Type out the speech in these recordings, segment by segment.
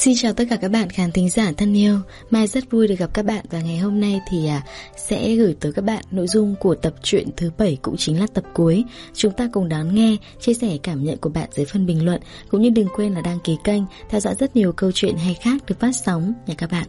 Xin chào tất cả các bạn khán thính giả thân yêu. Mai rất vui được gặp các bạn. Và ngày hôm nay thì sẽ gửi tới các bạn nội dung của tập truyện thứ 7, cũng chính là tập cuối. Chúng ta cùng đón nghe, chia sẻ cảm nhận của bạn dưới phần bình luận. Cũng như đừng quên là đăng ký kênh, theo dõi rất nhiều câu chuyện hay khác được phát sóng nha các bạn.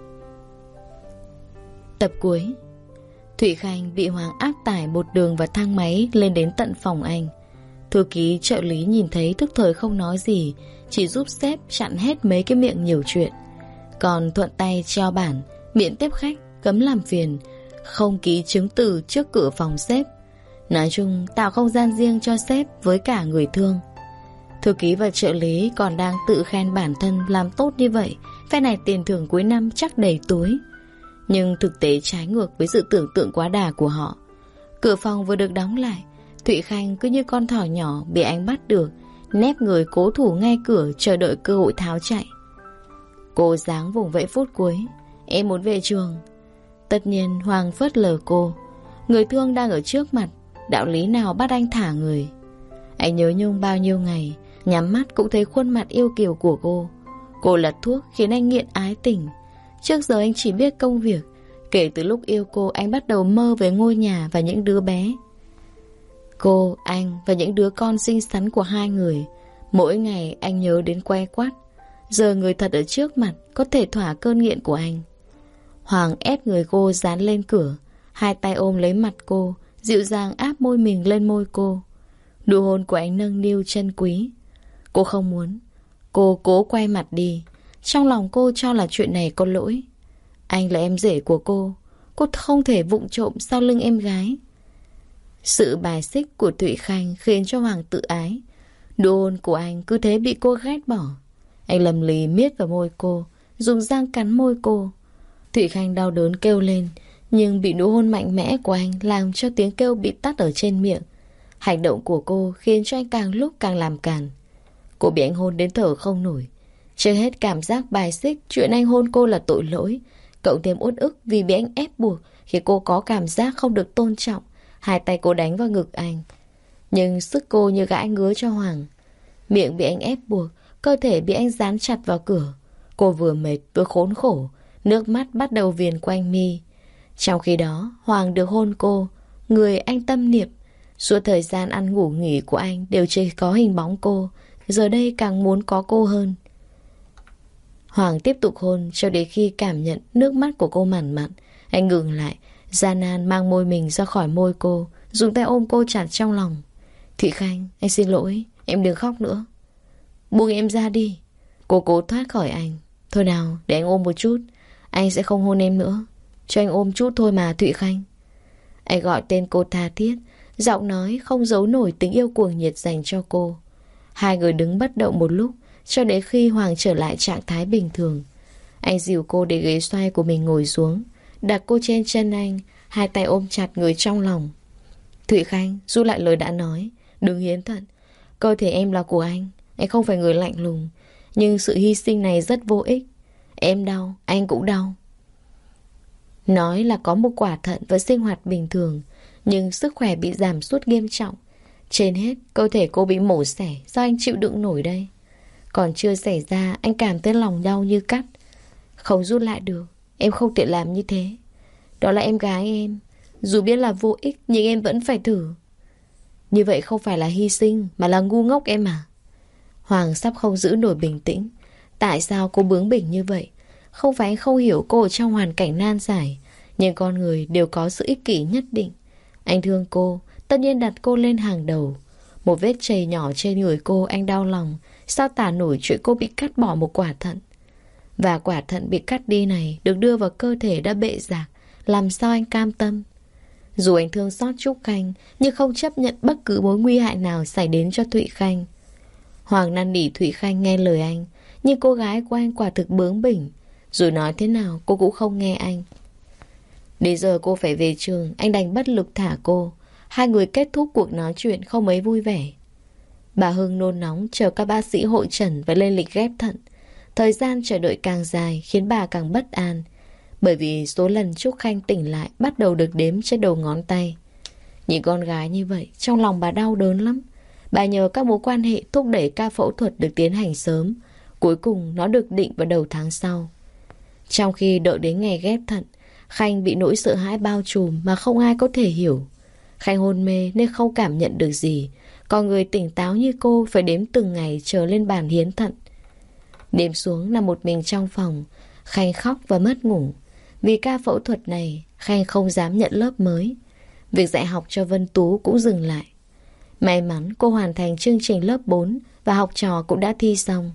Tập cuối. Thụy Khanh bị Hoàng áp tải một đường và thang máy lên đến tận phòng anh. Thư ký trợ lý nhìn thấy tức thời không nói gì, chỉ giúp sếp chặn hết mấy cái miệng nhiều chuyện. Còn thuận tay treo bản miễn tiếp khách, cấm làm phiền, không ký chứng từ trước cửa phòng sếp. Nói chung tạo không gian riêng cho sếp với cả người thương. Thư ký và trợ lý còn đang tự khen bản thân làm tốt như vậy, phe này tiền thưởng cuối năm chắc đầy túi. Nhưng thực tế trái ngược với sự tưởng tượng quá đà của họ. Cửa phòng vừa được đóng lại, Thụy Khanh cứ như con thỏ nhỏ bị anh bắt được, nép người cố thủ ngay cửa chờ đợi cơ hội tháo chạy. Cô dáng vùng vẫy phút cuối. Em muốn về trường. Tất nhiên Hoàng phớt lờ cô. Người thương đang ở trước mặt, đạo lý nào bắt anh thả người. Anh nhớ nhung bao nhiêu ngày, nhắm mắt cũng thấy khuôn mặt yêu kiều của cô. Cô là thuốc khiến anh nghiện ái tình. Trước giờ anh chỉ biết công việc. Kể từ lúc yêu cô, anh bắt đầu mơ về ngôi nhà và những đứa bé. Cô, anh và những đứa con xinh xắn của hai người. Mỗi ngày anh nhớ đến que quắt. Giờ người thật ở trước mặt có thể thỏa cơn nghiện của anh. Hoàng ép người cô dán lên cửa, hai tay ôm lấy mặt cô, dịu dàng áp môi mình lên môi cô. Nụ hôn của anh nâng niu chân quý. Cô không muốn. Cô cố quay mặt đi. Trong lòng cô cho là chuyện này có lỗi. Anh là em rể của cô không thể vụng trộm sau lưng em gái. Sự bài xích của Thụy Khanh khiến cho Hoàng tự ái. Nụ hôn của anh cứ thế bị cô ghét bỏ. Anh lầm lì miết vào môi cô, dùng răng cắn môi cô. Thụy Khanh đau đớn kêu lên, nhưng bị nụ hôn mạnh mẽ của anh làm cho tiếng kêu bị tắt ở trên miệng. Hành động của cô khiến cho anh càng lúc càng làm càn. Cô bị anh hôn đến thở không nổi. Trước hết cảm giác bài xích chuyện anh hôn cô là tội lỗi, cộng thêm uất ức vì bị anh ép buộc, khiến cô có cảm giác không được tôn trọng. Hai tay cô đánh vào ngực anh. Nhưng sức cô như gãi ngứa cho Hoàng. Miệng bị anh ép buộc, cơ thể bị anh dán chặt vào cửa. Cô vừa mệt vừa khốn khổ, nước mắt bắt đầu viền quanh mi. Trong khi đó Hoàng được hôn cô, người anh tâm niệm. Suốt thời gian ăn ngủ nghỉ của anh đều chỉ có hình bóng cô. Giờ đây càng muốn có cô hơn. Hoàng tiếp tục hôn cho đến khi cảm nhận nước mắt của cô mặn mặn. Anh ngừng lại, gian nan mang môi mình ra khỏi môi cô, dùng tay ôm cô chặt trong lòng. Thụy Khanh, anh xin lỗi, em đừng khóc nữa. Buông em ra đi. Cô cố thoát khỏi anh. Thôi nào, để anh ôm một chút. Anh sẽ không hôn em nữa. Cho anh ôm chút thôi mà Thụy Khanh. Anh gọi tên cô tha thiết, giọng nói không giấu nổi tình yêu cuồng nhiệt dành cho cô. Hai người đứng bất động một lúc, cho đến khi Hoàng trở lại trạng thái bình thường. Anh dìu cô đến ghế xoay của mình ngồi xuống, đặt cô trên chân anh, hai tay ôm chặt người trong lòng. Thụy Khanh, rút lại lời đã nói, đừng hiến thận. Cơ thể em là của anh không phải người lạnh lùng. Nhưng sự hy sinh này rất vô ích. Em đau, anh cũng đau. Nói là có một quả thận và sinh hoạt bình thường, nhưng sức khỏe bị giảm sút nghiêm trọng. Trên hết, cơ thể cô bị mổ xẻ. Sao anh chịu đựng nổi đây? Còn chưa xảy ra, anh cảm thấy lòng đau như cắt. Không rút lại được. Em không thể làm như thế. Đó là em gái em. Dù biết là vô ích, nhưng em vẫn phải thử. Như vậy không phải là hy sinh, mà là ngu ngốc em à. Hoàng sắp không giữ nổi bình tĩnh. Tại sao cô bướng bỉnh như vậy? Không phải anh không hiểu cô ở trong hoàn cảnh nan giải, nhưng con người đều có sự ích kỷ nhất định. Anh thương cô, tất nhiên đặt cô lên hàng đầu. Một vết chày nhỏ trên người cô anh đau lòng. Sao tả nổi chuyện cô bị cắt bỏ một quả thận? Và quả thận bị cắt đi này được đưa vào cơ thể đã bệ rạc. Làm sao anh cam tâm? Dù anh thương xót Trúc Khanh, nhưng không chấp nhận bất cứ mối nguy hại nào xảy đến cho Thụy Khanh. Hoàng năn nỉ Thụy Khanh nghe lời anh, nhưng cô gái của anh quả thực bướng bỉnh. Dù nói thế nào cô cũng không nghe anh. Đến giờ cô phải về trường, anh đành bất lực thả cô. Hai người kết thúc cuộc nói chuyện không mấy vui vẻ. Bà Hưng nôn nóng chờ các bác sĩ hội chẩn và lên lịch ghép thận. Thời gian chờ đợi càng dài khiến bà càng bất an, bởi vì số lần Trúc Khanh tỉnh lại bắt đầu được đếm trên đầu ngón tay. Nhìn con gái như vậy, trong lòng bà đau đớn lắm. Bà nhờ các mối quan hệ thúc đẩy ca phẫu thuật được tiến hành sớm. Cuối cùng nó được định vào đầu tháng sau. Trong khi đợi đến ngày ghép thận, Khanh bị nỗi sợ hãi bao trùm mà không ai có thể hiểu. Khanh hôn mê nên không cảm nhận được gì, còn người tỉnh táo như cô phải đếm từng ngày chờ lên bàn hiến thận. Đêm xuống nằm một mình trong phòng, Khanh khóc và mất ngủ. Vì ca phẫu thuật này, Khanh không dám nhận lớp mới. Việc dạy học cho Vân Tú cũng dừng lại. May mắn cô hoàn thành chương trình lớp 4 và học trò cũng đã thi xong.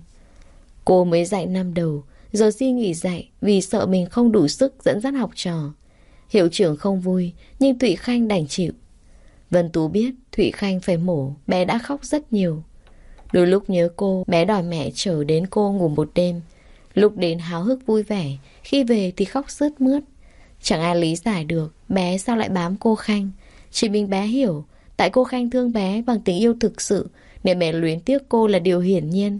Cô mới dạy năm đầu, giờ xin nghỉ dạy vì sợ mình không đủ sức dẫn dắt học trò. Hiệu trưởng không vui, nhưng Thụy Khanh đành chịu. Vân Tú biết Thụy Khanh phải mổ, bé đã khóc rất nhiều. Đôi lúc nhớ cô, bé đòi mẹ chở đến cô ngủ một đêm. Lúc đến háo hức vui vẻ, khi về thì khóc sướt mướt. Chẳng ai lý giải được bé sao lại bám cô Khanh. Chỉ mình bé hiểu, tại cô Khanh thương bé bằng tình yêu thực sự, nên bé luyến tiếc cô là điều hiển nhiên.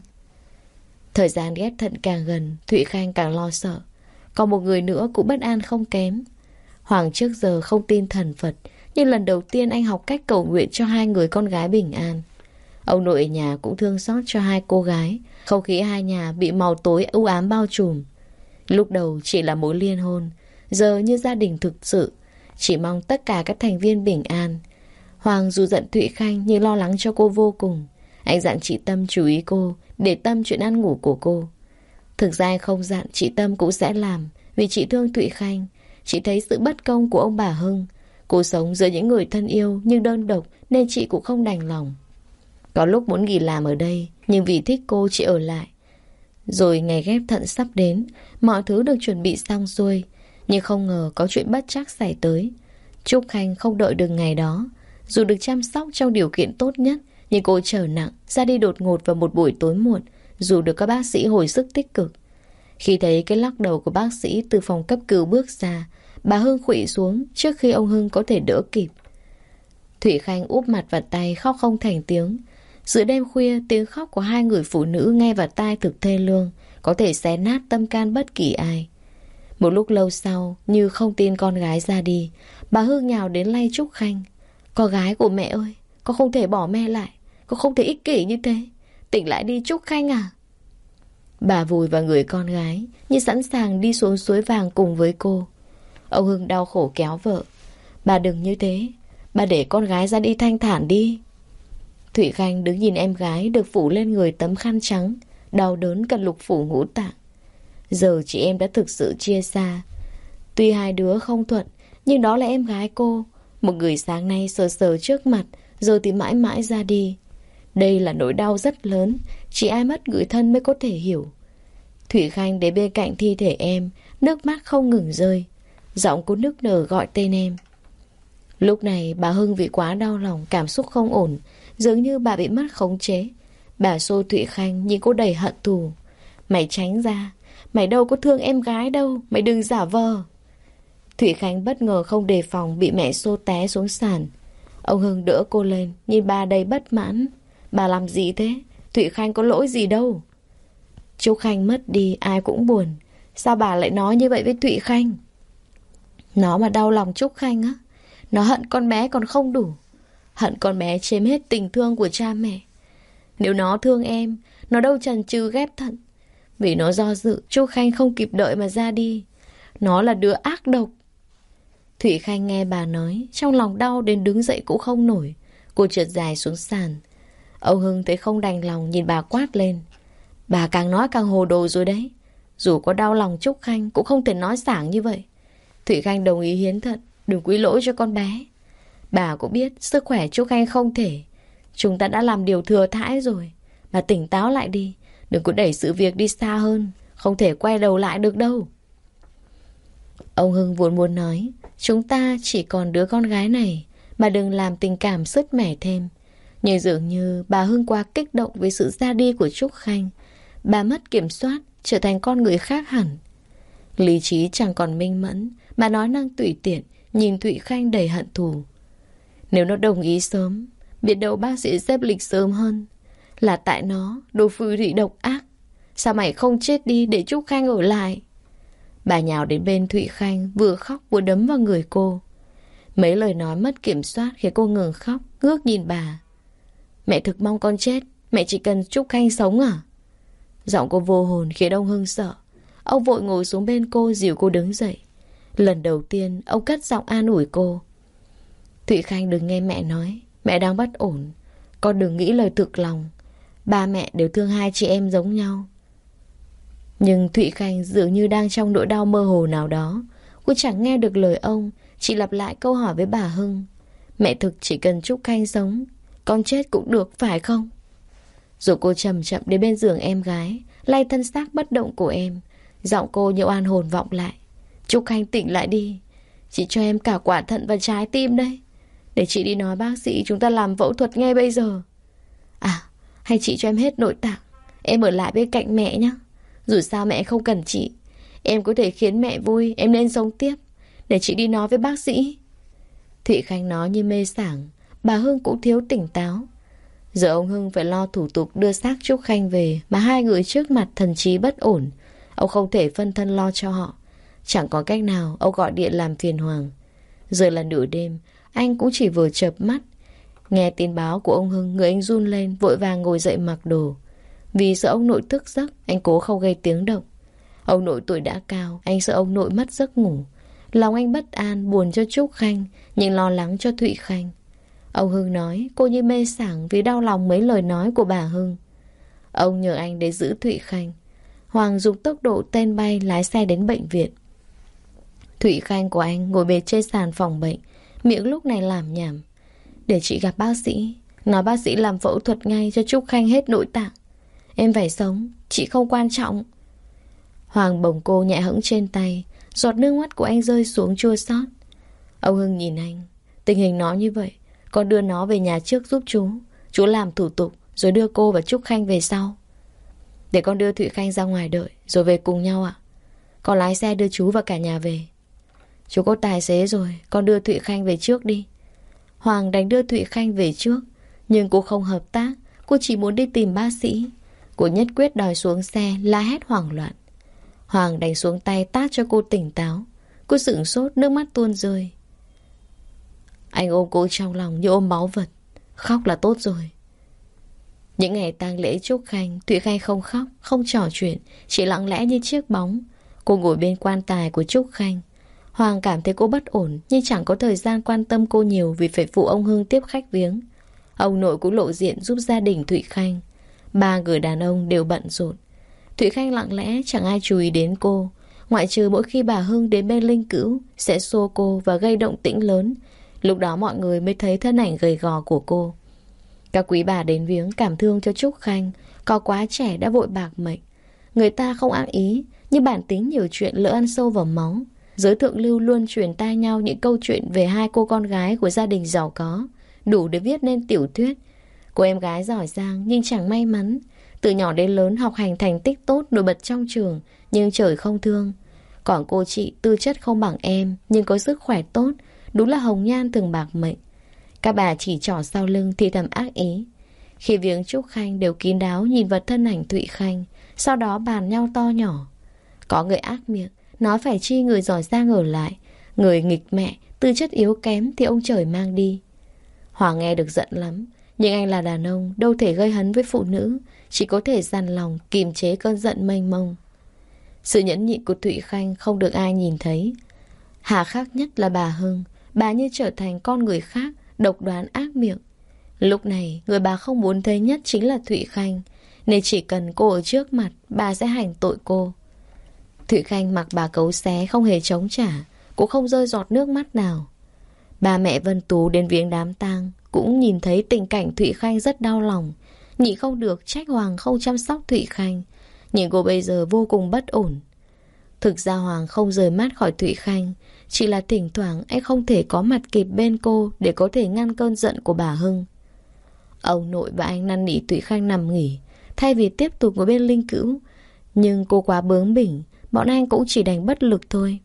Thời gian ghép thận càng gần, Thụy Khanh càng lo sợ. Còn một người nữa cũng bất an không kém. Hoàng trước giờ không tin thần Phật, nhưng lần đầu tiên anh học cách cầu nguyện cho hai người con gái bình an. Ông nội ở nhà cũng thương xót cho hai cô gái. Không khí hai nhà bị màu tối u ám bao trùm. Lúc đầu chỉ là mối liên hôn, giờ như gia đình thực sự. Chỉ mong tất cả các thành viên bình an. Hoàng dù giận Thụy Khanh nhưng lo lắng cho cô vô cùng. Anh dặn chị Tâm chú ý cô, để tâm chuyện ăn ngủ của cô. Thực ra anh không dặn, chị Tâm cũng sẽ làm, vì chị thương Thụy Khanh. Chị thấy sự bất công của ông bà Hưng. Cô sống giữa những người thân yêu nhưng đơn độc, nên chị cũng không đành lòng. Có lúc muốn nghỉ làm ở đây, nhưng vì thích cô chị ở lại. Rồi ngày ghép thận sắp đến, mọi thứ được chuẩn bị xong xuôi, nhưng không ngờ có chuyện bất trắc xảy tới. Trúc Khanh không đợi được ngày đó. Dù được chăm sóc trong điều kiện tốt nhất, nhưng cô trở nặng, ra đi đột ngột vào một buổi tối muộn, dù được các bác sĩ hồi sức tích cực. Khi thấy cái lắc đầu của bác sĩ từ phòng cấp cứu bước ra, bà Hưng khuỵu xuống trước khi ông Hưng có thể đỡ kịp. Thụy Khanh úp mặt vào tay khóc không thành tiếng. Giữa đêm khuya, tiếng khóc của hai người phụ nữ nghe vào tai thực thê lương, có thể xé nát tâm can bất kỳ ai. Một lúc lâu sau, như không tin con gái ra đi, bà Hương nhào đến lay Trúc Khanh. Con gái của mẹ ơi, con không thể bỏ mẹ lại, con không thể ích kỷ như thế. Tỉnh lại đi Trúc Khanh à. Bà vùi vào người con gái, như sẵn sàng đi xuống suối vàng cùng với cô. Ông Hưng đau khổ kéo vợ. Bà đừng như thế, bà để con gái ra đi thanh thản đi. Thụy Khanh đứng nhìn em gái được phủ lên người tấm khăn trắng, đau đớn cần lục phủ ngũ tạng. Giờ chị em đã thực sự chia xa. Tuy hai đứa không thuận, nhưng đó là em gái cô. Một người sáng nay sờ sờ trước mặt, giờ thì mãi mãi ra đi. Đây là nỗi đau rất lớn, chỉ ai mất người thân mới có thể hiểu. Thụy Khanh đến bên cạnh thi thể em, nước mắt không ngừng rơi. Giọng cô nức nở gọi tên em. Lúc này bà Hưng vì quá đau lòng, cảm xúc không ổn, dường như bà bị mất khống chế. Bà xô Thụy Khanh nhưng cô đầy hận thù. Mày tránh ra, mày đâu có thương em gái đâu, mày đừng giả vờ. Thụy Khanh bất ngờ không đề phòng bị mẹ xô té xuống sàn. Ông Hưng đỡ cô lên, nhìn bà đầy bất mãn. Bà làm gì thế? Thụy Khanh có lỗi gì đâu. Trúc Khanh mất đi ai cũng buồn. Sao bà lại nói như vậy với Thụy Khanh? Nó mà đau lòng Trúc Khanh á, nó hận con bé còn không đủ. Hận con bé chiếm hết tình thương của cha mẹ. Nếu nó thương em, nó đâu chần chừ ghép thận. Vì nó do dự, Trúc Khanh không kịp đợi mà ra đi. Nó là đứa ác độc. Thụy Khanh nghe bà nói, trong lòng đau đến đứng dậy cũng không nổi. Cô trượt dài xuống sàn. Ông Hưng thấy không đành lòng, nhìn bà quát lên. Bà càng nói càng hồ đồ rồi đấy. Dù có đau lòng Trúc Khanh cũng không thể nói sảng như vậy. Thụy Khanh đồng ý hiến thận, đừng quy lỗi cho con bé. Bà cũng biết sức khỏe Trúc Khanh không thể. Chúng ta đã làm điều thừa thãi rồi. Bà tỉnh táo lại đi, đừng có đẩy sự việc đi xa hơn. Không thể quay đầu lại được đâu. Ông Hưng vốn muốn nói, chúng ta chỉ còn đứa con gái này, mà đừng làm tình cảm sứt mẻ thêm. Nhưng dường như bà Hưng quá kích động với sự ra đi của Trúc Khanh. Bà mất kiểm soát, trở thành con người khác hẳn. Lý trí chẳng còn minh mẫn, bà nói năng tùy tiện, nhìn Thụy Khanh đầy hận thù. Nếu nó đồng ý sớm, biết đâu bác sĩ xếp lịch sớm hơn. Là tại nó, đồ phù thủy độc ác. Sao mày không chết đi để Trúc Khanh ở lại? Bà nhào đến bên Thụy Khanh, vừa khóc vừa đấm vào người cô. Mấy lời nói mất kiểm soát khiến cô ngừng khóc, ngước nhìn bà. Mẹ thực mong con chết, mẹ chỉ cần Trúc Khanh sống à? Giọng cô vô hồn khiến ông Hưng sợ. Ông vội ngồi xuống bên cô dìu cô đứng dậy. Lần đầu tiên ông cất giọng an ủi cô. Thụy Khanh đừng nghe mẹ nói. Mẹ đang bất ổn. Con đừng nghĩ lời thực lòng. Ba mẹ đều thương hai chị em giống nhau. Nhưng Thụy Khanh dường như đang trong nỗi đau mơ hồ nào đó. Cô chẳng nghe được lời ông, chỉ lặp lại câu hỏi với bà Hưng. Mẹ thực chỉ cần Trúc Khanh sống, con chết cũng được phải không? Rồi cô chậm chậm đến bên giường em gái, lay thân xác bất động của em. Giọng cô như oan hồn vọng lại. Trúc Khanh tỉnh lại đi. Chị cho em cả quả thận và trái tim đây. Để chị đi nói bác sĩ chúng ta làm phẫu thuật ngay bây giờ. À, hay chị cho em hết nội tạng. Em ở lại bên cạnh mẹ nhé. Dù sao mẹ không cần chị. Em có thể khiến mẹ vui. Em nên sống tiếp. Để chị đi nói với bác sĩ. Thụy Khanh nói như mê sảng. Bà Hưng cũng thiếu tỉnh táo. Giờ ông Hưng phải lo thủ tục đưa xác Trúc Khanh về. Mà hai người trước mặt thần trí bất ổn. Ông không thể phân thân lo cho họ. Chẳng có cách nào. Ông gọi điện làm phiền Hoàng. Giờ là nửa đêm. Anh cũng chỉ vừa chợp mắt. Nghe tin báo của ông Hưng, người anh run lên, vội vàng ngồi dậy mặc đồ. Vì sợ ông nội thức giấc, anh cố không gây tiếng động. Ông nội tuổi đã cao, anh sợ ông nội mất giấc ngủ. Lòng anh bất an, buồn cho Trúc Khanh, nhưng lo lắng cho Thụy Khanh. Ông Hưng nói, cô như mê sảng vì đau lòng mấy lời nói của bà Hưng. Ông nhờ anh để giữ Thụy Khanh. Hoàng dùng tốc độ tên bay lái xe đến bệnh viện. Thụy Khanh của anh ngồi bệt trên sàn phòng bệnh, miệng lúc này làm nhảm. Để chị gặp bác sĩ. Nói bác sĩ làm phẫu thuật ngay cho Trúc Khanh hết nội tạng. Em phải sống, chị không quan trọng. Hoàng bồng cô nhẹ hững trên tay. Giọt nước mắt của anh rơi xuống chua xót. Ông Hưng nhìn anh. Tình hình nó như vậy, con đưa nó về nhà trước giúp chú. Chú làm thủ tục rồi đưa cô và Trúc Khanh về sau. Để con đưa Thụy Khanh ra ngoài đợi rồi về cùng nhau ạ. Con lái xe đưa chú và cả nhà về. Chú có tài xế rồi, con đưa Thụy Khanh về trước đi. Hoàng đành đưa Thụy Khanh về trước. Nhưng cô không hợp tác. Cô chỉ muốn đi tìm bác sĩ. Cô nhất quyết đòi xuống xe, la hét hoảng loạn. Hoàng đành xuống tay tát cho cô tỉnh táo. Cô sửng sốt, nước mắt tuôn rơi. Anh ôm cô trong lòng như ôm báu vật. Khóc là tốt rồi. Những ngày tang lễ Trúc Khanh, Thụy Khanh không khóc, không trò chuyện, chỉ lặng lẽ như chiếc bóng. Cô ngồi bên quan tài của Trúc Khanh. Hoàng cảm thấy cô bất ổn, nhưng chẳng có thời gian quan tâm cô nhiều vì phải phụ ông Hưng tiếp khách viếng. Ông nội cũng lộ diện giúp gia đình Thụy Khanh. Ba người đàn ông đều bận rộn. Thụy Khanh lặng lẽ, chẳng ai chú ý đến cô. Ngoại trừ mỗi khi bà Hưng đến bên linh cữu sẽ xô cô và gây động tĩnh lớn. Lúc đó mọi người mới thấy thân ảnh gầy gò của cô. Các quý bà đến viếng cảm thương cho Trúc Khanh. Có quá trẻ đã vội bạc mệnh. Người ta không ác ý, nhưng bản tính nhiều chuyện lỡ ăn sâu vào máu. Giới thượng lưu luôn truyền tai nhau những câu chuyện về hai cô con gái của gia đình giàu có, đủ để viết nên tiểu thuyết. Cô em gái giỏi giang nhưng chẳng may mắn. Từ nhỏ đến lớn học hành thành tích tốt, nổi bật trong trường, nhưng trời không thương. Còn cô chị tư chất không bằng em, nhưng có sức khỏe tốt, đúng là hồng nhan thường bạc mệnh. Các bà chỉ trỏ sau lưng thì thầm ác ý. Khi viếng Trúc Khanh đều kín đáo nhìn vào thân ảnh Thụy Khanh, sau đó bàn nhau to nhỏ. Có người ác miệng nói phải chi người giỏi giang ở lại, người nghịch mẹ, tư chất yếu kém thì ông trời mang đi. Hoàng nghe được giận lắm, nhưng anh là đàn ông, đâu thể gây hấn với phụ nữ, chỉ có thể dằn lòng kìm chế cơn giận mênh mông. Sự nhẫn nhịn của Thụy Khanh không được ai nhìn thấy. Hà khắc nhất là bà Hưng. Bà như trở thành con người khác, độc đoán ác miệng. Lúc này người bà không muốn thấy nhất chính là Thụy Khanh, nên chỉ cần cô ở trước mặt, bà sẽ hành tội cô. Thụy Khanh mặc bà cấu xé, không hề chống trả, cũng không rơi giọt nước mắt nào. Ba mẹ Vân Tú đến viếng đám tang cũng nhìn thấy tình cảnh Thụy Khanh rất đau lòng. Nhịn không được trách Hoàng không chăm sóc Thụy Khanh, nhưng cô bây giờ vô cùng bất ổn. Thực ra Hoàng không rời mắt khỏi Thụy Khanh, chỉ là thỉnh thoảng anh không thể có mặt kịp bên cô để có thể ngăn cơn giận của bà Hưng. Ông nội và anh năn nỉ Thụy Khanh nằm nghỉ, thay vì tiếp tục ngồi bên linh cữu. Nhưng cô quá bướng bỉnh, bọn anh cũng chỉ đành bất lực thôi.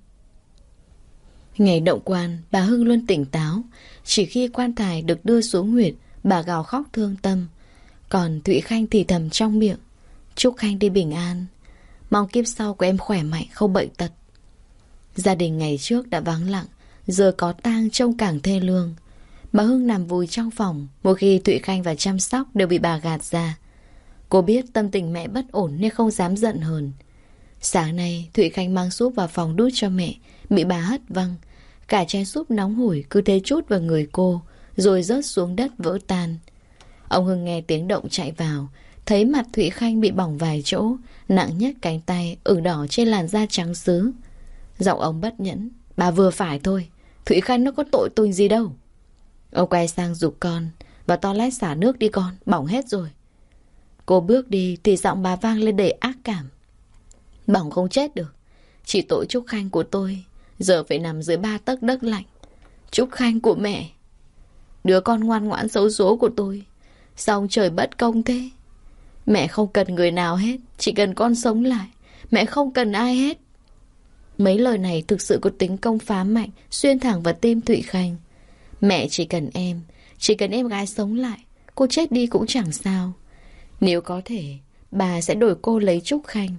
Ngày động quan, bà Hưng luôn tỉnh táo. Chỉ khi quan tài được đưa xuống huyệt, bà gào khóc thương tâm. Còn Thụy Khanh thì thầm trong miệng: Chúc Khanh đi bình an, mong kiếp sau của em khỏe mạnh, không bệnh tật. Gia đình ngày trước đã vắng lặng, giờ có tang trông càng thê lương. Bà Hưng nằm vùi trong phòng, mỗi khi Thụy Khanh vào chăm sóc đều bị bà gạt ra. Cô biết tâm tình mẹ bất ổn nên không dám giận hờn. Sáng nay Thụy Khanh mang súp vào phòng đút cho mẹ, bị bà hất văng. Cả chén súp nóng hổi cứ thế trút vào người cô, rồi rớt xuống đất vỡ tan. Ông Hưng nghe tiếng động chạy vào, thấy mặt Thụy Khanh bị bỏng vài chỗ, nặng nhất cánh tay, ửng đỏ trên làn da trắng xứ. Giọng ông bất nhẫn: bà vừa phải thôi, Thụy Khanh nó có tội tình gì đâu. Ông quay sang giục con: vào toilet xả nước đi con, bỏng hết rồi. Cô bước đi thì giọng bà vang lên đầy ác cảm: bỏng không chết được, chỉ tội Trúc Khanh của tôi giờ phải nằm dưới 3 tấc đất lạnh. Trúc Khanh của mẹ, đứa con ngoan ngoãn xấu số của tôi, sao ông trời bất công thế? Mẹ không cần người nào hết, chỉ cần con sống lại. Mẹ không cần ai hết. Mấy lời này thực sự có tính công phá mạnh, xuyên thẳng vào tim Thụy Khanh. Mẹ chỉ cần em, chỉ cần em gái sống lại, cô chết đi cũng chẳng sao. Nếu có thể, bà sẽ đổi cô lấy Trúc Khanh.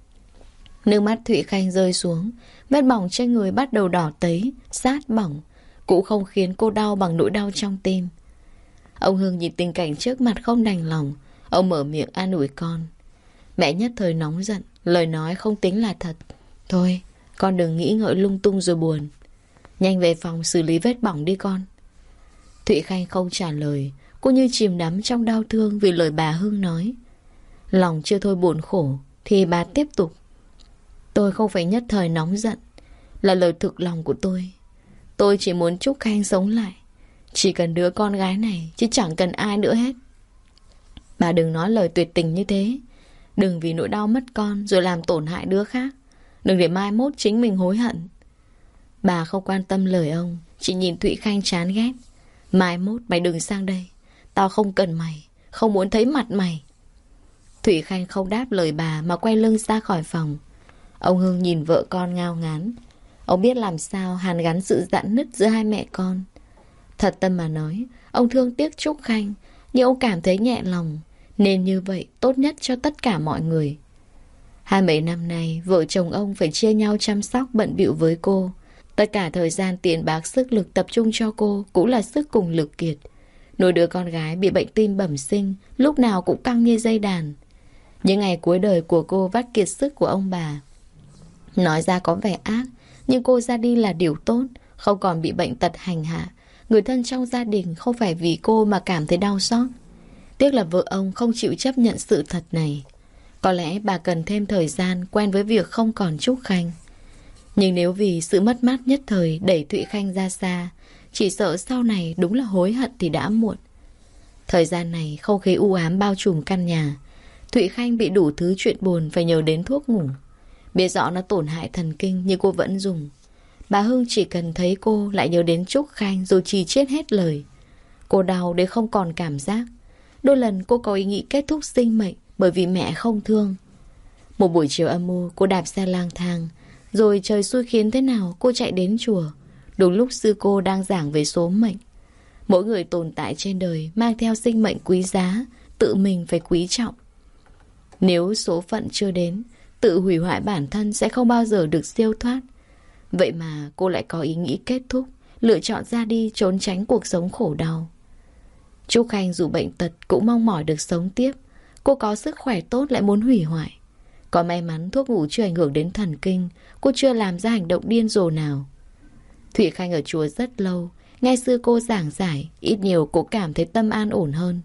Nước mắt Thụy Khanh rơi xuống, vết bỏng trên người bắt đầu đỏ tấy, sát bỏng, cũng không khiến cô đau bằng nỗi đau trong tim. Ông Hưng nhìn tình cảnh trước mặt không đành lòng. Ông mở miệng an ủi con. Mẹ nhất thời nóng giận, lời nói không tính là thật. Thôi, con đừng nghĩ ngợi lung tung rồi buồn. Nhanh về phòng xử lý vết bỏng đi con. Thụy Khanh không trả lời. Cô như chìm đắm trong đau thương vì lời bà Hưng nói. Lòng chưa thôi buồn khổ thì bà tiếp tục. Tôi không phải nhất thời nóng giận, là lời thực lòng của tôi. Tôi chỉ muốn Trúc Khanh sống lại. Chỉ cần đứa con gái này, chứ chẳng cần ai nữa hết. Bà đừng nói lời tuyệt tình như thế. Đừng vì nỗi đau mất con rồi làm tổn hại đứa khác. Đừng để mai mốt chính mình hối hận. Bà không quan tâm lời ông, chỉ nhìn Thụy Khanh chán ghét. Mai mốt mày đừng sang đây. Tao không cần mày, không muốn thấy mặt mày. Thụy Khanh không đáp lời bà mà quay lưng ra khỏi phòng. Ông Hưng nhìn vợ con ngao ngán. Ông biết làm sao hàn gắn sự rạn nứt giữa hai mẹ con. Thật tâm mà nói, ông thương tiếc Trúc Khanh, nhưng ông cảm thấy nhẹ lòng. Nên như vậy tốt nhất cho tất cả mọi người. 20 năm nay, vợ chồng ông phải chia nhau chăm sóc bận bịu với cô. Tất cả thời gian tiền bạc sức lực tập trung cho cô cũng là sức cùng lực kiệt. Nuôi đứa con gái bị bệnh tim bẩm sinh, lúc nào cũng căng như dây đàn. Những ngày cuối đời của cô vắt kiệt sức của ông bà. Nói ra có vẻ ác, nhưng cô ra đi là điều tốt, không còn bị bệnh tật hành hạ. Người thân trong gia đình không phải vì cô mà cảm thấy đau xót. Tiếc là vợ ông không chịu chấp nhận sự thật này. Có lẽ bà cần thêm thời gian quen với việc không còn Trúc Khanh. Nhưng nếu vì sự mất mát nhất thời đẩy Thụy Khanh ra xa, chỉ sợ sau này đúng là hối hận thì đã muộn. Thời gian này không khí u ám bao trùm căn nhà. Thụy Khanh bị đủ thứ chuyện buồn phải nhờ đến thuốc ngủ. Biết rõ nó tổn hại thần kinh nhưng cô vẫn dùng. Bà Hưng chỉ cần thấy cô lại nhớ đến Trúc Khanh rồi chỉ chết hết lời. Cô đau đến không còn cảm giác. Đôi lần cô có ý nghĩ kết thúc sinh mệnh bởi vì mẹ không thương. Một buổi chiều âm u, cô đạp xe lang thang. Rồi trời xui khiến thế nào cô chạy đến chùa. Đúng lúc sư cô đang giảng về số mệnh. Mỗi người tồn tại trên đời mang theo sinh mệnh quý giá, tự mình phải quý trọng. Nếu số phận chưa đến, tự hủy hoại bản thân sẽ không bao giờ được siêu thoát. Vậy mà cô lại có ý nghĩ kết thúc, lựa chọn ra đi trốn tránh cuộc sống khổ đau. Trúc Khanh dù bệnh tật cũng mong mỏi được sống tiếp. Cô có sức khỏe tốt lại muốn hủy hoại. Có may mắn thuốc ngủ chưa ảnh hưởng đến thần kinh. Cô chưa làm ra hành động điên rồ nào. Thụy Khanh ở chùa rất lâu. Nghe sư cô giảng giải, ít nhiều cô cảm thấy tâm an ổn hơn.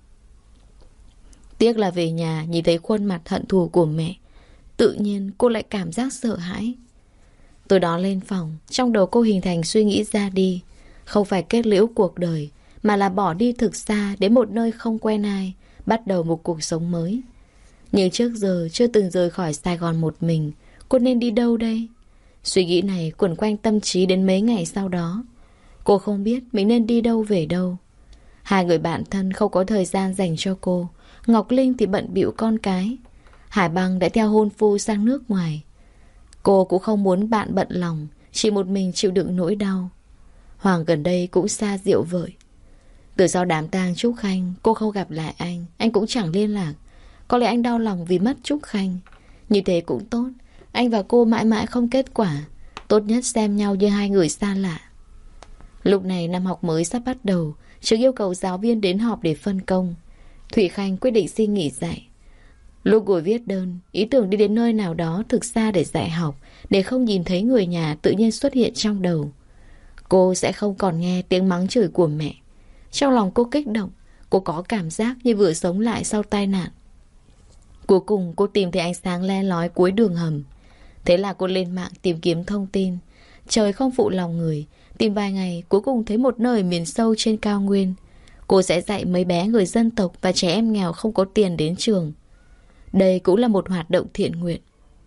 Tiếc là về nhà nhìn thấy khuôn mặt hận thù của mẹ, tự nhiên cô lại cảm giác sợ hãi. Từ đó lên phòng, trong đầu cô hình thành suy nghĩ ra đi. Không phải kết liễu cuộc đời, mà là bỏ đi thực xa đến một nơi không quen ai, bắt đầu một cuộc sống mới. Nhưng trước giờ chưa từng rời khỏi Sài Gòn một mình. Cô nên đi đâu đây? Suy nghĩ này quẩn quanh tâm trí đến mấy ngày sau đó. Cô không biết mình nên đi đâu về đâu. Hai người bạn thân không có thời gian dành cho cô. Ngọc Linh thì bận bịu con cái. Hải Băng đã theo hôn phu sang nước ngoài. Cô cũng không muốn bạn bận lòng, chỉ một mình chịu đựng nỗi đau. Hoàng gần đây cũng xa rượu vợi. Từ sau đám tang Trúc Khanh, cô không gặp lại anh cũng chẳng liên lạc. Có lẽ anh đau lòng vì mất Trúc Khanh. Như thế cũng tốt. Anh và cô mãi mãi không kết quả. Tốt nhất xem nhau như hai người xa lạ. Lúc này năm học mới sắp bắt đầu. Trường yêu cầu giáo viên đến họp để phân công. Thụy Khanh quyết định xin nghỉ dạy. Lúc cô viết đơn, ý tưởng đi đến nơi nào đó thực xa để dạy học, để không nhìn thấy người nhà tự nhiên xuất hiện trong đầu. Cô sẽ không còn nghe tiếng mắng chửi của mẹ. Trong lòng cô kích động, cô có cảm giác như vừa sống lại sau tai nạn. Cuối cùng cô tìm thấy ánh sáng le lói cuối đường hầm. Thế là cô lên mạng tìm kiếm thông tin. Trời không phụ lòng người, tìm vài ngày cuối cùng thấy một nơi miền sâu trên cao nguyên. Cô sẽ dạy mấy bé người dân tộc và trẻ em nghèo không có tiền đến trường. Đây cũng là một hoạt động thiện nguyện.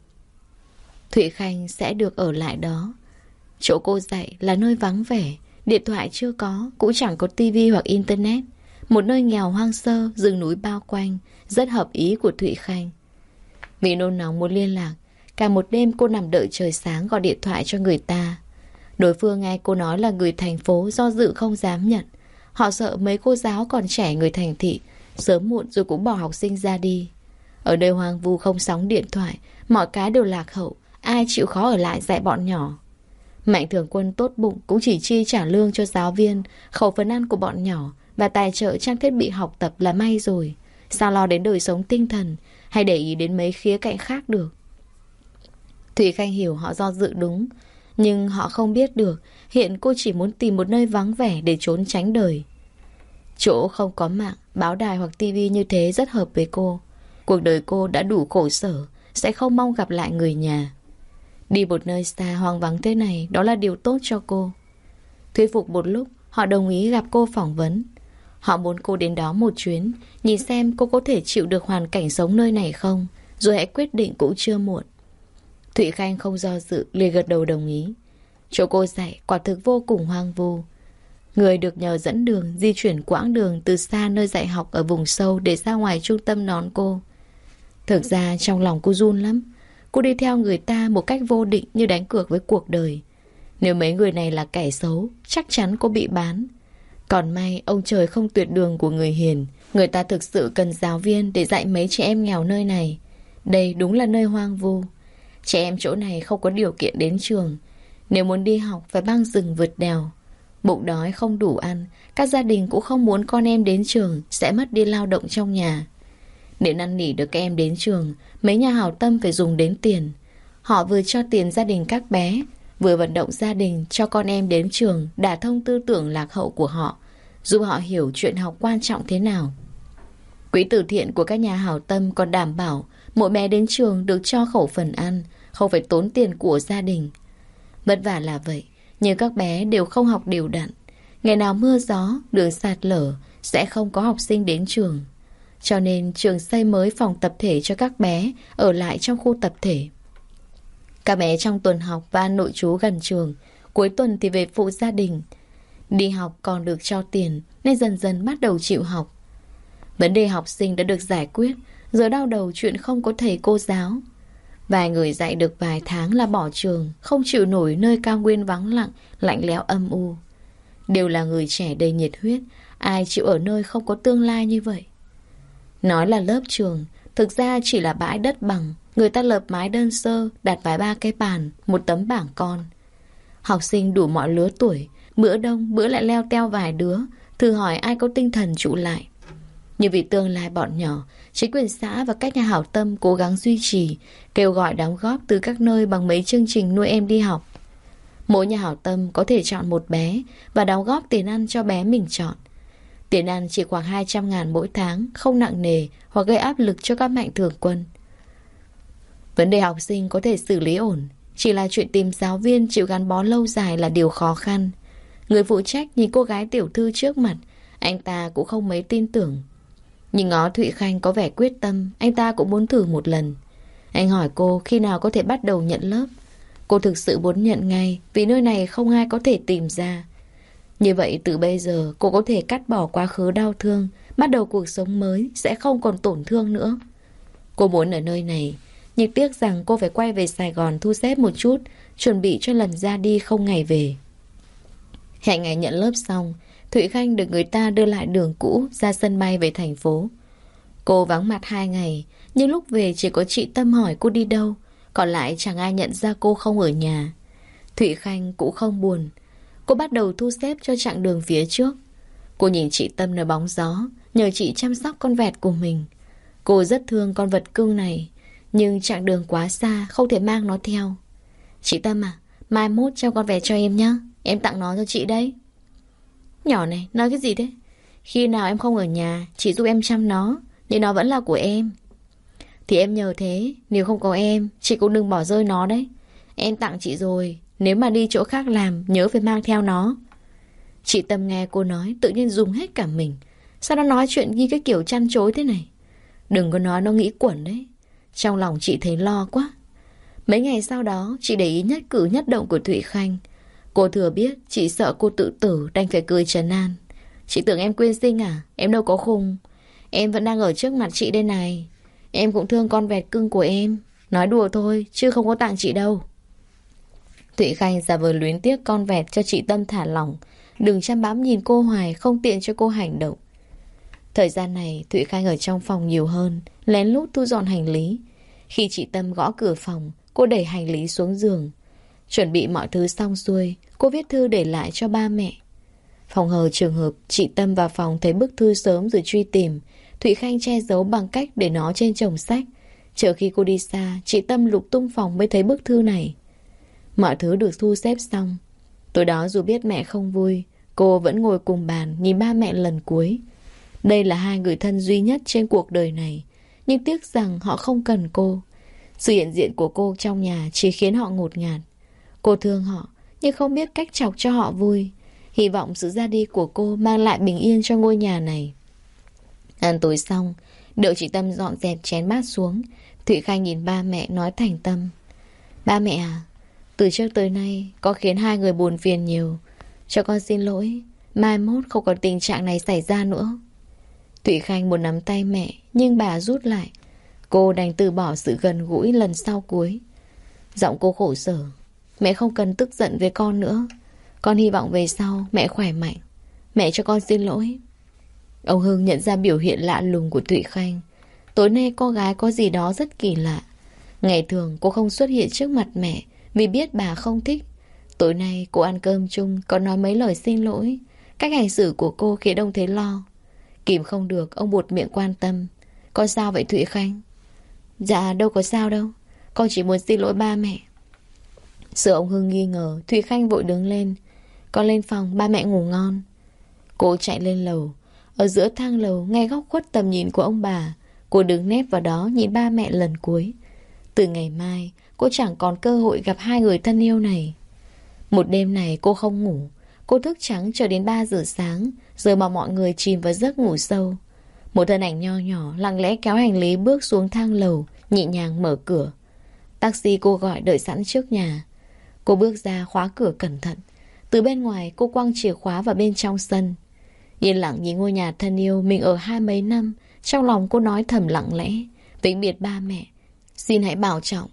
Thụy Khanh sẽ được ở lại đó. Chỗ cô dạy là nơi vắng vẻ, điện thoại chưa có, cũng chẳng có tivi hoặc internet. Một nơi nghèo hoang sơ, rừng núi bao quanh, rất hợp ý của Thụy Khanh. Vì nôn nóng muốn liên lạc, cả một đêm cô nằm đợi trời sáng gọi điện thoại cho người ta. Đối phương nghe cô nói là người thành phố do dự không dám nhận. Họ sợ mấy cô giáo còn trẻ người thành thị, sớm muộn rồi cũng bỏ học sinh ra đi. Ở nơi hoang vu không sóng điện thoại, mọi cái đều lạc hậu, ai chịu khó ở lại dạy bọn nhỏ. Mạnh Thường Quân tốt bụng cũng chỉ chi trả lương cho giáo viên, khẩu phần ăn của bọn nhỏ và tài trợ trang thiết bị học tập là may rồi. Sao lo đến đời sống tinh thần hay để ý đến mấy khía cạnh khác được. Thủy Khanh hiểu họ do dự đúng, nhưng họ không biết được hiện cô chỉ muốn tìm một nơi vắng vẻ để trốn tránh đời. Chỗ không có mạng, báo đài hoặc tivi như thế rất hợp với cô. Cuộc đời cô đã đủ khổ sở, sẽ không mong gặp lại người nhà. Đi một nơi xa hoang vắng thế này, đó là điều tốt cho cô. Thuyết phục một lúc, họ đồng ý gặp cô phỏng vấn. Họ muốn cô đến đó một chuyến, nhìn xem cô có thể chịu được hoàn cảnh sống nơi này không, rồi hãy quyết định cũng chưa muộn. Thụy Khanh không do dự, liền gật đầu đồng ý. Chỗ cô dạy quả thực vô cùng hoang vu. Người được nhờ dẫn đường, di chuyển quãng đường từ xa nơi dạy học ở vùng sâu để ra ngoài trung tâm đón cô. Thực ra trong lòng cô run lắm. Cô đi theo người ta một cách vô định như đánh cược với cuộc đời. Nếu mấy người này là kẻ xấu, chắc chắn cô bị bán. Còn may ông trời không tuyệt đường của người hiền. Người ta thực sự cần giáo viên để dạy mấy trẻ em nghèo nơi này. Đây đúng là nơi hoang vu. Trẻ em chỗ này không có điều kiện đến trường. Nếu muốn đi học phải băng rừng vượt đèo. Bụng đói không đủ ăn, các gia đình cũng không muốn con em đến trường, sẽ mất đi lao động trong nhà. Để năn nỉ được các em đến trường, mấy nhà hảo tâm phải dùng đến tiền. Họ vừa cho tiền gia đình các bé, vừa vận động gia đình cho con em đến trường, đả thông tư tưởng lạc hậu của họ, giúp họ hiểu chuyện học quan trọng thế nào. Quỹ từ thiện của các nhà hảo tâm còn đảm bảo mỗi bé đến trường được cho khẩu phần ăn, không phải tốn tiền của gia đình. Vất vả là vậy, nhưng các bé đều không học đều đặn. Ngày nào mưa gió, đường sạt lở, sẽ không có học sinh đến trường. Cho nên trường xây mới phòng tập thể cho các bé ở lại trong khu tập thể. Các bé trong tuần học và ăn nội trú gần trường, cuối tuần thì về phụ gia đình. Đi học còn được cho tiền nên dần dần bắt đầu chịu học. Vấn đề học sinh đã được giải quyết, giờ đau đầu chuyện không có thầy cô giáo. Vài người dạy được vài tháng là bỏ trường, không chịu nổi nơi cao nguyên vắng lặng, lạnh lẽo âm u. Đều là người trẻ đầy nhiệt huyết, ai chịu ở nơi không có tương lai như vậy. Nói là lớp trường, thực ra chỉ là bãi đất bằng. Người ta lợp mái đơn sơ, đặt vài ba cái bàn, một tấm bảng con. Học sinh đủ mọi lứa tuổi, bữa đông bữa lại leo teo vài đứa, thử hỏi ai có tinh thần trụ lại. Nhưng vì tương lai bọn nhỏ, chính quyền xã và các nhà hảo tâm cố gắng duy trì, kêu gọi đóng góp từ các nơi bằng mấy chương trình nuôi em đi học. Mỗi nhà hảo tâm có thể chọn một bé và đóng góp tiền ăn cho bé mình chọn. Tiền ăn chỉ khoảng 200.000 mỗi tháng, không nặng nề hoặc gây áp lực cho các mạnh thường quân. Vấn đề học sinh có thể xử lý ổn, chỉ là chuyện tìm giáo viên chịu gắn bó lâu dài là điều khó khăn. Người phụ trách nhìn cô gái tiểu thư trước mặt, anh ta cũng không mấy tin tưởng. Nhưng ngó Thụy Khanh có vẻ quyết tâm, anh ta cũng muốn thử một lần. Anh hỏi cô khi nào có thể bắt đầu nhận lớp. Cô thực sự muốn nhận ngay, vì nơi này không ai có thể tìm ra. Như vậy từ bây giờ cô có thể cắt bỏ quá khứ đau thương, bắt đầu cuộc sống mới, sẽ không còn tổn thương nữa. Cô muốn ở nơi này, nhưng tiếc rằng cô phải quay về Sài Gòn thu xếp một chút, chuẩn bị cho lần ra đi không ngày về. Hẹn ngày nhận lớp xong, Thụy Khanh được người ta đưa lại đường cũ ra sân bay về thành phố. Cô vắng mặt 2 ngày, nhưng lúc về chỉ có chị Tâm hỏi cô đi đâu, còn lại chẳng ai nhận ra cô không ở nhà. Thụy Khanh cũng không buồn. Cô bắt đầu thu xếp cho chặng đường phía trước. Cô nhìn chị Tâm nơi bóng gió, nhờ chị chăm sóc con vẹt của mình. Cô rất thương con vật cưng này, nhưng chặng đường quá xa, không thể mang nó theo. Chị Tâm à, mai mốt trao con về cho em nhá. Em tặng nó cho chị đấy. Nhỏ này, nói cái gì thế? Khi nào em không ở nhà, chị giúp em chăm nó, nhưng nó vẫn là của em. Thì em nhờ thế, nếu không có em, chị cũng đừng bỏ rơi nó đấy. Em tặng chị rồi, nếu mà đi chỗ khác làm, nhớ phải mang theo nó. Chị Tâm nghe cô nói, tự nhiên rùng hết cả mình. Sao nó nói chuyện như cái kiểu chăn chối thế này? Đừng có nói nó nghĩ quẩn đấy. Trong lòng chị thấy lo quá. Mấy ngày sau đó, chị để ý nhất cử nhất động của Thụy Khanh. Cô thừa biết, chị sợ cô tự tử, đành phải cười trấn an. Chị tưởng em quên sinh à? Em đâu có khùng. Em vẫn đang ở trước mặt chị đây này. Em cũng thương con vẹt cưng của em. Nói đùa thôi, chứ không có tặng chị đâu. Thụy Khanh giả vờ luyến tiếc con vẹt cho chị Tâm thả lỏng. Đừng chăm bám nhìn cô hoài, không tiện cho cô hành động. Thời gian này, Thụy Khanh ở trong phòng nhiều hơn, lén lút thu dọn hành lý. Khi chị Tâm gõ cửa phòng, cô đẩy hành lý xuống giường. Chuẩn bị mọi thứ xong xuôi, cô viết thư để lại cho ba mẹ. Phòng hờ trường hợp chị Tâm vào phòng thấy bức thư sớm rồi truy tìm, Thụy Khanh che giấu bằng cách để nó trên chồng sách. Chờ khi cô đi xa, chị Tâm lục tung phòng mới thấy bức thư này. Mọi thứ được thu xếp xong. Tối đó dù biết mẹ không vui, cô vẫn ngồi cùng bàn nhìn ba mẹ lần cuối. Đây là hai người thân duy nhất trên cuộc đời này, nhưng tiếc rằng họ không cần cô. Sự hiện diện của cô trong nhà chỉ khiến họ ngột ngạt. Cô thương họ, nhưng không biết cách chọc cho họ vui. Hy vọng sự ra đi của cô mang lại bình yên cho ngôi nhà này. Ăn tối xong, đợi chị Tâm dọn dẹp chén bát xuống, Thụy Khanh nhìn ba mẹ nói thành tâm. Ba mẹ à, từ trước tới nay có khiến hai người buồn phiền nhiều. Cho con xin lỗi, mai mốt không còn tình trạng này xảy ra nữa. Thụy Khanh muốn nắm tay mẹ, nhưng bà rút lại. Cô đành từ bỏ sự gần gũi lần sau cuối. Giọng cô khổ sở. Mẹ không cần tức giận với con nữa. Con hy vọng về sau mẹ khỏe mạnh. Mẹ cho con xin lỗi. Ông Hưng nhận ra biểu hiện lạ lùng của Thụy Khanh. Tối nay con gái có gì đó rất kỳ lạ. Ngày thường cô không xuất hiện trước mặt mẹ vì biết bà không thích. Tối nay cô ăn cơm chung, còn nói mấy lời xin lỗi. Cách hành xử của cô khiến ông thấy lo. Kìm không được, ông buột miệng quan tâm. Con sao vậy Thụy Khanh? Dạ đâu có sao đâu, con chỉ muốn xin lỗi ba mẹ. Sợ ông Hưng nghi ngờ, Thụy Khanh vội đứng lên. Con lên phòng, ba mẹ ngủ ngon. Cô chạy lên lầu. Ở giữa thang lầu, ngay góc khuất tầm nhìn của ông bà, cô đứng nép vào đó nhìn ba mẹ lần cuối. Từ ngày mai, cô chẳng còn cơ hội gặp hai người thân yêu này. Một đêm này cô không ngủ. Cô thức trắng cho đến 3 giờ sáng, giờ mà mọi người chìm vào giấc ngủ sâu. Một thân ảnh nho nhỏ lặng lẽ kéo hành lý bước xuống thang lầu, nhẹ nhàng mở cửa. Taxi cô gọi đợi sẵn trước nhà. Cô bước ra khóa cửa cẩn thận. Từ bên ngoài cô quăng chìa khóa vào bên trong sân. Yên lặng nhìn ngôi nhà thân yêu mình ở 20 mấy năm. Trong lòng cô nói thầm lặng lẽ. Vĩnh biệt ba mẹ, xin hãy bảo trọng.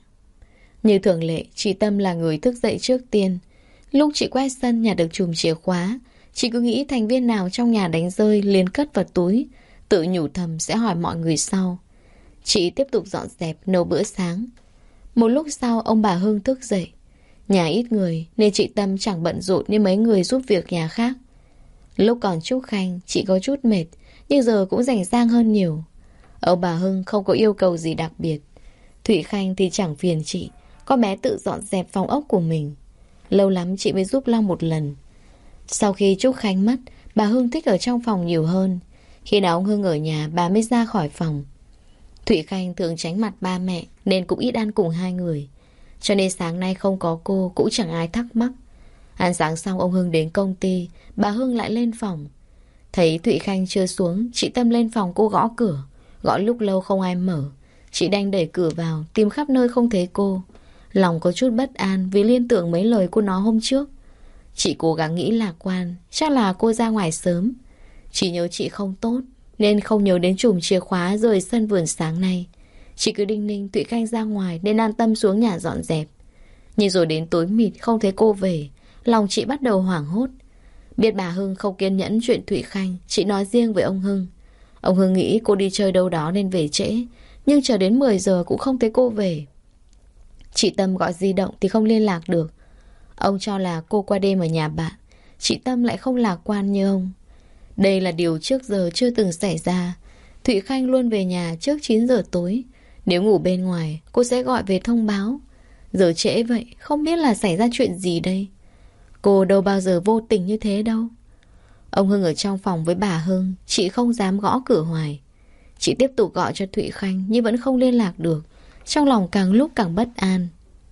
Như thường lệ, chị Tâm là người thức dậy trước tiên. Lúc chị quét sân nhà được chùm chìa khóa, chị cứ nghĩ thành viên nào trong nhà đánh rơi liền cất vào túi, tự nhủ thầm sẽ hỏi mọi người sau. Chị tiếp tục dọn dẹp nấu bữa sáng. Một lúc sau ông bà Hưng thức dậy. Nhà ít người nên chị Tâm chẳng bận rộn như mấy người giúp việc nhà khác. Lúc còn Trúc Khanh chị có chút mệt, nhưng giờ cũng rảnh rang hơn nhiều. Ông bà Hưng không có yêu cầu gì đặc biệt. Thụy Khanh thì chẳng phiền chị, con bé tự dọn dẹp phòng ốc của mình. Lâu lắm chị mới giúp Long một lần. Sau khi Trúc Khanh mất, bà Hưng thích ở trong phòng nhiều hơn. Khi nào ông Hưng ở nhà, bà mới ra khỏi phòng. Thụy Khanh thường tránh mặt ba mẹ nên cũng ít ăn cùng hai người. Cho nên sáng nay không có cô cũng chẳng ai thắc mắc. Ăn sáng xong ông Hưng đến công ty, bà Hưng lại lên phòng. Thấy Thụy Khanh chưa xuống, chị Tâm lên phòng cô gõ cửa. Gõ lúc lâu không ai mở. Chị đành đẩy cửa vào, tìm khắp nơi không thấy cô. Lòng có chút bất an vì liên tưởng mấy lời cô nói hôm trước. Chị cố gắng nghĩ lạc quan, chắc là cô ra ngoài sớm. Chỉ nhớ chị không tốt nên không nhớ đến chùm chìa khóa rời sân vườn sáng nay. Chị cứ đinh ninh Thụy Khanh ra ngoài nên an tâm xuống nhà dọn dẹp. Nhưng rồi đến tối mịt không thấy cô về, lòng chị bắt đầu hoảng hốt. Biết bà Hưng không kiên nhẫn chuyện Thụy Khanh, chị nói riêng với ông Hưng. Ông Hưng nghĩ cô đi chơi đâu đó nên về trễ, nhưng chờ đến 10 giờ cũng không thấy cô về. Chị Tâm gọi di động thì không liên lạc được. Ông cho là cô qua đêm ở nhà bạn. Chị Tâm lại không lạc quan như ông. Đây là điều trước giờ chưa từng xảy ra. Thụy Thụy Khanh luôn về nhà trước 9 giờ tối. Nếu ngủ bên ngoài, cô sẽ gọi về thông báo. Giờ trễ vậy, không biết là xảy ra chuyện gì đây. Cô đâu bao giờ vô tình như thế đâu. Ông Hưng ở trong phòng với bà Hưng, chị không dám gõ cửa hoài. Chị tiếp tục gọi cho Thụy Khanh nhưng vẫn không liên lạc được. Trong lòng càng lúc càng bất an.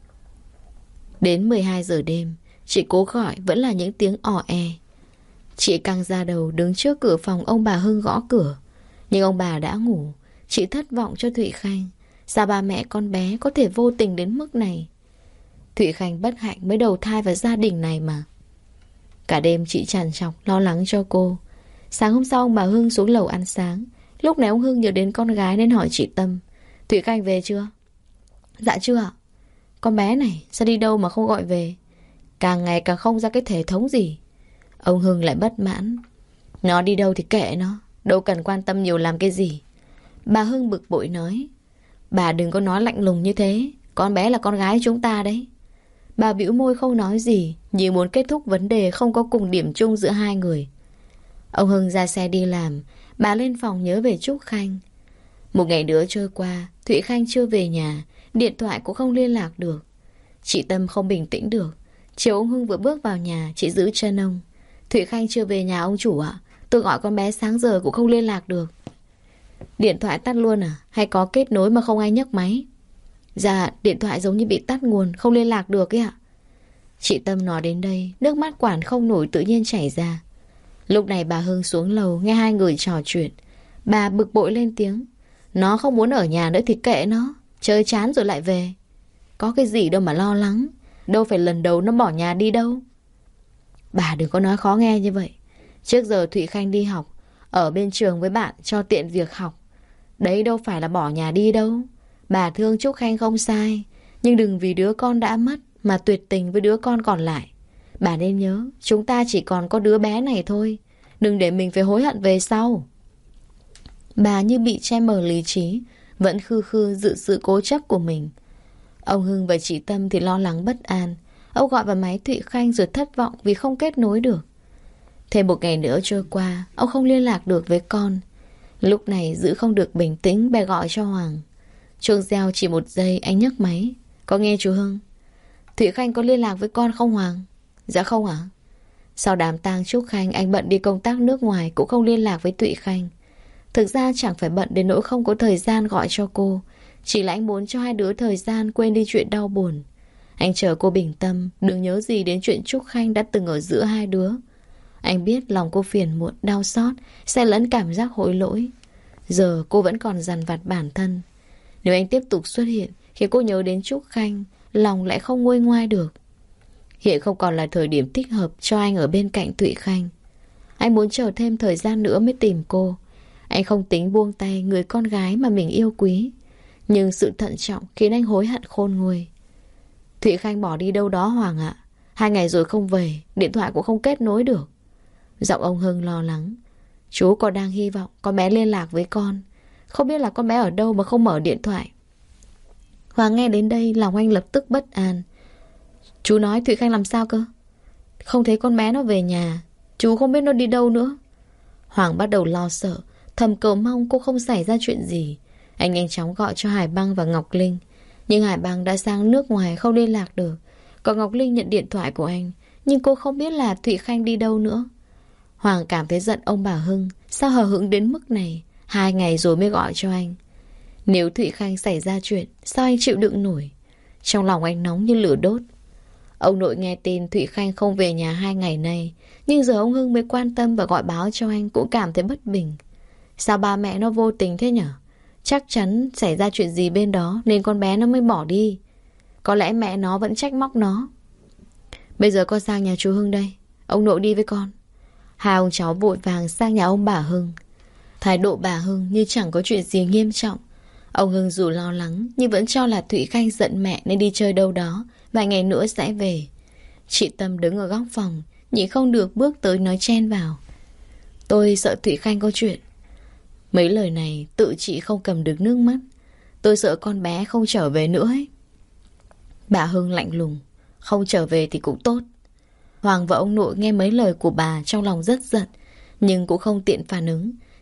Đến 12 giờ đêm, chị cố gọi vẫn là những tiếng ò e. Chị căng ra đầu đứng trước cửa phòng ông bà Hưng gõ cửa. Nhưng ông bà đã ngủ. Chị thất vọng cho Thụy Khanh. Sao ba mẹ con bé có thể vô tình đến mức này? Thụy Khanh bất hạnh mới đầu thai vào gia đình này mà. Cả đêm chị trằn trọc lo lắng cho cô. Sáng hôm sau ông bà Hưng xuống lầu ăn sáng. Lúc này ông Hưng nhớ đến con gái nên hỏi chị Tâm: Thụy Khanh về chưa? Dạ chưa ạ. Con bé này sao đi đâu mà không gọi về? Càng ngày càng không ra cái thể thống gì. Ông Hưng lại bất mãn. Nó đi đâu thì kệ nó, đâu cần quan tâm nhiều làm cái gì. Bà Hưng bực bội nói: Bà đừng có nói lạnh lùng như thế. Con bé là con gái chúng ta đấy. Bà bĩu môi không nói gì, như muốn kết thúc vấn đề không có cùng điểm chung giữa hai người. Ông Hưng ra xe đi làm. Bà lên phòng nhớ về Trúc Khanh. Một ngày nữa trôi qua, Thụy Khanh chưa về nhà. Điện thoại cũng không liên lạc được. Chị Tâm không bình tĩnh được. Chiều ông Hưng vừa bước vào nhà, chị giữ chân ông: Thụy Khanh chưa về nhà ông chủ ạ. Tôi gọi con bé sáng giờ cũng không liên lạc được. Điện thoại tắt luôn à? Hay có kết nối mà không ai nhấc máy? Dạ, điện thoại giống như bị tắt nguồn, không liên lạc được ấy ạ. Chị Tâm nói đến đây, nước mắt quản không nổi tự nhiên chảy ra. Lúc này bà Hưng xuống lầu nghe hai người trò chuyện. Bà bực bội lên tiếng: Nó không muốn ở nhà nữa thì kệ nó, chơi chán rồi lại về. Có cái gì đâu mà lo lắng. Đâu phải lần đầu nó bỏ nhà đi đâu. Bà đừng có nói khó nghe như vậy. Trước giờ Thụy Khanh đi học, ở bên trường với bạn cho tiện việc học. Đấy đâu phải là bỏ nhà đi đâu. Bà thương Trúc Khanh không sai, nhưng đừng vì đứa con đã mất mà tuyệt tình với đứa con còn lại. Bà nên nhớ, chúng ta chỉ còn có đứa bé này thôi. Đừng để mình phải hối hận về sau. Bà như bị che mờ lý trí, vẫn khư khư dự sự cố chấp của mình. Ông Hưng và chị Tâm thì lo lắng bất an. Ông gọi vào máy Thụy Khanh rồi thất vọng vì không kết nối được. Thêm một ngày nữa trôi qua, ông không liên lạc được với con. Lúc này giữ không được bình tĩnh, bèn gọi cho Hoàng. Chuông reo chỉ 1 giây, anh nhấc máy. Có nghe chú Hưng? Thụy Khanh có liên lạc với con không Hoàng? Dạ không ạ. Sau đám tang Trúc Khanh, anh bận đi công tác nước ngoài cũng không liên lạc với Thụy Khanh. Thực ra chẳng phải bận đến nỗi không có thời gian gọi cho cô. Chỉ là anh muốn cho hai đứa thời gian quên đi chuyện đau buồn. Anh chờ cô bình tâm, đừng nhớ gì đến chuyện Trúc Khanh đã từng ở giữa hai đứa. Anh biết lòng cô phiền muộn, đau xót, sẽ lẫn cảm giác hối lỗi. Giờ cô vẫn còn dằn vặt bản thân. Nếu anh tiếp tục xuất hiện khi cô nhớ đến Trúc Khanh, lòng lại không nguôi ngoai được. Hiện không còn là thời điểm thích hợp cho anh ở bên cạnh Thụy Khanh. Anh muốn chờ thêm thời gian nữa mới tìm cô. Anh không tính buông tay người con gái mà mình yêu quý. Nhưng sự thận trọng khiến anh hối hận khôn nguôi. Thụy Khanh bỏ đi đâu đó Hoàng ạ. 2 ngày rồi không về, điện thoại cũng không kết nối được. Giọng ông Hưng lo lắng. Chú còn đang hy vọng con bé liên lạc với con. Không biết là con bé ở đâu mà không mở điện thoại. Hoàng nghe đến đây lòng anh lập tức bất an. Chú nói Thụy Khanh làm sao cơ? Không thấy con bé nó về nhà. Chú không biết nó đi đâu nữa. Hoàng bắt đầu lo sợ, thầm cầu mong cô không xảy ra chuyện gì. Anh nhanh chóng gọi cho Hải Băng và Ngọc Linh. Nhưng Hải Băng đã sang nước ngoài không liên lạc được. Còn Ngọc Linh nhận điện thoại của anh, nhưng cô không biết là Thụy Khanh đi đâu nữa. Hoàng cảm thấy giận ông bà Hưng. Sao hờ hững đến mức này? 2 ngày rồi mới gọi cho anh. Nếu Thụy Khanh xảy ra chuyện, sao anh chịu đựng nổi? Trong lòng anh nóng như lửa đốt. Ông nội nghe tin Thụy Khanh không về nhà 2 ngày nay, nhưng giờ ông Hưng mới quan tâm và gọi báo cho anh cũng cảm thấy bất bình. Sao ba mẹ nó vô tình thế nhở? Chắc chắn xảy ra chuyện gì bên đó nên con bé nó mới bỏ đi. Có lẽ mẹ nó vẫn trách móc nó. Bây giờ con sang nhà chú Hưng đây. Ông nội đi với con. Hai ông cháu vội vàng sang nhà ông bà Hưng. Thái độ bà Hưng như chẳng có chuyện gì nghiêm trọng. Ông Hưng dù lo lắng nhưng vẫn cho là Thụy Khanh giận mẹ nên đi chơi đâu đó, vài ngày nữa sẽ về. Chị Tâm đứng ở góc phòng, nhịn không được bước tới nói chen vào. Tôi sợ Thụy Khanh có chuyện. Mấy lời này tự chị không cầm được nước mắt. Tôi sợ con bé không trở về nữa ấy. Bà Hưng lạnh lùng. Không trở về thì cũng tốt. Hoàng và ông nội nghe mấy lời của bà trong lòng rất giận, nhưng cũng không tiện phản ứng.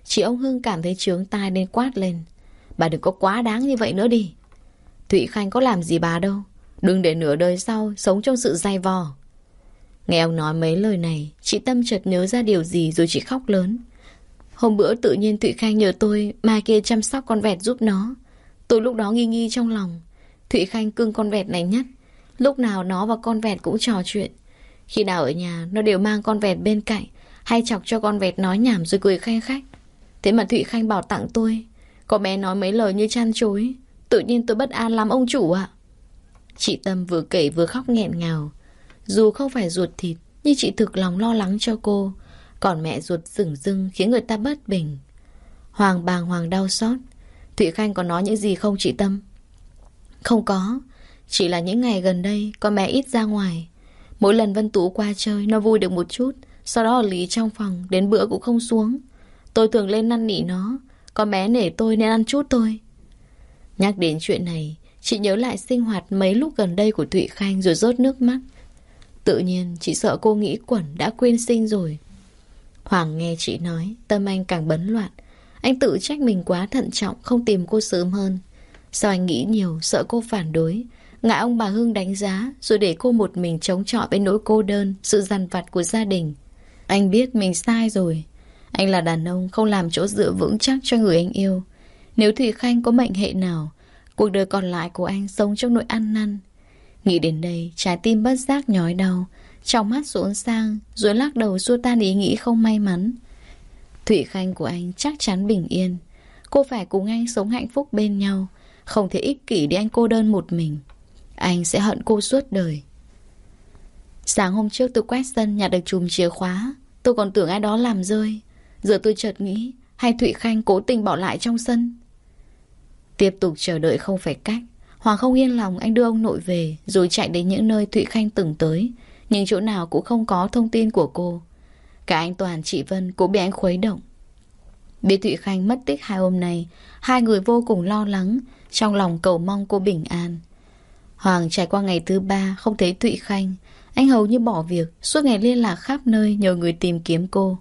Chị ông Hưng cảm thấy chướng tai nên quát lên: Bà đừng có quá đáng như vậy nữa đi. Thụy Khanh có làm gì bà đâu. Đừng để nửa đời sau sống trong sự dày vò. Nghe ông nói mấy lời này, chị Tâm chợt nhớ ra điều gì rồi chị khóc lớn. Hôm bữa tự nhiên Thụy Khanh nhờ tôi mai kia chăm sóc con vẹt giúp nó. Tôi lúc đó nghi nghi trong lòng. Thụy Khanh cưng con vẹt này nhất. Lúc nào nó và con vẹt cũng trò chuyện. Khi nào ở nhà nó đều mang con vẹt bên cạnh, hay chọc cho con vẹt nói nhảm rồi cười khanh khách. Thế mà Thụy Khanh bảo tặng tôi. Có bé nói mấy lời như chăn chối. Tự nhiên tôi bất an lắm ông chủ ạ. Chị Tâm vừa kể vừa khóc nghẹn ngào. Dù không phải ruột thịt, nhưng chị thực lòng lo lắng cho cô. Còn mẹ ruột rửng rưng khiến người ta bất bình. Hoàng bàng hoàng đau xót. Thụy Khanh có nói những gì không chị Tâm? Không có. Chỉ là những ngày gần đây con bé ít ra ngoài. Mỗi lần Vân Tú qua chơi nó vui được một chút, sau đó ở lì trong phòng, đến bữa cũng không xuống. Tôi thường lên năn nỉ nó. Con bé nể tôi nên ăn chút thôi. Nhắc đến chuyện này, chị nhớ lại sinh hoạt mấy lúc gần đây của Thụy Khanh rồi rớt nước mắt. Tự nhiên chị sợ cô nghĩ quẩn đã quên sinh rồi. Hoàng nghe chị nói, tâm anh càng bấn loạn. Anh tự trách mình quá thận trọng, không tìm cô sớm hơn. Sao anh nghĩ nhiều, sợ cô phản đối, ngại ông bà Hưng đánh giá, rồi để cô một mình chống chọi với nỗi cô đơn, sự dằn vặt của gia đình. Anh biết mình sai rồi. Anh là đàn ông không làm chỗ dựa vững chắc cho người anh yêu. Nếu Thùy Khanh có mệnh hệ nào, cuộc đời còn lại của anh sống trong nỗi ăn năn. Nghĩ đến đây, trái tim bất giác nhói đau, trong mắt xốn sang, rồi lắc đầu xua tan ý nghĩ không may mắn. Thụy Khanh của anh chắc chắn bình yên. Cô phải cùng anh sống hạnh phúc bên nhau, không thể ích kỷ để anh cô đơn một mình. Anh sẽ hận cô suốt đời. Sáng hôm trước tôi quét sân nhặt được chùm chìa khóa. Tôi còn tưởng ai đó làm rơi. Giờ tôi chợt nghĩ, hay Thụy Khanh cố tình bỏ lại trong sân. Tiếp tục chờ đợi không phải cách. Hoàng không yên lòng, anh đưa ông nội về, rồi chạy đến những nơi Thụy Khanh từng tới. Nhưng chỗ nào cũng không có thông tin của cô. Cả anh Toàn, chị Vân cũng bị anh khuấy động. Biết Thụy Khanh mất tích 2 hôm nay, hai người vô cùng lo lắng, trong lòng cầu mong cô bình an. Hoàng trải qua ngày thứ 3 không thấy Thụy Khanh. Anh hầu như bỏ việc, suốt ngày liên lạc khắp nơi nhờ người tìm kiếm cô.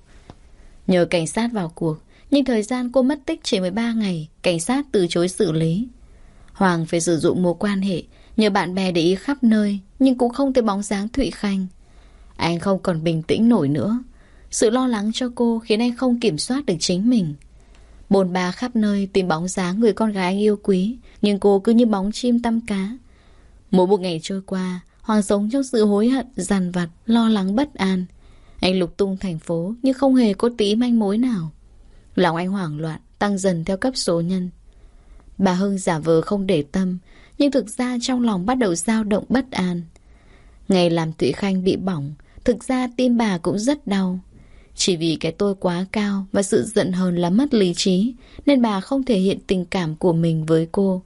Nhờ cảnh sát vào cuộc, nhưng thời gian cô mất tích chỉ 13 ngày, cảnh sát từ chối xử lý. Hoàng phải sử dụng mối quan hệ, nhờ bạn bè để ý khắp nơi, nhưng cũng không thấy bóng dáng Thụy Khanh. Anh không còn bình tĩnh nổi nữa. Sự lo lắng cho cô khiến anh không kiểm soát được chính mình. Bồn ba khắp nơi tìm bóng dáng người con gái anh yêu quý, nhưng cô cứ như bóng chim tăm cá. Mỗi một ngày trôi qua, Hoàng sống trong sự hối hận, dằn vặt, lo lắng bất an. Anh lục tung thành phố nhưng không hề có tí manh mối nào. Lòng anh hoảng loạn, tăng dần theo cấp số nhân. Bà Hưng giả vờ không để tâm, nhưng thực ra trong lòng bắt đầu dao động bất an. Ngày làm Thụy Khanh bị bỏng, thực ra tim bà cũng rất đau. Chỉ vì cái tôi quá cao và sự giận hờn là mất lý trí, nên bà không thể hiện tình cảm của mình với cô.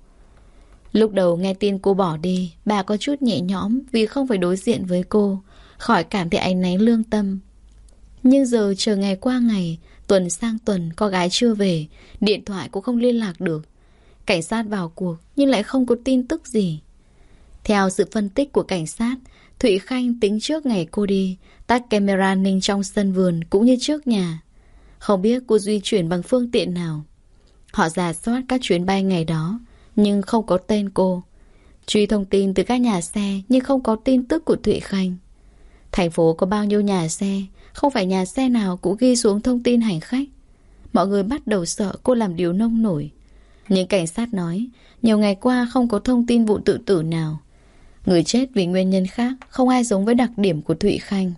Lúc đầu nghe tin cô bỏ đi, bà có chút nhẹ nhõm vì không phải đối diện với cô, khỏi cảm thấy áy náy lương tâm. Nhưng giờ chờ ngày qua ngày, tuần sang tuần có gái chưa về, điện thoại cũng không liên lạc được. Cảnh sát vào cuộc nhưng lại không có tin tức gì. Theo sự phân tích của cảnh sát, Thụy Khanh tính trước ngày cô đi, tắt camera an ninh trong sân vườn cũng như trước nhà. Không biết cô di chuyển bằng phương tiện nào. Họ rà soát các chuyến bay ngày đó, nhưng không có tên cô. Truy thông tin từ các nhà xe, nhưng không có tin tức của Thụy Khanh. Thành phố có bao nhiêu nhà xe, không phải nhà xe nào cũng ghi xuống thông tin hành khách. Mọi người bắt đầu sợ cô làm điều nông nổi. Nhưng cảnh sát nói, nhiều ngày qua không có thông tin vụ tự tử nào. Người chết vì nguyên nhân khác, không ai giống với đặc điểm của Thụy Khanh.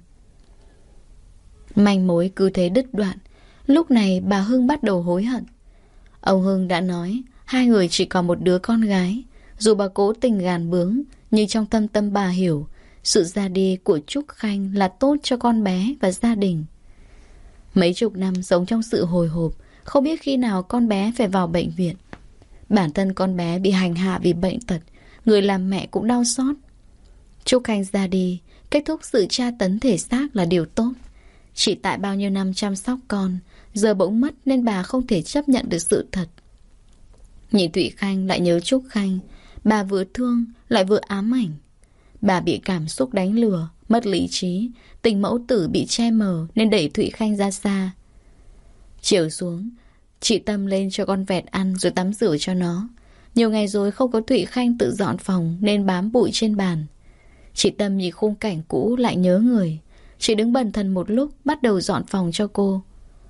Manh mối cứ thế đứt đoạn. Lúc này bà Hưng bắt đầu hối hận. Ông Hưng đã nói hai người chỉ còn một đứa con gái. Dù bà cố tình gàn bướng, nhưng trong thâm tâm bà hiểu sự ra đi của Trúc Khanh là tốt cho con bé và gia đình. Mấy chục năm sống trong sự hồi hộp, không biết khi nào con bé phải vào bệnh viện. Bản thân con bé bị hành hạ vì bệnh tật, người làm mẹ cũng đau xót. Trúc Khanh ra đi, kết thúc sự tra tấn thể xác là điều tốt. Chỉ tại bao nhiêu năm chăm sóc con, giờ bỗng mất nên bà không thể chấp nhận được sự thật. Nhìn Thụy Khanh lại nhớ Trúc Khanh, bà vừa thương lại vừa ám ảnh. Bà bị cảm xúc đánh lừa, mất lý trí, tình mẫu tử bị che mờ nên đẩy Thụy Khanh ra xa. Chiều xuống, Chị Tâm lên cho con vẹt ăn rồi tắm rửa cho nó. Nhiều ngày rồi không có Thụy Khanh tự dọn phòng nên bám bụi trên bàn. Chị Tâm nhìn khung cảnh cũ lại nhớ người. Chị đứng bần thần một lúc, bắt đầu dọn phòng cho cô.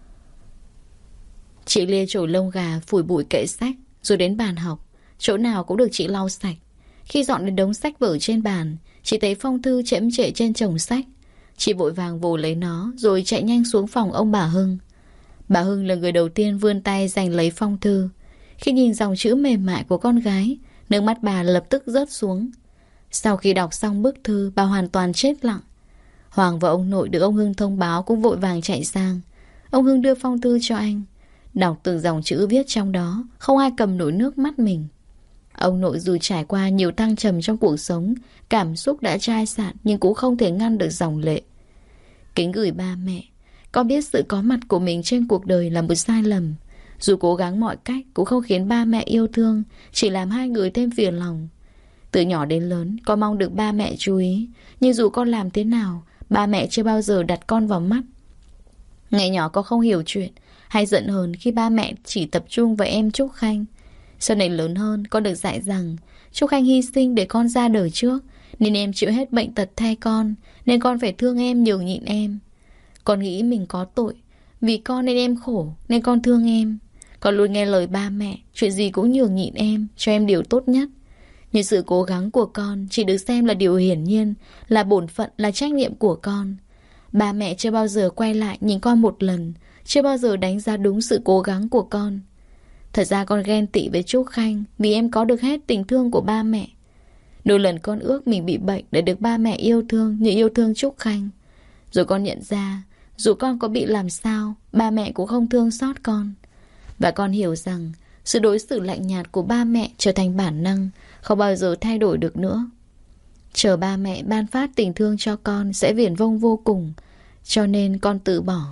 Chị lia chổi lông gà phủi bụi kệ sách, rồi đến bàn học. Chỗ nào cũng được chị lau sạch. Khi dọn đến đống sách vở trên bàn, chị thấy phong thư chễm chệ trên chồng sách. Chị vội vàng vồ lấy nó, rồi chạy nhanh xuống phòng ông bà Hưng. Bà Hưng là người đầu tiên vươn tay giành lấy phong thư. Khi nhìn dòng chữ mềm mại của con gái, nước mắt bà lập tức rớt xuống. Sau khi đọc xong bức thư, bà hoàn toàn chết lặng. Hoàng và ông nội được ông Hưng thông báo cũng vội vàng chạy sang. Ông Hưng đưa phong thư cho anh. Đọc từng dòng chữ viết trong đó, không ai cầm nổi nước mắt mình. Ông nội dù trải qua nhiều thăng trầm trong cuộc sống, cảm xúc đã chai sạn nhưng cũng không thể ngăn được dòng lệ. Kính gửi ba mẹ, con biết sự có mặt của mình trên cuộc đời là một sai lầm. Dù cố gắng mọi cách cũng không khiến ba mẹ yêu thương, chỉ làm hai người thêm phiền lòng. Từ nhỏ đến lớn, con mong được ba mẹ chú ý, nhưng dù con làm thế nào, ba mẹ chưa bao giờ đặt con vào mắt. Ngày nhỏ con không hiểu chuyện, hay giận hờn khi ba mẹ chỉ tập trung vào em Trúc Khanh. Sau này lớn hơn, con được dạy rằng Trúc Khanh hy sinh để con ra đời trước, nên em chịu hết bệnh tật thay con, nên con phải thương em, nhường nhịn em. Con nghĩ mình có tội, vì con nên em khổ, nên con thương em. Con luôn nghe lời ba mẹ, chuyện gì cũng nhường nhịn em, cho em điều tốt nhất. Nhưng sự cố gắng của con chỉ được xem là điều hiển nhiên, là bổn phận, là trách nhiệm của con. Ba mẹ chưa bao giờ quay lại nhìn con một lần, chưa bao giờ đánh giá đúng sự cố gắng của con. Thật ra con ghen tị với Trúc Khanh vì em có được hết tình thương của ba mẹ. Đôi lần con ước mình bị bệnh để được ba mẹ yêu thương như yêu thương Trúc Khanh. Rồi con nhận ra, dù con có bị làm sao, ba mẹ cũng không thương xót con. Và con hiểu rằng sự đối xử lạnh nhạt của ba mẹ trở thành bản năng, không bao giờ thay đổi được nữa. Chờ ba mẹ ban phát tình thương cho con sẽ viển vông vô cùng, cho nên con từ bỏ.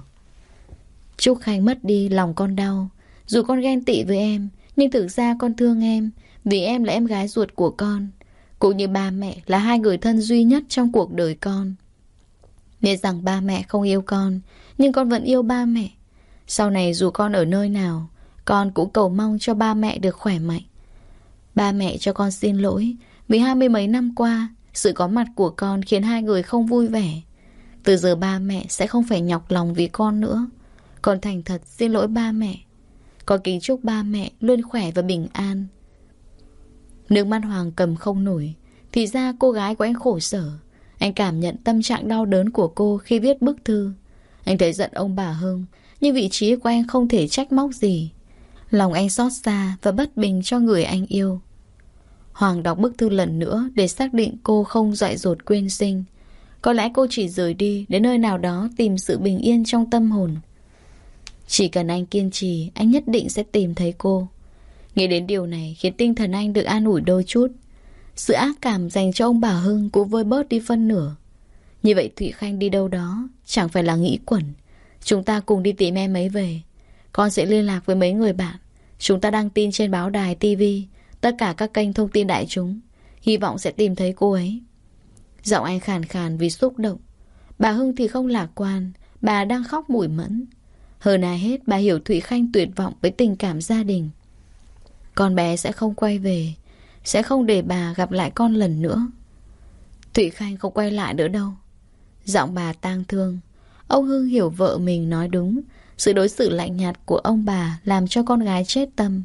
Trúc Khanh mất đi, lòng con đau. Dù con ghen tị với em, nhưng thực ra con thương em, vì em là em gái ruột của con, cũng như ba mẹ là hai người thân duy nhất trong cuộc đời con. Biết rằng ba mẹ không yêu con, nhưng con vẫn yêu ba mẹ. Sau này dù con ở nơi nào, con cũng cầu mong cho ba mẹ được khỏe mạnh. Ba mẹ cho con xin lỗi, vì 20 mấy năm qua, sự có mặt của con khiến hai người không vui vẻ. Từ giờ ba mẹ sẽ không phải nhọc lòng vì con nữa. Con thành thật xin lỗi ba mẹ. Con kính chúc ba mẹ luôn khỏe và bình an. Nước mắt Hoàng cầm không nổi. Thì ra cô gái của anh khổ sở. Anh cảm nhận tâm trạng đau đớn của cô khi viết bức thư. Anh thấy giận ông bà Hưng, nhưng vị trí của anh không thể trách móc gì. Lòng anh xót xa và bất bình cho người anh yêu. Hoàng đọc bức thư lần nữa để xác định cô không dại dột quên sinh. Có lẽ cô chỉ rời đi đến nơi nào đó tìm sự bình yên trong tâm hồn. Chỉ cần anh kiên trì, anh nhất định sẽ tìm thấy cô. Nghĩ đến điều này khiến tinh thần anh được an ủi đôi chút. Sự ác cảm dành cho ông bà Hưng cũng vơi bớt đi phân nửa. Như vậy Thụy Khanh đi đâu đó chẳng phải là nghĩ quẩn. Chúng ta cùng đi tìm em ấy về. Con sẽ liên lạc với mấy người bạn. Chúng ta đăng tin trên báo đài, tivi, tất cả các kênh thông tin đại chúng. Hy vọng sẽ tìm thấy cô ấy. Giọng anh khàn khàn vì xúc động. Bà Hưng thì không lạc quan. Bà đang khóc mủi mẫn. Hơn ai hết bà hiểu Thụy Khanh tuyệt vọng với tình cảm gia đình. Con bé sẽ không quay về, sẽ không để bà gặp lại con lần nữa. Thụy Khanh không quay lại nữa đâu. Giọng bà tang thương. Ông Hưng hiểu vợ mình nói đúng. Sự đối xử lạnh nhạt của ông bà làm cho con gái chết tâm.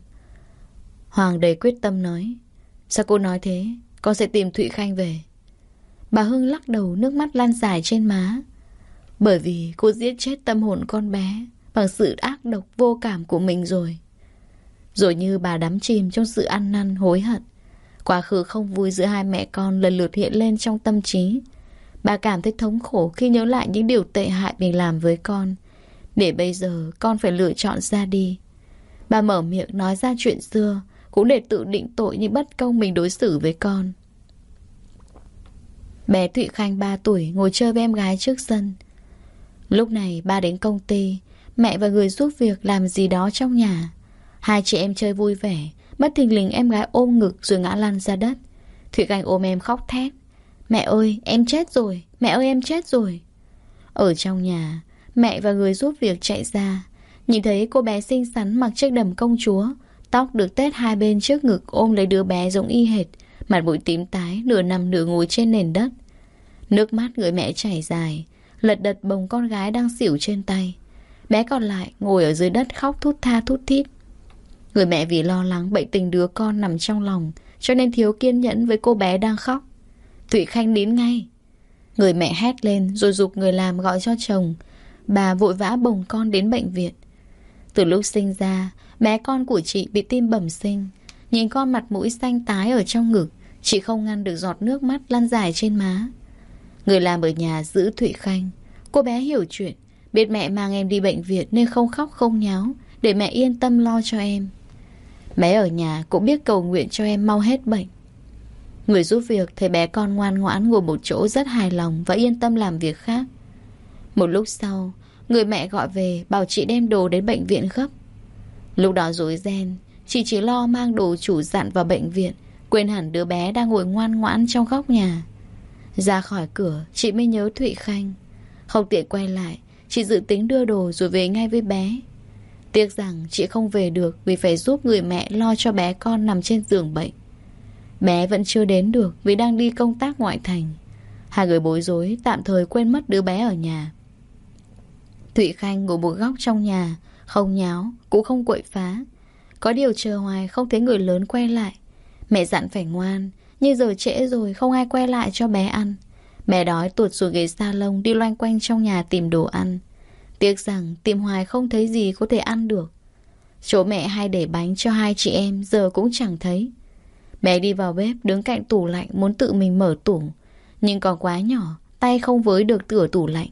Hoàng đầy quyết tâm nói: Sao cô nói thế? Con sẽ tìm Thụy Khanh về. Bà Hưng lắc đầu, nước mắt lan dài trên má. Bởi vì cô giết chết tâm hồn con bé bằng sự ác độc vô cảm của mình rồi. Rồi như bà đắm chìm trong sự ăn năn hối hận. Quá khứ không vui giữa hai mẹ con lần lượt hiện lên trong tâm trí. Bà cảm thấy thống khổ khi nhớ lại những điều tệ hại mình làm với con. Để bây giờ con phải lựa chọn ra đi. Bà mở miệng nói ra chuyện xưa, cũng để tự định tội những bất công mình đối xử với con. Bé Thụy Khanh 3 tuổi ngồi chơi với em gái trước sân. Lúc này ba đến công ty, mẹ và người giúp việc làm gì đó trong nhà. Hai chị em chơi vui vẻ, bất thình lình em gái ôm ngực rồi ngã lăn ra đất. Thụy Khanh ôm em khóc thét: Mẹ ơi, em chết rồi, mẹ ơi em chết rồi. Ở trong nhà, mẹ và người giúp việc chạy ra, Nhìn thấy cô bé xinh xắn mặc chiếc đầm công chúa, tóc được tết hai bên trước ngực ôm lấy đứa bé giống y hệt, mặt mũi tím tái, nửa nằm nửa ngồi trên nền đất. Nước mắt người mẹ chảy dài, lật đật bồng con gái đang xỉu trên tay. Bé còn lại ngồi ở dưới đất khóc thút tha thút thít. Người mẹ vì lo lắng bệnh tình đứa con nằm trong lòng, cho nên thiếu kiên nhẫn với cô bé đang khóc. Thụy Khanh nín ngay. Người mẹ hét lên rồi giục người làm gọi cho chồng. Bà vội vã bồng con đến bệnh viện. Từ lúc sinh ra, bé con của chị bị tim bẩm sinh. Nhìn con mặt mũi xanh tái ở trong ngực, chị không ngăn được giọt nước mắt lăn dài trên má. Người làm ở nhà giữ Thụy Khanh. Cô bé hiểu chuyện, biết mẹ mang em đi bệnh viện nên không khóc không nháo, để mẹ yên tâm lo cho em. Bé ở nhà cũng biết cầu nguyện cho em mau hết bệnh. Người giúp việc thấy bé con ngoan ngoãn ngồi một chỗ rất hài lòng và yên tâm làm việc khác. Một lúc sau, người mẹ gọi về bảo chị đem đồ đến bệnh viện gấp. Lúc đó rối ren, chị chỉ lo mang đồ chủ dặn vào bệnh viện, quên hẳn đứa bé đang ngồi ngoan ngoãn trong góc nhà. Ra khỏi cửa, chị mới nhớ Thụy Khanh. Không tiện quay lại, chị dự tính đưa đồ rồi về ngay với bé. Tiếc rằng chị không về được vì phải giúp người mẹ lo cho bé con nằm trên giường bệnh. Bé vẫn chưa đến được vì đang đi công tác ngoại thành. Hai người bối rối tạm thời quên mất đứa bé ở nhà. Thụy Khanh ngồi một góc trong nhà, không nháo, cũng không quậy phá. Có điều chờ hoài không thấy người lớn quay lại. Mẹ dặn phải ngoan, nhưng giờ trễ rồi không ai quay lại cho bé ăn. Bé đói tuột xuống ghế salon đi loanh quanh trong nhà tìm đồ ăn. Tiếc rằng tìm hoài không thấy gì có thể ăn được. Chỗ mẹ hay để bánh cho hai chị em giờ cũng chẳng thấy. Bé đi vào bếp đứng cạnh tủ lạnh muốn tự mình mở tủ, nhưng còn quá nhỏ, tay không với được cửa tủ lạnh.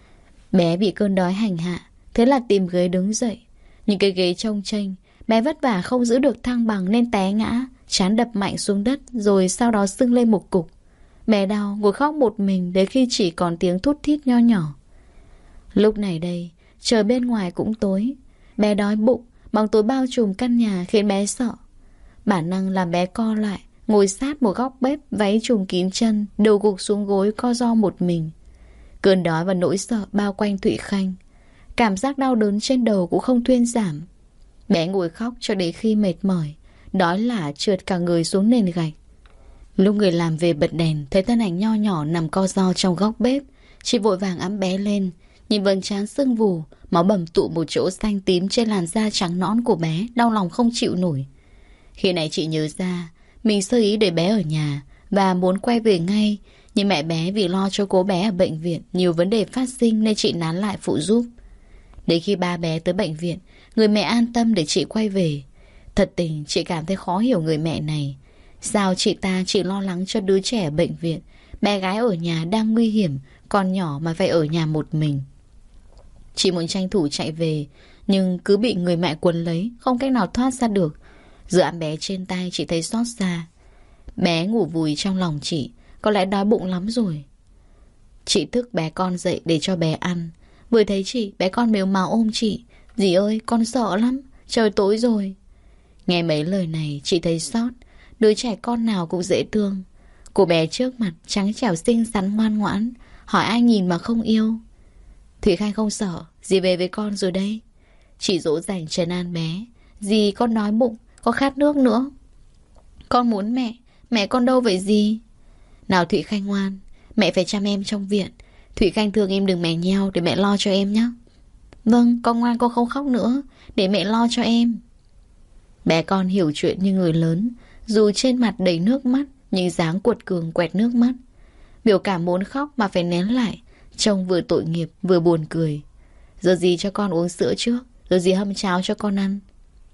Bé bị cơn đói hành hạ, thế là tìm ghế đứng dậy. Nhưng cái ghế chông chênh, bé vất vả không giữ được thăng bằng nên té ngã, trán đập mạnh xuống đất rồi sau đó sưng lên một cục. Bé đau ngồi khóc một mình đến khi chỉ còn tiếng thút thít nho nhỏ. Lúc này đây, trời bên ngoài cũng tối. Bé đói bụng, bóng tối bao trùm căn nhà khiến bé sợ. Bản năng làm bé co lại, ngồi sát một góc bếp, váy trùm kín chân, đầu gục xuống gối co ro một mình. Cơn đói và nỗi sợ bao quanh Thụy Khanh. Cảm giác đau đớn trên đầu cũng không thuyên giảm. Bé ngồi khóc cho đến khi mệt mỏi, đói lả trượt cả người xuống nền gạch. Lúc người làm về bật đèn, thấy thân ảnh nho nhỏ nằm co ro trong góc bếp. Chị vội vàng ẵm bé lên, nhìn vầng trán sưng vù, máu bầm tụ một chỗ xanh tím trên làn da trắng nõn của bé, đau lòng không chịu nổi. Khi này chị nhớ ra, mình sơ ý để bé ở nhà và muốn quay về ngay, nhưng mẹ bé vì lo cho cô bé ở bệnh viện nhiều vấn đề phát sinh nên chị nán lại phụ giúp. Đến khi ba bé tới bệnh viện, người mẹ an tâm để chị quay về. Thật tình chị cảm thấy khó hiểu người mẹ này. Sao chị ta chỉ lo lắng cho đứa trẻ ở bệnh viện, bé gái ở nhà đang nguy hiểm, con nhỏ mà phải ở nhà một mình. Chị muốn tranh thủ chạy về, nhưng cứ bị người mẹ quấn lấy, không cách nào thoát ra được. Giữa ẵm bé trên tay chị thấy xót xa. Bé ngủ vùi trong lòng chị, có lẽ đói bụng lắm rồi. Chị thức bé con dậy để cho bé ăn. Vừa thấy chị, bé con mếu máo ôm chị. Dì ơi, con sợ lắm, trời tối rồi. Nghe mấy lời này chị thấy xót. Đứa trẻ con nào cũng dễ thương. Cô bé trước mặt trắng trẻo xinh xắn ngoan ngoãn, hỏi ai nhìn mà không yêu. Thủy Khanh không sợ, dì về với con rồi đây. Chị dỗ dành trấn an bé. Dì con đói bụng, có khát nước nữa. Con muốn mẹ, mẹ con đâu vậy dì? Nào Thụy Khanh ngoan, mẹ phải chăm em trong viện. Thụy Khanh thương em đừng mè nheo để mẹ lo cho em nhé. Vâng, con ngoan, con không khóc nữa, để mẹ lo cho em. Bé con hiểu chuyện như người lớn, dù trên mặt đầy nước mắt nhưng dáng cuột cường quẹt nước mắt. Biểu cảm muốn khóc mà phải nén lại, trông vừa tội nghiệp vừa buồn cười. Giờ dì cho con uống sữa trước, rồi dì hâm cháo cho con ăn.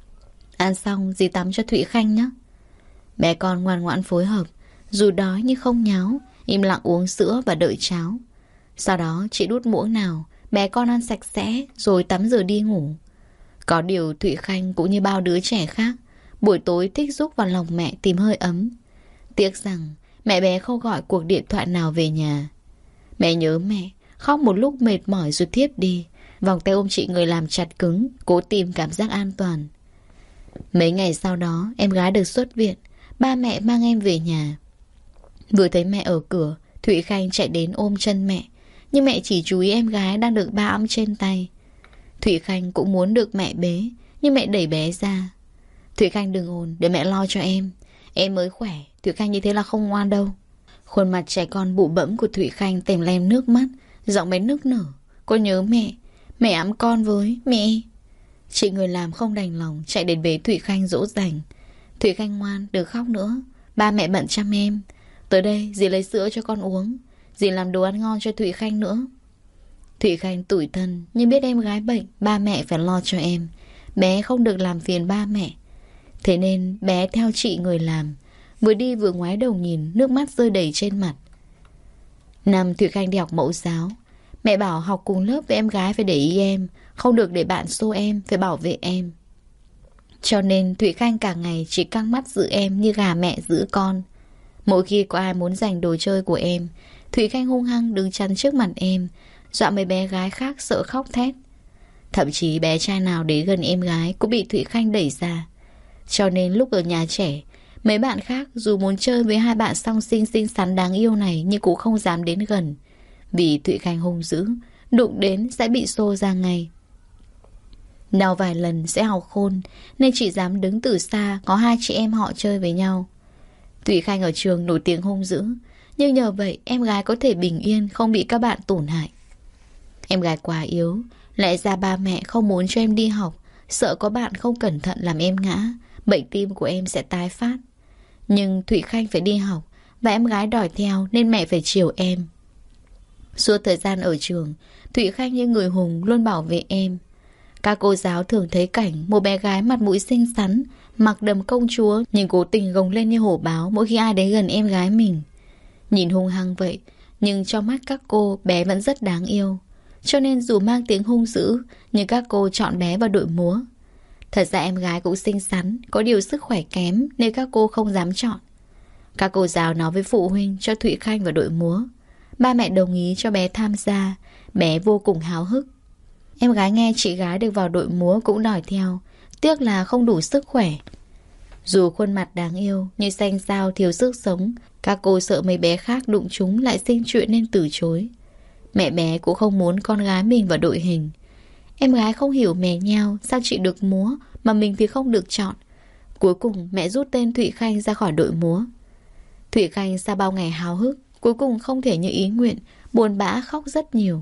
Ăn xong dì tắm cho Thụy Khanh nhé. Bé con ngoan ngoãn phối hợp, dù đói nhưng không nháo, im lặng uống sữa và đợi cháo. Sau đó chị đút muỗng nào, bé con ăn sạch sẽ rồi tắm rửa đi ngủ. Có điều Thụy Khanh cũng như bao đứa trẻ khác, buổi tối thích rúc vào lòng mẹ tìm hơi ấm. Tiếc rằng mẹ bé không gọi cuộc điện thoại nào về nhà. Mẹ nhớ mẹ, khóc một lúc mệt mỏi rồi thiếp đi. Vòng tay ôm chị người làm chặt cứng, cố tìm cảm giác an toàn. Mấy ngày sau đó em gái được xuất viện, ba mẹ mang em về nhà. Vừa thấy mẹ ở cửa, Thụy Khanh chạy đến ôm chân mẹ, nhưng mẹ chỉ chú ý em gái đang được ba ẵm trên tay. Thủy Khanh cũng muốn được mẹ bế, nhưng mẹ đẩy bé ra. Thủy Khanh đừng ồn, để mẹ lo cho em. Em mới khỏe, Thủy Khanh như thế là không ngoan đâu. Khuôn mặt trẻ con bụ bẫm của Thủy Khanh tèm lem nước mắt, giọng bé nức nở. Con nhớ mẹ, mẹ ẵm con với, mẹ. Chị người làm không đành lòng, chạy đến bế Thủy Khanh dỗ dành. Thủy Khanh ngoan, đừng khóc nữa. Ba mẹ bận chăm em. Tới đây, dì lấy sữa cho con uống. Dì làm đồ ăn ngon cho Thủy Khanh nữa. Thủy Khanh tủi thân, nhưng biết em gái bệnh, ba mẹ phải lo cho em. Bé không được làm phiền ba mẹ. Thế nên bé theo chị người làm. Vừa đi vừa ngoái đầu nhìn, nước mắt rơi đầy trên mặt. Năm Thủy Khanh đi học mẫu giáo. Mẹ bảo học cùng lớp với em gái phải để ý em, không được để bạn xô em, phải bảo vệ em. Cho nên Thủy Khanh cả ngày chỉ căng mắt giữ em như gà mẹ giữ con. Mỗi khi có ai muốn giành đồ chơi của em, Thủy Khanh hung hăng đứng chắn trước mặt em, dọa mấy bé gái khác sợ khóc thét. Thậm chí bé trai nào đến gần em gái cũng bị Thủy Khanh đẩy ra. Cho nên lúc ở nhà trẻ, mấy bạn khác dù muốn chơi với hai bạn song sinh xinh xắn đáng yêu này nhưng cũng không dám đến gần. Vì Thủy Khanh hung dữ, đụng đến sẽ bị xô ra ngay. Nào vài lần sẽ học khôn, nên chỉ dám đứng từ xa có hai chị em họ chơi với nhau. Thủy Khanh ở trường nổi tiếng hung dữ, nhưng nhờ vậy em gái có thể bình yên, không bị các bạn tổn hại. Em gái quá yếu, lẽ ra ba mẹ không muốn cho em đi học, sợ có bạn không cẩn thận làm em ngã, bệnh tim của em sẽ tái phát. Nhưng Thủy Khanh phải đi học, và em gái đòi theo nên mẹ phải chiều em. Suốt thời gian ở trường, Thủy Khanh như người hùng luôn bảo vệ em. Các cô giáo thường thấy cảnh một bé gái mặt mũi xinh xắn, mặc đầm công chúa nhưng cố tình gồng lên như hổ báo mỗi khi ai đến gần em gái mình. Nhìn hung hăng vậy, nhưng trong mắt các cô bé vẫn rất đáng yêu. Cho nên dù mang tiếng hung dữ, nhưng các cô chọn bé vào đội múa. Thật ra em gái cũng xinh xắn, có điều sức khỏe kém nên các cô không dám chọn. Các cô giáo nói với phụ huynh cho Thủy Khanh vào đội múa. Ba mẹ đồng ý cho bé tham gia, bé vô cùng háo hức. Em gái nghe chị gái được vào đội múa cũng đòi theo, tiếc là không đủ sức khỏe. Dù khuôn mặt đáng yêu nhưng xanh xao thiếu sức sống, các cô sợ mấy bé khác đụng chúng lại sinh chuyện nên từ chối. Mẹ bé cũng không muốn con gái mình vào đội hình. Em gái không hiểu mè nheo, sao chị được múa mà mình thì không được chọn. Cuối cùng mẹ rút tên Thủy Khanh ra khỏi đội múa. Thủy Khanh sau bao ngày háo hức, cuối cùng không thể như ý nguyện, buồn bã khóc rất nhiều.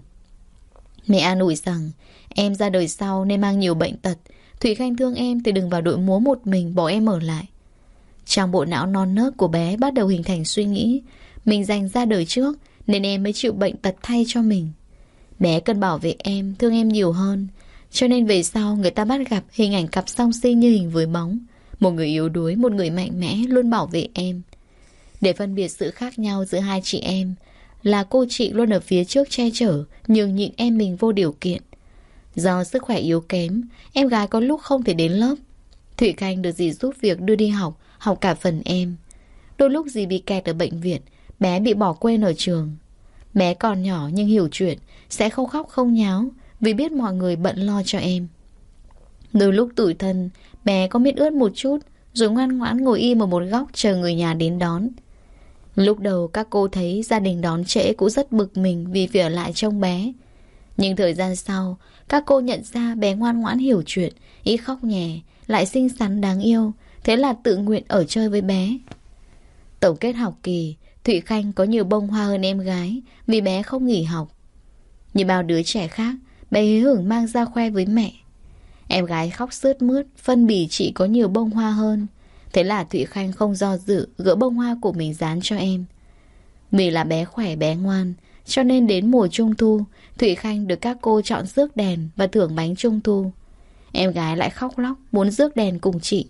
Mẹ an ủi rằng em ra đời sau nên mang nhiều bệnh tật, Thủy Khanh thương em thì đừng vào đội múa một mình, bỏ em ở lại. Trong bộ não non nớt của bé bắt đầu hình thành suy nghĩ mình dành ra đời trước nên em mới chịu bệnh tật thay cho mình. Bé cần bảo vệ em, thương em nhiều hơn. Cho nên về sau người ta bắt gặp hình ảnh cặp song sinh như hình với bóng. Một người yếu đuối, một người mạnh mẽ luôn bảo vệ em. Để phân biệt sự khác nhau giữa hai chị em là cô chị luôn ở phía trước che chở, nhường nhịn em mình vô điều kiện. Do sức khỏe yếu kém, em gái có lúc không thể đến lớp. Thủy Khanh được dì giúp việc đưa đi học, học cả phần em. Đôi lúc dì bị kẹt ở bệnh viện, bé bị bỏ quên ở trường. Bé còn nhỏ nhưng hiểu chuyện, sẽ không khóc không nháo vì biết mọi người bận lo cho em. Đôi lúc tủi thân, bé có biết ướt một chút rồi ngoan ngoãn ngồi im ở một góc chờ người nhà đến đón. Lúc đầu các cô thấy gia đình đón trễ cũng rất bực mình vì phải ở lại trông bé. Nhưng thời gian sau, các cô nhận ra bé ngoan ngoãn hiểu chuyện, ít khóc nhè, lại xinh xắn đáng yêu, thế là tự nguyện ở chơi với bé. Tổng kết học kỳ, Thủy Khanh có nhiều bông hoa hơn em gái vì bé không nghỉ học. Như bao đứa trẻ khác, bé hí hửng mang ra khoe với mẹ. Em gái khóc sướt mướt, phân bì chị có nhiều bông hoa hơn. Thế là Thủy Khanh không do dự, gỡ bông hoa của mình dán cho em. Vì là bé khỏe bé ngoan, cho nên đến mùa trung thu, Thủy Khanh được các cô chọn rước đèn và thưởng bánh trung thu. Em gái lại khóc lóc muốn rước đèn cùng chị.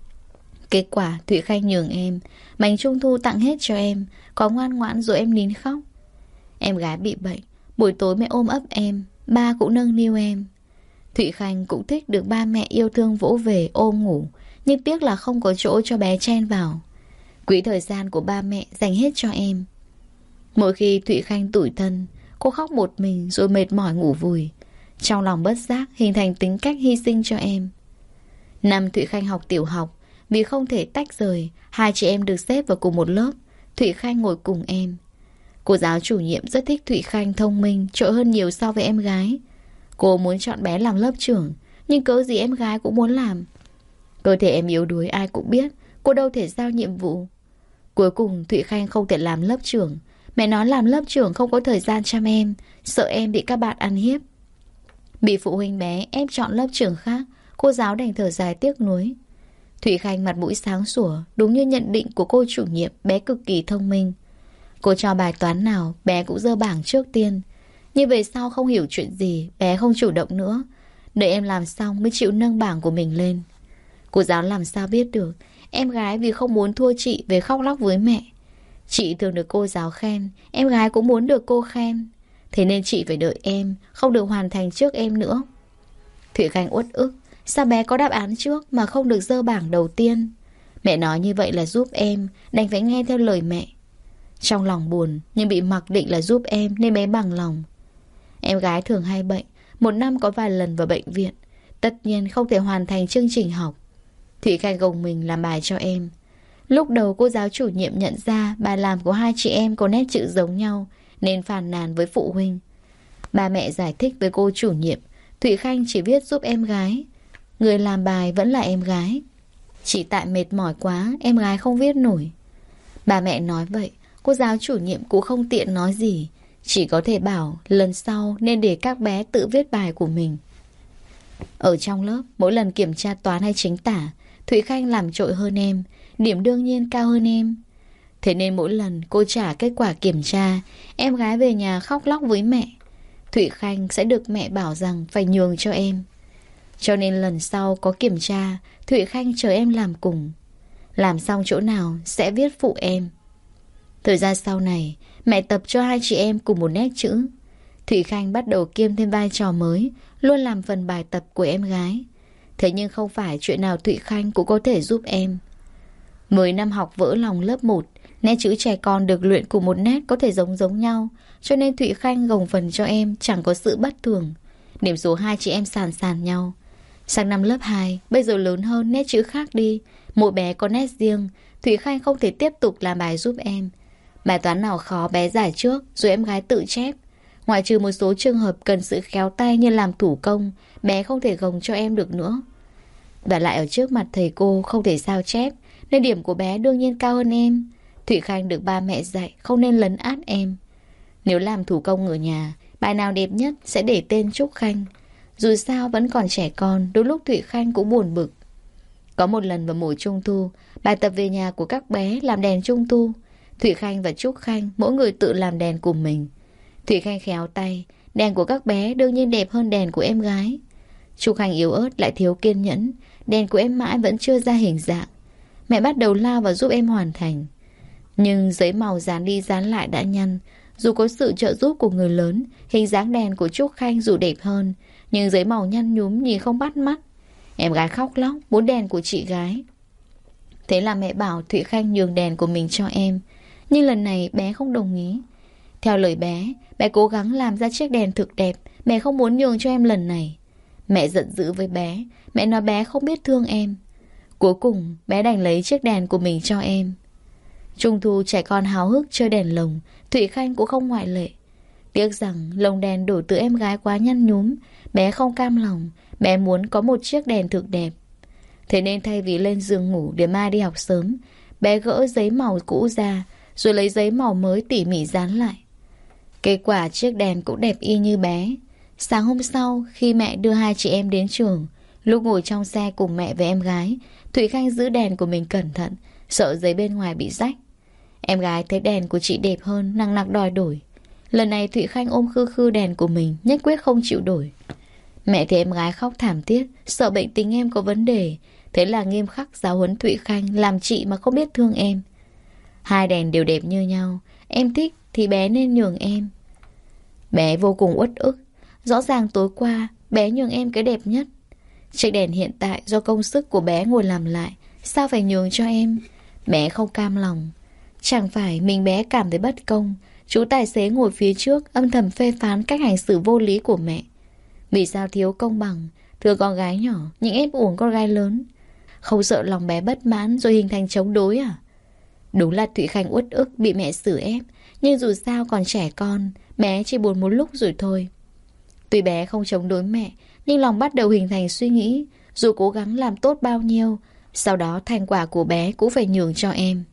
Kết quả Thủy Khanh nhường em, bánh trung thu tặng hết cho em, có ngoan ngoãn rồi em nín khóc. Em gái bị bệnh, buổi tối mẹ ôm ấp em, ba cũng nâng niu em. Thủy Khanh cũng thích được ba mẹ yêu thương vỗ về ôm ngủ, nhưng tiếc là không có chỗ cho bé chen vào. Quỹ thời gian của ba mẹ dành hết cho em. Mỗi khi Thủy Khanh tủi thân, cô khóc một mình rồi mệt mỏi ngủ vùi. Trong lòng bất giác hình thành tính cách hy sinh cho em. Năm Thủy Khanh học tiểu học, vì không thể tách rời, hai chị em được xếp vào cùng một lớp. Thủy Khanh ngồi cùng em. Cô giáo chủ nhiệm rất thích Thủy Khanh thông minh, trội hơn nhiều so với em gái. Cô muốn chọn bé làm lớp trưởng, nhưng cớ gì em gái cũng muốn làm. Cơ thể em yếu đuối ai cũng biết, cô đâu thể giao nhiệm vụ. Cuối cùng Thụy Khanh không thể làm lớp trưởng. Mẹ nói làm lớp trưởng không có thời gian chăm em, sợ em bị các bạn ăn hiếp. Bị phụ huynh bé ép chọn lớp trưởng khác, cô giáo đành thở dài tiếc nuối. Thụy Khanh mặt mũi sáng sủa, đúng như nhận định của cô chủ nhiệm, bé cực kỳ thông minh. Cô cho bài toán nào, bé cũng dơ bảng trước tiên. Nhưng về sau không hiểu chuyện gì, bé không chủ động nữa. Đợi em làm xong mới chịu nâng bảng của mình lên. Cô giáo làm sao biết được, em gái vì không muốn thua chị về khóc lóc với mẹ. Chị thường được cô giáo khen, em gái cũng muốn được cô khen. Thế nên chị phải đợi em, không được hoàn thành trước em nữa. Thụy Khanh uất ức, sao bé có đáp án trước mà không được dơ bảng đầu tiên? Mẹ nói như vậy là giúp em, đành phải nghe theo lời mẹ. Trong lòng buồn, nhưng bị mặc định là giúp em nên bé bằng lòng. Em gái thường hay bệnh, một năm có vài lần vào bệnh viện. Tất nhiên không thể hoàn thành chương trình học. Thụy Khanh gồng mình làm bài cho em. Lúc đầu cô giáo chủ nhiệm nhận ra bài làm của hai chị em có nét chữ giống nhau, nên phàn nàn với phụ huynh. Ba mẹ giải thích với cô chủ nhiệm, Thụy Khanh chỉ viết giúp em gái, người làm bài vẫn là em gái. Chỉ tại mệt mỏi quá, em gái không viết nổi. Ba mẹ nói vậy, cô giáo chủ nhiệm cũng không tiện nói gì, chỉ có thể bảo lần sau nên để các bé tự viết bài của mình. Ở trong lớp, mỗi lần kiểm tra toán hay chính tả, Thụy Khanh làm trội hơn em, điểm đương nhiên cao hơn em. Thế nên mỗi lần cô trả kết quả kiểm tra, em gái về nhà khóc lóc với mẹ. Thụy Khanh sẽ được mẹ bảo rằng phải nhường cho em. Cho nên lần sau có kiểm tra, Thụy Khanh chờ em làm cùng. Làm xong chỗ nào sẽ viết phụ em. Thời gian sau này, mẹ tập cho hai chị em cùng một nét chữ. Thụy Khanh bắt đầu kiêm thêm vai trò mới, luôn làm phần bài tập của em gái. Thế nhưng không phải chuyện nào Thụy Khanh cũng có thể giúp em. 10 năm học vỡ lòng lớp 1, nét chữ trẻ con được luyện cùng một nét có thể giống nhau, cho nên Thụy Khanh gồng phần cho em chẳng có sự bất thường. Điểm số hai chị em sàn nhau. Sang năm lớp 2, bây giờ lớn hơn, nét chữ khác đi, mỗi bé có nét riêng. Thụy Khanh không thể tiếp tục làm bài giúp em. Bài toán nào khó bé giải trước, rồi em gái tự chép. Ngoại trừ một số trường hợp cần sự khéo tay như làm thủ công, bé không thể gồng cho em được nữa. Và lại ở trước mặt thầy cô không thể sao chép, nên điểm của bé đương nhiên cao hơn em. Thụy Khanh được ba mẹ dạy không nên lấn át em. Nếu làm thủ công ở nhà, bài nào đẹp nhất sẽ để tên Trúc Khanh. Dù sao vẫn còn trẻ con, đôi lúc Thụy Khanh cũng buồn bực. Có một lần vào mùa Trung Thu, bài tập về nhà của các bé làm đèn Trung Thu. Thụy Khanh và Trúc Khanh mỗi người tự làm đèn của mình. Thụy Khanh khéo tay, đèn của các bé đương nhiên đẹp hơn đèn của em gái. Trúc Khanh yếu ớt lại thiếu kiên nhẫn, đèn của em mãi vẫn chưa ra hình dạng. Mẹ bắt đầu lao vào giúp em hoàn thành. Nhưng giấy màu dán đi dán lại đã nhăn. Dù có sự trợ giúp của người lớn, hình dáng đèn của Trúc Khanh dù đẹp hơn, nhưng giấy màu nhăn nhúm nhìn không bắt mắt. Em gái khóc lóc muốn đèn của chị gái. Thế là mẹ bảo Thụy Khanh nhường đèn của mình cho em. Nhưng lần này bé không đồng ý. Theo lời bé cố gắng làm ra chiếc đèn thực đẹp. Mẹ không muốn nhường cho em lần này. Mẹ giận dữ với bé. Mẹ nói bé không biết thương em. Cuối cùng bé đành lấy chiếc đèn của mình cho em. Trung thu trẻ con háo hức chơi đèn lồng, Thụy Khanh cũng không ngoại lệ. Tiếc rằng lồng đèn đổ từ em gái quá nhăn nhúm. Bé không cam lòng. Bé muốn có một chiếc đèn thực đẹp. Thế nên thay vì lên giường ngủ để mai đi học sớm, bé gỡ giấy màu cũ ra, rồi lấy giấy màu mới tỉ mỉ dán lại. Kết quả chiếc đèn cũng đẹp y như bé. Sáng hôm sau, khi mẹ đưa hai chị em đến trường, lúc ngồi trong xe cùng mẹ và em gái, Thụy Khanh giữ đèn của mình cẩn thận, sợ giấy bên ngoài bị rách. Em gái thấy đèn của chị đẹp hơn, nằng nặc đòi đổi. Lần này Thụy Khanh ôm khư khư đèn của mình, nhất quyết không chịu đổi. Mẹ thấy em gái khóc thảm thiết, sợ bệnh tình em có vấn đề, thế là nghiêm khắc giáo huấn Thụy Khanh làm chị mà không biết thương em. Hai đèn đều đẹp như nhau, em thích thì bé nên nhường em. Bé vô cùng uất ức. Rõ ràng tối qua bé nhường em cái đẹp nhất. Chiếc đèn hiện tại do công sức của bé ngồi làm lại, sao phải nhường cho em? Bé không cam lòng. Chẳng phải mình bé cảm thấy bất công. Chú tài xế ngồi phía trước âm thầm phê phán cách hành xử vô lý của mẹ. Vì sao thiếu công bằng, thưa con gái nhỏ nhưng ép uổng con gái lớn? Không sợ lòng bé bất mãn rồi hình thành chống đối à? Đúng là Thụy Khanh uất ức bị mẹ xử ép, nhưng dù sao còn trẻ con, bé chỉ buồn một lúc rồi thôi. Tuy bé không chống đối mẹ, nhưng lòng bắt đầu hình thành suy nghĩ, dù cố gắng làm tốt bao nhiêu, sau đó thành quả của bé cũng phải nhường cho em.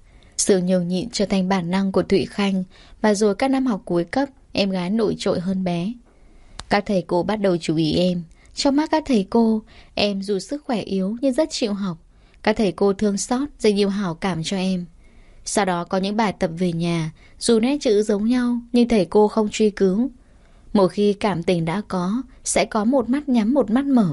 Sự nhường nhịn trở thành bản năng của Thụy Khanh, và rồi các năm học cuối cấp, em gái nổi trội hơn bé. Các thầy cô bắt đầu chú ý em. Trong mắt các thầy cô, em dù sức khỏe yếu nhưng rất chịu học. Các thầy cô thương xót, dành nhiều hảo cảm cho em. Sau đó có những bài tập về nhà, dù nét chữ giống nhau nhưng thầy cô không truy cứu. Một khi cảm tình đã có, sẽ có một mắt nhắm một mắt mở.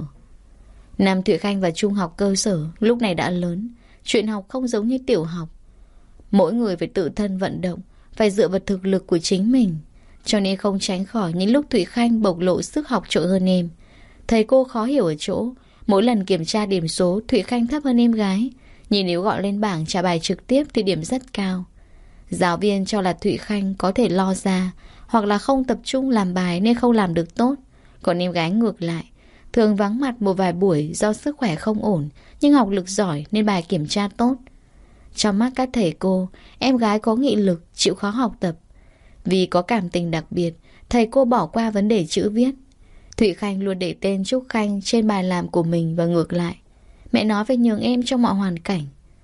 Năm Thụy Khanh vào trung học cơ sở, lúc này đã lớn. Chuyện học không giống như tiểu học. Mỗi người phải tự thân vận động, phải dựa vào thực lực của chính mình. Cho nên không tránh khỏi những lúc Thụy Khanh bộc lộ sức học trội hơn em. Thầy cô khó hiểu ở chỗ, mỗi lần kiểm tra điểm số Thụy Khanh thấp hơn em gái, nhưng nếu gọi lên bảng trả bài trực tiếp thì điểm rất cao. Giáo viên cho là Thụy Khanh có thể lo ra, hoặc là không tập trung làm bài nên không làm được tốt. Còn em gái ngược lại, thường vắng mặt một vài buổi do sức khỏe không ổn, nhưng học lực giỏi nên bài kiểm tra tốt. Trong mắt các thầy cô, em gái có nghị lực, chịu khó học tập. Vì có cảm tình đặc biệt, thầy cô bỏ qua vấn đề chữ viết. Thụy Khanh luôn để tên Trúc Khanh trên bài làm của mình và ngược lại. Mẹ nói phải nhường em trong mọi hoàn cảnh.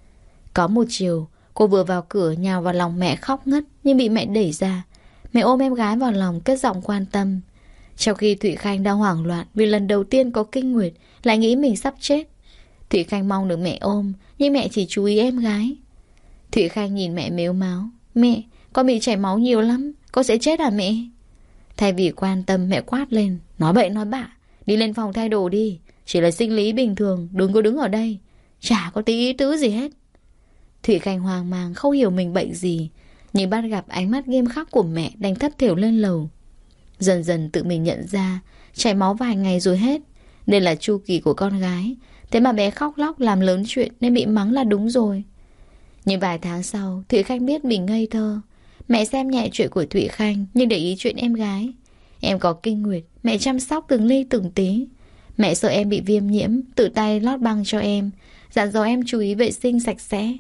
Có một chiều, cô vừa vào cửa nhào vào lòng mẹ khóc ngất nhưng bị mẹ đẩy ra. Mẹ ôm em gái vào lòng cất giọng quan tâm. Trong khi Thụy Khanh đang hoảng loạn vì lần đầu tiên có kinh nguyệt, lại nghĩ mình sắp chết. Thụy Khanh mong được mẹ ôm, nhưng mẹ chỉ chú ý em gái. Thụy Khanh nhìn mẹ mếu máo. Mẹ, con bị chảy máu nhiều lắm, con sẽ chết à mẹ? Thay vì quan tâm, mẹ quát lên. Nói bậy nói bạ, đi lên phòng thay đồ đi. Chỉ là sinh lý bình thường, đừng có đứng ở đây. Chả có tí ý tứ gì hết. Thụy Khanh hoang mang, không hiểu mình bệnh gì, nhưng bắt gặp ánh mắt nghiêm khắc của mẹ, đành thất thểu lên lầu. Dần dần tự mình nhận ra chảy máu vài ngày rồi hết. Đây là chu kỳ của con gái. Thế mà bé khóc lóc làm lớn chuyện nên bị mắng là đúng rồi. Nhưng vài tháng sau, Thụy Khanh biết mình ngây thơ. Mẹ xem nhẹ chuyện của Thụy Khanh nhưng để ý chuyện em gái. Em có kinh nguyệt, mẹ chăm sóc từng ly từng tí. Mẹ sợ em bị viêm nhiễm, tự tay lót băng cho em, dặn dò em chú ý vệ sinh sạch sẽ.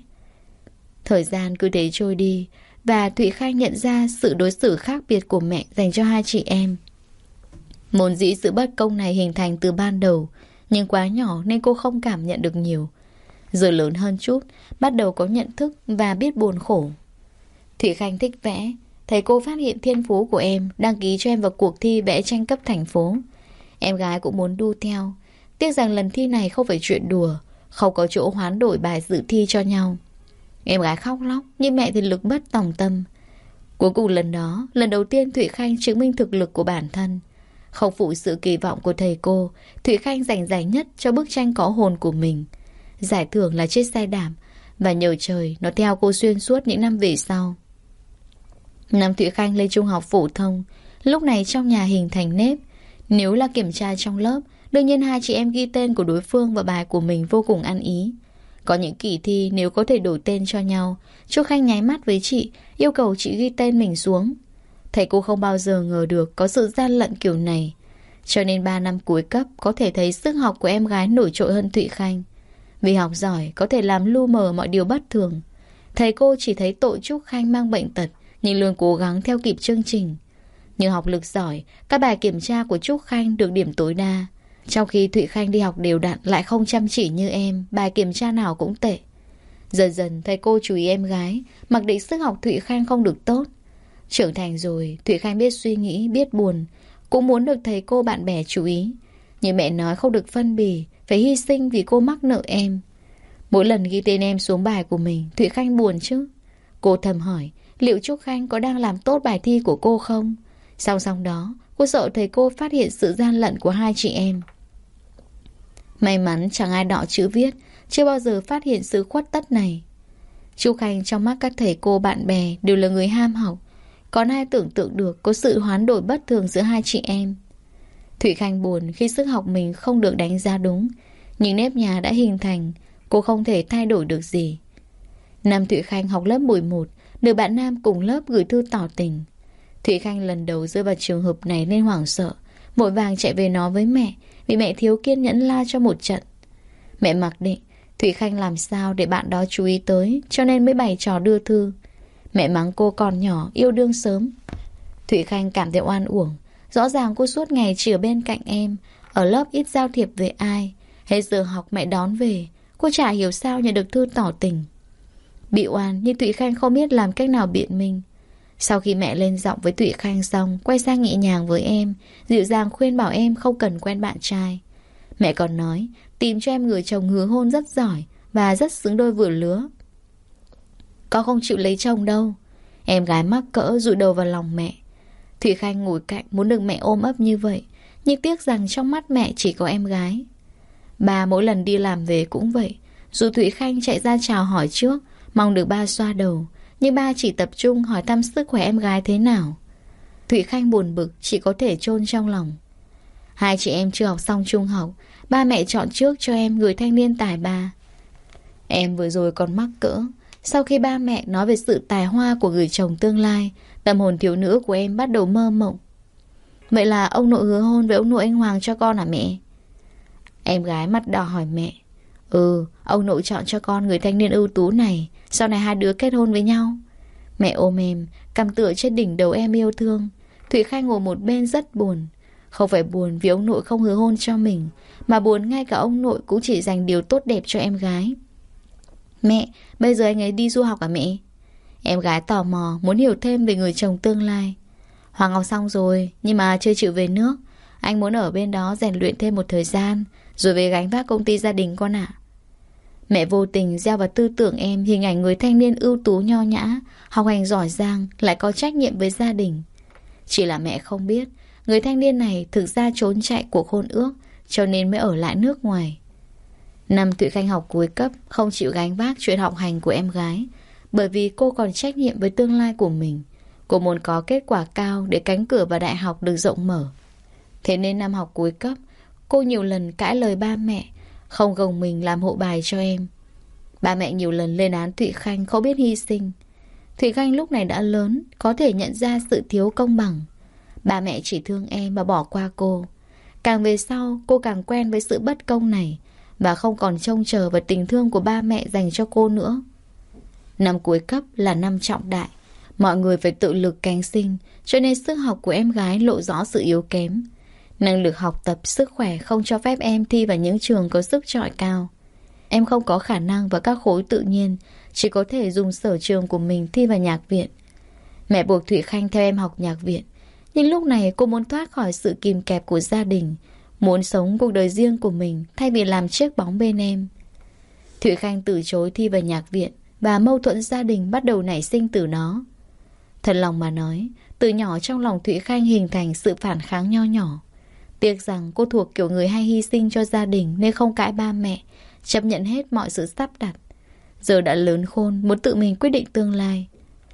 Thời gian cứ thế trôi đi, và Thụy Khanh nhận ra sự đối xử khác biệt của mẹ dành cho hai chị em. Vốn dĩ sự bất công này hình thành từ ban đầu, nhưng quá nhỏ nên cô không cảm nhận được nhiều. Giờ lớn hơn chút, bắt đầu có nhận thức và biết buồn khổ. Thụy Khanh thích vẽ. Thầy cô phát hiện thiên phú của em, đăng ký cho em vào cuộc thi vẽ tranh cấp thành phố. Em gái cũng muốn đu theo. Tiếc rằng lần thi này không phải chuyện đùa, không có chỗ hoán đổi bài dự thi cho nhau. Em gái khóc lóc, nhưng mẹ thì lực bất tòng tâm. Cuối cùng lần đầu tiên Thụy Khanh chứng minh thực lực của bản thân. Không phụ sự kỳ vọng của thầy cô, Thụy Khanh giành giải nhất cho bức tranh có hồn của mình. Giải thưởng là chiếc xe đạp, và nhờ trời nó theo cô xuyên suốt những năm về sau. Năm Thụy Khanh lên trung học phổ thông, lúc này trong nhà hình thành nếp. Nếu là kiểm tra trong lớp, đương nhiên hai chị em ghi tên của đối phương vào bài của mình vô cùng ăn ý. Có những kỳ thi nếu có thể đổi tên cho nhau, Trúc Khanh nháy mắt với chị, yêu cầu chị ghi tên mình xuống. Thầy cô không bao giờ ngờ được có sự gian lận kiểu này. Cho nên 3 năm cuối cấp có thể thấy sức học của em gái nổi trội hơn Thụy Khanh. Vì học giỏi có thể làm lu mờ mọi điều bất thường. Thầy cô chỉ thấy tội Trúc Khanh mang bệnh tật, nhưng luôn cố gắng theo kịp chương trình. Nhưng học lực giỏi, các bài kiểm tra của Trúc Khanh được điểm tối đa. Trong khi Thụy Khanh đi học đều đặn lại không chăm chỉ như em, bài kiểm tra nào cũng tệ. Dần dần thầy cô chú ý em gái, mặc định sức học Thụy Khanh không được tốt. Trưởng thành rồi, Thụy Khanh biết suy nghĩ, biết buồn, cũng muốn được thầy cô bạn bè chú ý. Nhưng mẹ nói không được phân bì, phải hy sinh vì cô mắc nợ em. Mỗi lần ghi tên em xuống bài của mình, Thụy Khanh buồn chứ. Cô thầm hỏi, liệu Trúc Khanh có đang làm tốt bài thi của cô không? Song song đó, cô sợ thầy cô phát hiện sự gian lận của hai chị em. May mắn chẳng ai đọ chữ viết, chưa bao giờ phát hiện sự khuất tất này. Trúc Khanh trong mắt các thầy cô bạn bè đều là người ham học. Còn ai tưởng tượng được có sự hoán đổi bất thường giữa hai chị em. Thụy Khanh buồn khi sức học mình không được đánh giá đúng, nhưng nếp nhà đã hình thành, cô không thể thay đổi được gì. Năm Thụy Khanh học lớp 11, được bạn nam cùng lớp gửi thư tỏ tình. Thụy Khanh lần đầu rơi vào trường hợp này nên hoảng sợ, vội vàng chạy về nói với mẹ, vì mẹ thiếu kiên nhẫn la cho một trận. Mẹ mặc định Thụy Khanh làm sao để bạn đó chú ý tới, cho nên mới bày trò đưa thư. Mẹ mắng cô còn nhỏ, yêu đương sớm. Thụy Khanh cảm thấy oan uổng, Rõ ràng cô suốt ngày chỉ ở bên cạnh em, ở lớp ít giao thiệp với ai. Hết giờ học mẹ đón về, cô chả hiểu sao nhận được thư tỏ tình. Bị oan nhưng Thụy Khanh không biết làm cách nào biện minh. Sau khi mẹ lên giọng với Thụy Khanh xong, quay sang nhẹ nhàng với em, dịu dàng khuyên bảo em không cần quen bạn trai. Mẹ còn nói tìm cho em người chồng hứa hôn rất giỏi và rất xứng đôi vừa lứa. Con không chịu lấy chồng đâu. Em gái mắc cỡ dụi đầu vào lòng mẹ. Thụy Khanh ngồi cạnh muốn được mẹ ôm ấp như vậy, nhưng tiếc rằng trong mắt mẹ chỉ có em gái. Ba mỗi lần đi làm về cũng vậy. Dù Thụy Khanh chạy ra chào hỏi trước, mong được ba xoa đầu, nhưng ba chỉ tập trung hỏi thăm sức khỏe em gái thế nào. Thụy Khanh buồn bực, chỉ có thể chôn trong lòng. Hai chị em chưa học xong trung học, ba mẹ chọn trước cho em người thanh niên tài ba. Em vừa rồi còn mắc cỡ. Sau khi ba mẹ nói về sự tài hoa của người chồng tương lai, tâm hồn thiếu nữ của em bắt đầu mơ mộng. Vậy là ông nội hứa hôn với ông nội anh Hoàng cho con à mẹ? Em gái mặt đỏ hỏi mẹ. Ông nội chọn cho con người thanh niên ưu tú này, sau này hai đứa kết hôn với nhau. Mẹ ôm em, cằm tựa trên đỉnh đầu em yêu thương. Thụy Khanh ngồi một bên rất buồn. Không phải buồn vì ông nội không hứa hôn cho mình, mà buồn ngay cả ông nội cũng chỉ dành điều tốt đẹp cho em gái. Mẹ, bây giờ anh ấy đi du học à mẹ? Em gái tò mò muốn hiểu thêm về người chồng tương lai. Hoàng học xong rồi, nhưng mà chưa chịu về nước. Anh muốn ở bên đó rèn luyện thêm một thời gian, rồi về gánh vác công ty gia đình con ạ. Mẹ vô tình gieo vào tư tưởng em hình ảnh người thanh niên ưu tú nho nhã, học hành giỏi giang, lại có trách nhiệm với gia đình. Chỉ là mẹ không biết, người thanh niên này thực ra trốn chạy cuộc hôn ước, cho nên mới ở lại nước ngoài. Năm Thụy Khanh học cuối cấp, không chịu gánh vác chuyện học hành của em gái, bởi vì cô còn trách nhiệm với tương lai của mình. Cô muốn có kết quả cao để cánh cửa vào đại học được rộng mở. Thế nên năm học cuối cấp, cô nhiều lần cãi lời ba mẹ, không gồng mình làm hộ bài cho em. Ba mẹ nhiều lần lên án Thụy Khanh không biết hy sinh. Thụy Khanh lúc này đã lớn, có thể nhận ra sự thiếu công bằng. Ba mẹ chỉ thương em và bỏ qua cô. Càng về sau, cô càng quen với sự bất công này và không còn trông chờ vào tình thương của ba mẹ dành cho cô nữa. Năm cuối cấp là năm trọng đại. Mọi người phải tự lực cánh sinh, cho nên sức học của em gái lộ rõ sự yếu kém. Năng lực học tập, sức khỏe không cho phép em thi vào những trường có sức chọi cao. Em không có khả năng vào các khối tự nhiên, chỉ có thể dùng sở trường của mình thi vào nhạc viện. Mẹ buộc Thụy Khanh theo em học nhạc viện, nhưng lúc này cô muốn thoát khỏi sự kìm kẹp của gia đình, muốn sống cuộc đời riêng của mình thay vì làm chiếc bóng bên em. Thụy Khanh từ chối thi vào nhạc viện và mâu thuẫn gia đình bắt đầu nảy sinh từ đó. Thật lòng mà nói, từ nhỏ trong lòng Thụy Khanh hình thành sự phản kháng nho nhỏ. Tiếc rằng cô thuộc kiểu người hay hy sinh cho gia đình nên không cãi ba mẹ, chấp nhận hết mọi sự sắp đặt. Giờ đã lớn khôn, muốn tự mình quyết định tương lai.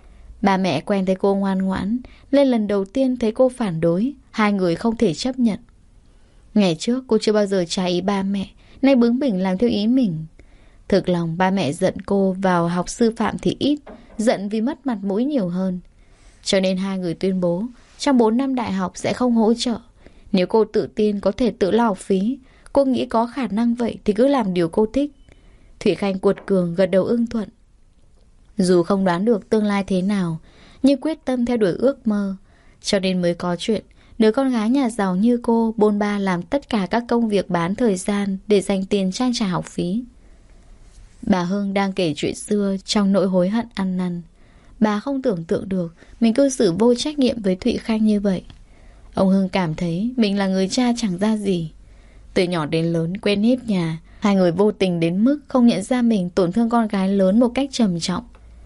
Ba mẹ quen thấy cô ngoan ngoãn, nên lần đầu tiên thấy cô phản đối, hai người không thể chấp nhận. Ngày trước cô chưa bao giờ trái ý ba mẹ, nay bướng bỉnh làm theo ý mình. Thực lòng ba mẹ giận cô vào học sư phạm thì ít, giận vì mất mặt mũi nhiều hơn. Cho nên hai người tuyên bố trong 4 năm đại học sẽ không hỗ trợ. Nếu cô tự tin có thể tự lo học phí, cô nghĩ có khả năng vậy thì cứ làm điều cô thích. Thụy Khanh cuột cường gật đầu ưng thuận. Dù không đoán được tương lai thế nào, nhưng quyết tâm theo đuổi ước mơ, cho nên mới có chuyện đứa con gái nhà giàu như cô bôn ba làm tất cả các công việc bán thời gian để dành tiền trang trải học phí. Bà Hưng đang kể chuyện xưa trong nỗi hối hận ăn năn. Bà không tưởng tượng được mình cư xử vô trách nhiệm với Thụy Khanh như vậy. Ông Hưng cảm thấy mình là người cha chẳng ra gì. Từ nhỏ đến lớn quen hiếp nhà, hai người vô tình đến mức không nhận ra mình tổn thương con gái lớn một cách trầm trọng.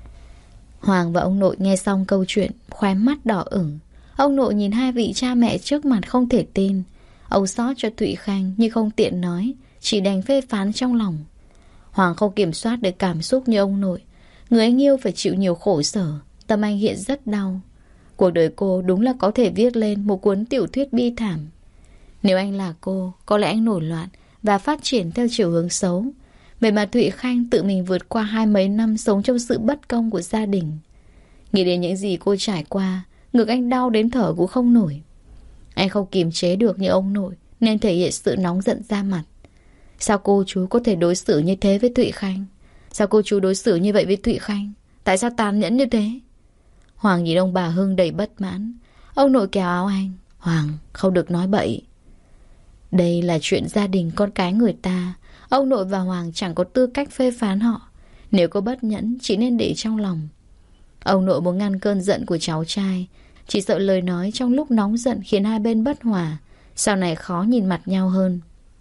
Hoàng và ông nội nghe xong câu chuyện, khóe mắt đỏ ửng. Ông nội nhìn hai vị cha mẹ trước mặt không thể tin. Ông xót cho Thụy Khanh nhưng không tiện nói, chỉ đành phê phán trong lòng. Hoàng không kiểm soát được cảm xúc như ông nội. Người anh yêu phải chịu nhiều khổ sở, tâm anh hiện rất đau. Cuộc đời cô đúng là có thể viết lên một cuốn tiểu thuyết bi thảm. Nếu anh là cô, có lẽ anh nổi loạn và phát triển theo chiều hướng xấu. Vậy mà Thụy Khanh tự mình vượt qua 20 mấy năm sống trong sự bất công của gia đình. Nghĩ đến những gì cô trải qua, ngực anh đau đến thở cũng không nổi. Anh không kiềm chế được như ông nội, nên thể hiện sự nóng giận ra mặt. Sao cô chú có thể đối xử như thế với Thụy Khanh? Sao cô chú đối xử như vậy với Thụy Khanh? Tại sao tàn nhẫn như thế? Hoàng nhìn ông bà Hưng đầy bất mãn. Ông nội kéo áo anh. Hoàng, không được nói bậy. Đây là chuyện gia đình con cái người ta. Ông nội và Hoàng chẳng có tư cách phê phán họ. Nếu có bất nhẫn, chỉ nên để trong lòng. Ông nội muốn ngăn cơn giận của cháu trai, chỉ sợ lời nói trong lúc nóng giận khiến hai bên bất hòa, sau này khó nhìn mặt nhau hơn.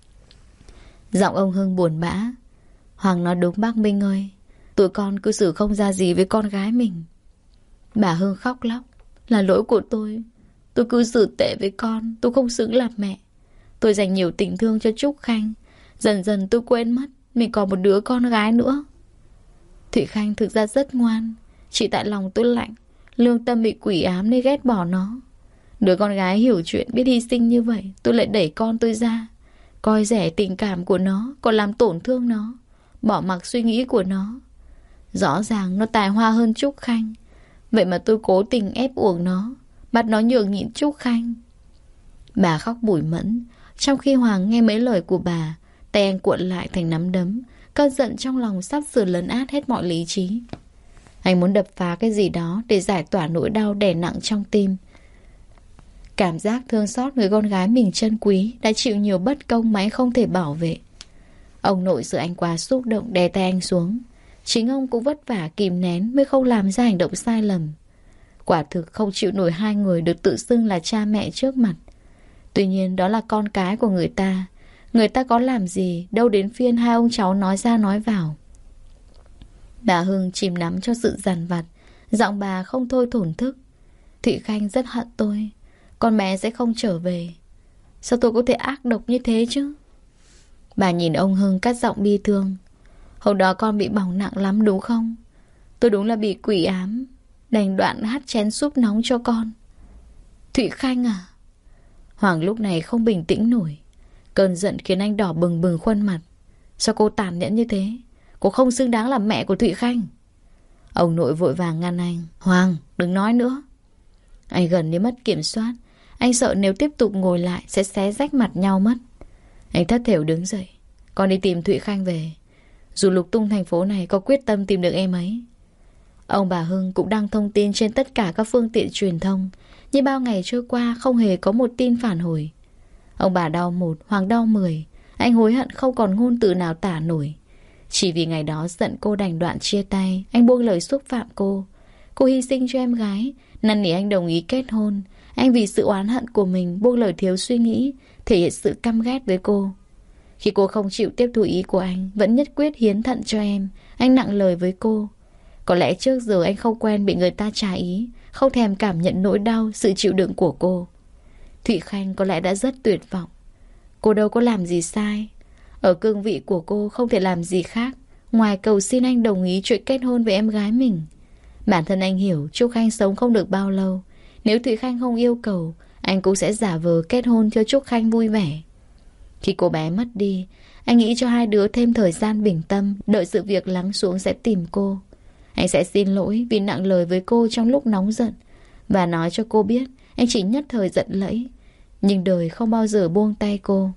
Giọng ông Hưng buồn bã. Hoàng nói đúng bác Minh ơi. Tụi con cư xử không ra gì với con gái mình. Bà Hưng khóc lóc. Là lỗi của tôi. Tôi cư xử tệ với con. Tôi không xứng làm mẹ. Tôi dành nhiều tình thương cho Trúc Khanh. Dần dần tôi quên mất mình còn một đứa con gái nữa. Thụy Khanh thực ra rất ngoan. Chỉ tại lòng tôi lạnh, lương tâm bị quỷ ám nên ghét bỏ nó. Đứa con gái hiểu chuyện, biết hy sinh như vậy, tôi lại đẩy con tôi ra, coi rẻ tình cảm của nó, còn làm tổn thương nó, bỏ mặc suy nghĩ của nó. Rõ ràng nó tài hoa hơn Trúc Khanh, vậy mà tôi cố tình ép uổng nó, bắt nó nhường nhịn Trúc Khanh. Bà khóc bủi mẫn. Trong khi Hoàng nghe mấy lời của bà, tay anh cuộn lại thành nắm đấm. Cơn giận trong lòng sắp sửa lấn át hết mọi lý trí. Anh muốn đập phá cái gì đó để giải tỏa nỗi đau đè nặng trong tim. Cảm giác thương xót người con gái mình trân quý đã chịu nhiều bất công mà anh không thể bảo vệ. Ông nội sợ anh quá xúc động đè tay anh xuống. Chính ông cũng vất vả kìm nén mới không làm ra hành động sai lầm. Quả thực không chịu nổi hai người được tự xưng là cha mẹ trước mặt. Tuy nhiên đó là con cái của người ta. Người ta có làm gì đâu đến phiên hai ông cháu nói ra nói vào. Bà Hưng chìm đắm cho sự dằn vặt. Giọng bà không thôi thổn thức. Thụy Khanh rất hận tôi. Con bé sẽ không trở về. Sao tôi có thể ác độc như thế chứ? Bà nhìn ông Hưng cắt giọng bi thương. Hôm đó con bị bỏng nặng lắm đúng không? Tôi đúng là bị quỷ ám, đành đoạn hắt chén súp nóng cho con. Thụy Khanh à? Hoàng lúc này không bình tĩnh nổi. Cơn giận khiến anh đỏ bừng bừng khuôn mặt. Sao cô tàn nhẫn như thế? Cô không xứng đáng là mẹ của Thụy Khanh. Ông nội vội vàng ngăn anh. Hoàng, đừng nói nữa. Anh gần như mất kiểm soát. Anh sợ nếu tiếp tục ngồi lại sẽ xé rách mặt nhau mất. Anh thất thểu đứng dậy. Con đi tìm Thụy Khanh về. Dù lục tung thành phố này có quyết tâm tìm được em ấy. Ông bà Hưng cũng đăng thông tin trên tất cả các phương tiện truyền thông. Nhưng bao ngày trôi qua không hề có một tin phản hồi. Ông bà đau một, Hoàng đau 10. Anh hối hận không còn ngôn từ nào tả nổi. Chỉ vì ngày đó giận cô đành đoạn chia tay, anh buông lời xúc phạm cô. Cô hy sinh cho em gái, năn nỉ anh đồng ý kết hôn. Anh vì sự oán hận của mình buông lời thiếu suy nghĩ, thể hiện sự căm ghét với cô. Khi cô không chịu tiếp thu ý của anh, vẫn nhất quyết hiến thận cho em, anh nặng lời với cô. Có lẽ trước giờ anh không quen bị người ta trái ý, không thèm cảm nhận nỗi đau, sự chịu đựng của cô. Thụy Khanh có lẽ đã rất tuyệt vọng. Cô đâu có làm gì sai. Ở cương vị của cô không thể làm gì khác ngoài cầu xin anh đồng ý chuyện kết hôn với em gái mình. Bản thân anh hiểu Trúc Khanh sống không được bao lâu. Nếu Thụy Khanh không yêu cầu, anh cũng sẽ giả vờ kết hôn cho Trúc Khanh vui vẻ. Khi cô bé mất đi, anh nghĩ cho hai đứa thêm thời gian bình tâm, đợi sự việc lắng xuống sẽ tìm cô. Anh sẽ xin lỗi vì nặng lời với cô trong lúc nóng giận, và nói cho cô biết anh chỉ nhất thời giận lẫy, nhưng đời không bao giờ buông tay cô.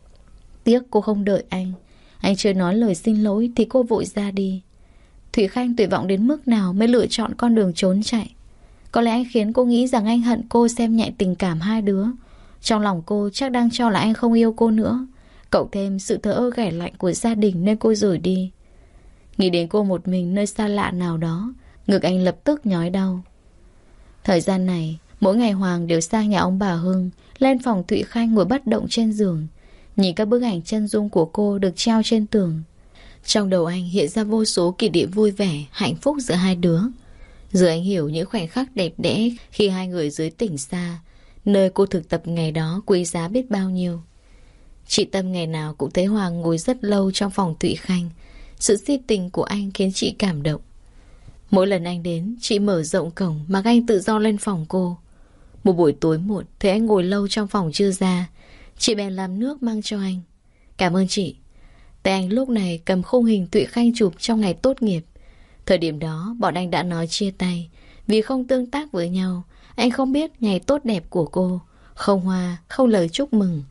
Tiếc cô không đợi anh chưa nói lời xin lỗi thì cô vội ra đi. Thụy Khanh tuyệt vọng đến mức nào mới lựa chọn con đường trốn chạy. Có lẽ anh khiến cô nghĩ rằng anh hận cô xem nhẹ tình cảm hai đứa. Trong lòng cô chắc đang cho là anh không yêu cô nữa. Cộng thêm sự thờ ơ ghẻ lạnh của gia đình nên cô rời đi. Nghĩ đến cô một mình nơi xa lạ nào đó, ngực anh lập tức nhói đau. Thời gian này, mỗi ngày Hoàng đều sang nhà ông bà Hưng, lên phòng Thụy Khanh ngồi bất động trên giường, nhìn các bức ảnh chân dung của cô được treo trên tường. Trong đầu anh hiện ra vô số kỷ niệm vui vẻ, hạnh phúc giữa hai đứa. Giờ anh hiểu những khoảnh khắc đẹp đẽ khi hai người dưới tỉnh xa, nơi cô thực tập ngày đó quý giá biết bao nhiêu. Chị Tâm ngày nào cũng thấy Hoàng ngồi rất lâu trong phòng Thụy Khanh. Sự si tình của anh khiến chị cảm động. Mỗi lần anh đến, chị mở rộng cổng mặc anh tự do lên phòng cô. Một buổi tối muộn, thấy anh ngồi lâu trong phòng chưa ra, chị bèn làm nước mang cho anh. Cảm ơn chị. Tay anh lúc này cầm khung hình Thụy Khanh chụp trong ngày tốt nghiệp. Thời điểm đó bọn anh đã nói chia tay. Vì không tương tác với nhau, anh không biết ngày tốt đẹp của cô. Không hoa, không lời chúc mừng.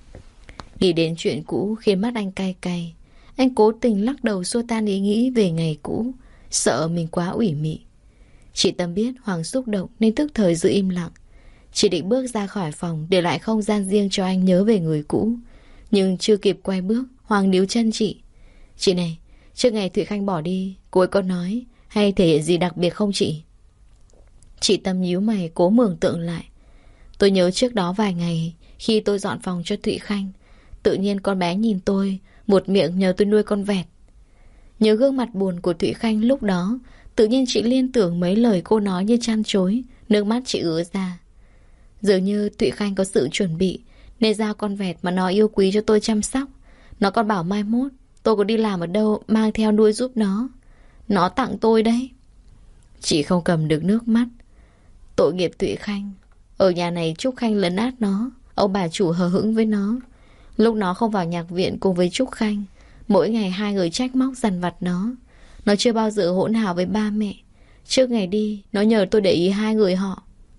Nghĩ đến chuyện cũ khiến mắt anh cay cay. Anh cố tình lắc đầu xua tan ý nghĩ về ngày cũ, sợ mình quá ủy mị. Chị Tâm biết Hoàng xúc động nên tức thời giữ im lặng. Chị định bước ra khỏi phòng, để lại không gian riêng cho anh nhớ về người cũ. Nhưng chưa kịp quay bước, Hoàng níu chân chị. Chị này, trước ngày Thụy Khanh bỏ đi, cô ấy có nói hay thể hiện gì đặc biệt không chị? Chị Tâm nhíu mày cố mường tượng lại. Tôi nhớ trước đó vài ngày, khi tôi dọn phòng cho Thụy Khanh, tự nhiên con bé nhìn tôi, một miệng nhờ tôi nuôi con vẹt. Nhớ gương mặt buồn của Thụy Khanh lúc đó, tự nhiên chị liên tưởng mấy lời cô nói như chăn chối, nước mắt chị ứa ra. Dường như Thụy Khanh có sự chuẩn bị, nên giao con vẹt mà nó yêu quý cho tôi chăm sóc. Nó còn bảo mai mốt tôi có đi làm ở đâu mang theo nuôi giúp nó. Nó tặng tôi đấy. Chị không cầm được nước mắt. Tội nghiệp Thụy Khanh. Ở nhà này Trúc Khanh lấn át nó, ông bà chủ hờ hững với nó. Lúc nó không vào nhạc viện cùng với Trúc Khanh, mỗi ngày hai người trách móc dằn vặt nó. Nó chưa bao giờ hỗn hào với ba mẹ. Trước ngày đi, nó nhờ tôi để ý hai người họ.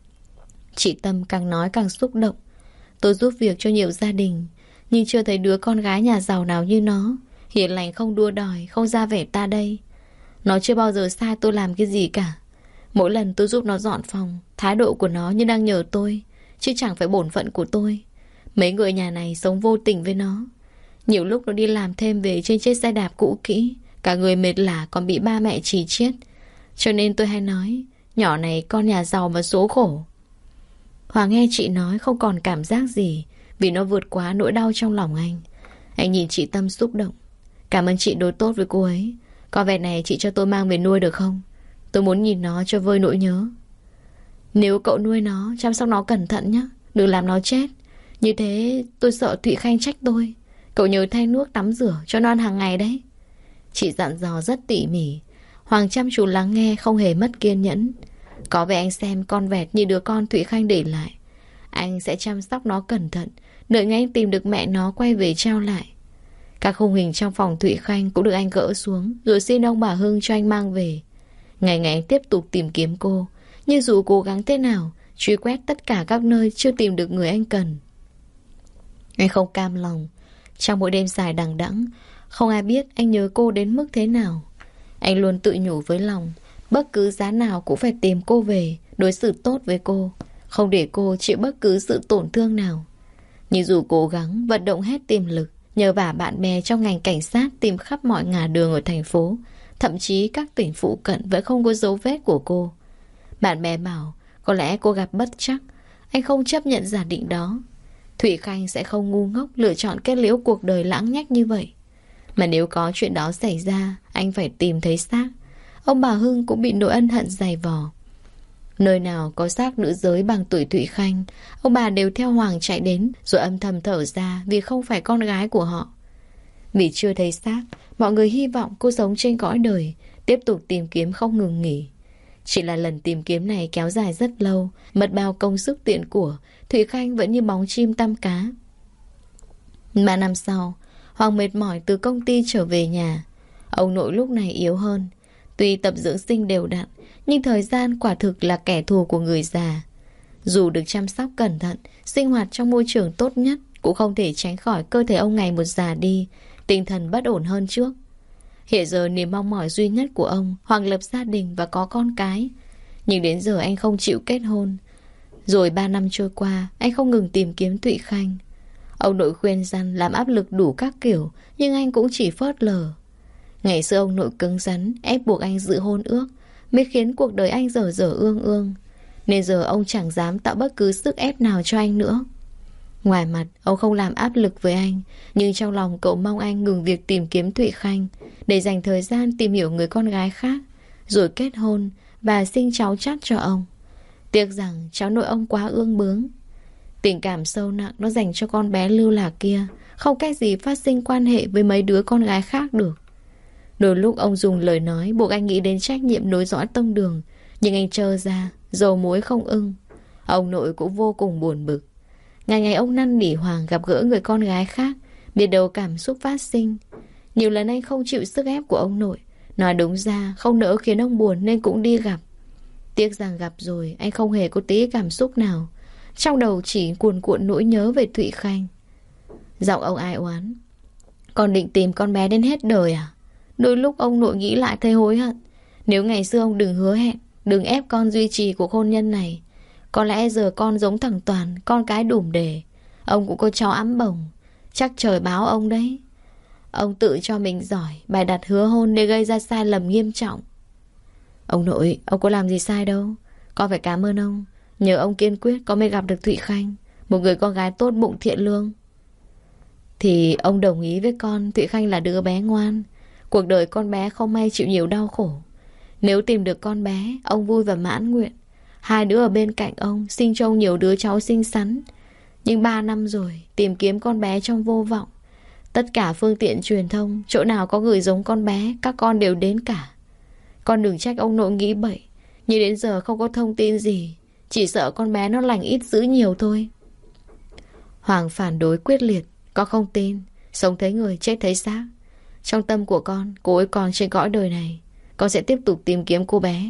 Chị Tâm càng nói càng xúc động. Tôi giúp việc cho nhiều gia đình, nhưng chưa thấy đứa con gái nhà giàu nào như nó. Hiền lành không đua đòi, không ra vẻ ta đây. Nó chưa bao giờ sai tôi làm cái gì cả. Mỗi lần tôi giúp nó dọn phòng, thái độ của nó như đang nhờ tôi, chứ chẳng phải bổn phận của tôi. Mấy người nhà này sống vô tình với nó. Nhiều lúc nó đi làm thêm về trên chiếc xe đạp cũ kỹ, cả người mệt lả còn bị ba mẹ chì chiết. Cho nên tôi hay nói, nhỏ này con nhà giàu mà số khổ. Hoàng nghe chị nói không còn cảm giác gì, vì nó vượt quá nỗi đau trong lòng anh. Anh nhìn chị Tâm xúc động. Cảm ơn chị đối tốt với cô ấy. Con vẹt này chị cho tôi mang về nuôi được không? Tôi muốn nhìn nó cho vơi nỗi nhớ. Nếu cậu nuôi nó, chăm sóc nó cẩn thận nhé, đừng làm nó chết. Như thế tôi sợ Thụy Khanh trách tôi. Cậu nhớ thay nước tắm rửa cho nó ăn hàng ngày đấy. Chị dặn dò rất tỉ mỉ. Hoàng chăm chú lắng nghe, không hề mất kiên nhẫn. Có vẻ anh xem con vẹt như đứa con Thụy Khanh để lại. Anh sẽ chăm sóc nó cẩn thận, đợi ngay anh tìm được mẹ nó quay về trao lại. Các khung hình trong phòng Thụy Khanh cũng được anh gỡ xuống, rồi xin ông bà Hưng cho anh mang về. Ngày ngày anh tiếp tục tìm kiếm cô, nhưng dù cố gắng thế nào, truy quét tất cả các nơi chưa tìm được người anh cần. Anh không cam lòng. Trong mỗi đêm dài đằng đẵng, không ai biết anh nhớ cô đến mức thế nào. Anh luôn tự nhủ với lòng, bất cứ giá nào cũng phải tìm cô về, đối xử tốt với cô, không để cô chịu bất cứ sự tổn thương nào. Nhưng dù cố gắng vận động hết tiềm lực, nhờ vả bạn bè trong ngành cảnh sát tìm khắp mọi ngả đường ở thành phố, thậm chí các tỉnh phụ cận vẫn không có dấu vết của cô. Bạn bè bảo có lẽ cô gặp bất trắc. Anh không chấp nhận giả định đó. Thụy Khanh sẽ không ngu ngốc lựa chọn kết liễu cuộc đời lãng nhách như vậy. Mà nếu có chuyện đó xảy ra, anh phải tìm thấy xác. Ông bà Hưng cũng bị nỗi ân hận dày vò. Nơi nào có xác nữ giới bằng tuổi Thụy Khanh, ông bà đều theo Hoàng chạy đến, rồi âm thầm thở ra vì không phải con gái của họ. Vì chưa thấy xác, mọi người hy vọng cô sống trên cõi đời, tiếp tục tìm kiếm không ngừng nghỉ. Chỉ là lần tìm kiếm này kéo dài rất lâu, mất bao công sức tiền của, Thụy Khanh vẫn như bóng chim tăm cá. 3 năm sau, Hoàng mệt mỏi từ công ty trở về nhà. Ông nội lúc này yếu hơn. Tuy tập dưỡng sinh đều đặn, nhưng thời gian quả thực là kẻ thù của người già. Dù được chăm sóc cẩn thận, sinh hoạt trong môi trường tốt nhất, cũng không thể tránh khỏi cơ thể ông ngày một già đi, tinh thần bất ổn hơn trước. Hiện giờ niềm mong mỏi duy nhất của ông, Hoàng lập gia đình và có con cái. Nhưng đến giờ anh không chịu kết hôn. Rồi 3 năm trôi qua, anh không ngừng tìm kiếm Thụy Khanh. Ông nội khuyên răn làm áp lực đủ các kiểu, nhưng anh cũng chỉ phớt lờ. Ngày xưa ông nội cứng rắn, ép buộc anh giữ hôn ước, mới khiến cuộc đời anh dở dở ương ương. Nên giờ ông chẳng dám tạo bất cứ sức ép nào cho anh nữa. Ngoài mặt, ông không làm áp lực với anh, nhưng trong lòng cậu mong anh ngừng việc tìm kiếm Thụy Khanh, để dành thời gian tìm hiểu người con gái khác, rồi kết hôn và sinh cháu chắt cho ông. Tiếc rằng cháu nội ông quá ương bướng. Tình cảm sâu nặng nó dành cho con bé lưu lạc kia, không cách gì phát sinh quan hệ với mấy đứa con gái khác được. Đôi lúc ông dùng lời nói buộc anh nghĩ đến trách nhiệm nối dõi tông đường, nhưng anh trơ ra, dầu muối không ưng. Ông nội cũng vô cùng buồn bực. Ngày ngày ông năn nỉ Hoàng gặp gỡ người con gái khác, biết đâu cảm xúc phát sinh. Nhiều lần anh không chịu sức ép của ông nội, nói đúng ra không nỡ khiến ông buồn nên cũng đi gặp. Tiếc rằng gặp rồi anh không hề có tí cảm xúc nào, trong đầu chỉ cuồn cuộn nỗi nhớ về Thụy Khanh. Giọng ông ai oán. Con định tìm con bé đến hết đời à? Đôi lúc ông nội nghĩ lại thấy hối hận. Nếu ngày xưa ông đừng hứa hẹn, đừng ép con duy trì cuộc hôn nhân này, Có lẽ giờ con giống thằng Toàn, con cái đủm đề. Ông cũng có cháu ẵm bồng. Chắc trời báo ông đấy. Ông tự cho mình giỏi, bày đặt hứa hôn để gây ra sai lầm nghiêm trọng. Ông nội, ông có làm gì sai đâu. Con phải cảm ơn ông. Nhờ ông kiên quyết con mới gặp được Thụy Khanh, một người con gái tốt bụng thiện lương. Thì ông đồng ý với con Thụy Khanh là đứa bé ngoan. Cuộc đời con bé không may chịu nhiều đau khổ. Nếu tìm được con bé, ông vui và mãn nguyện. Hai đứa ở bên cạnh ông, sinh cho ông nhiều đứa cháu xinh xắn. Nhưng 3 năm rồi, tìm kiếm con bé trong vô vọng. Tất cả phương tiện truyền thông, chỗ nào có người giống con bé, các con đều đến cả. Con đừng trách ông nội nghĩ bậy. Nhưng đến giờ không có thông tin gì. Chỉ sợ con bé nó lành ít dữ nhiều thôi. Hoàng phản đối quyết liệt. Con không tin. Sống thấy người, chết thấy xác. Trong tâm của con, cô ấy còn trên cõi đời này. Con sẽ tiếp tục tìm kiếm cô bé.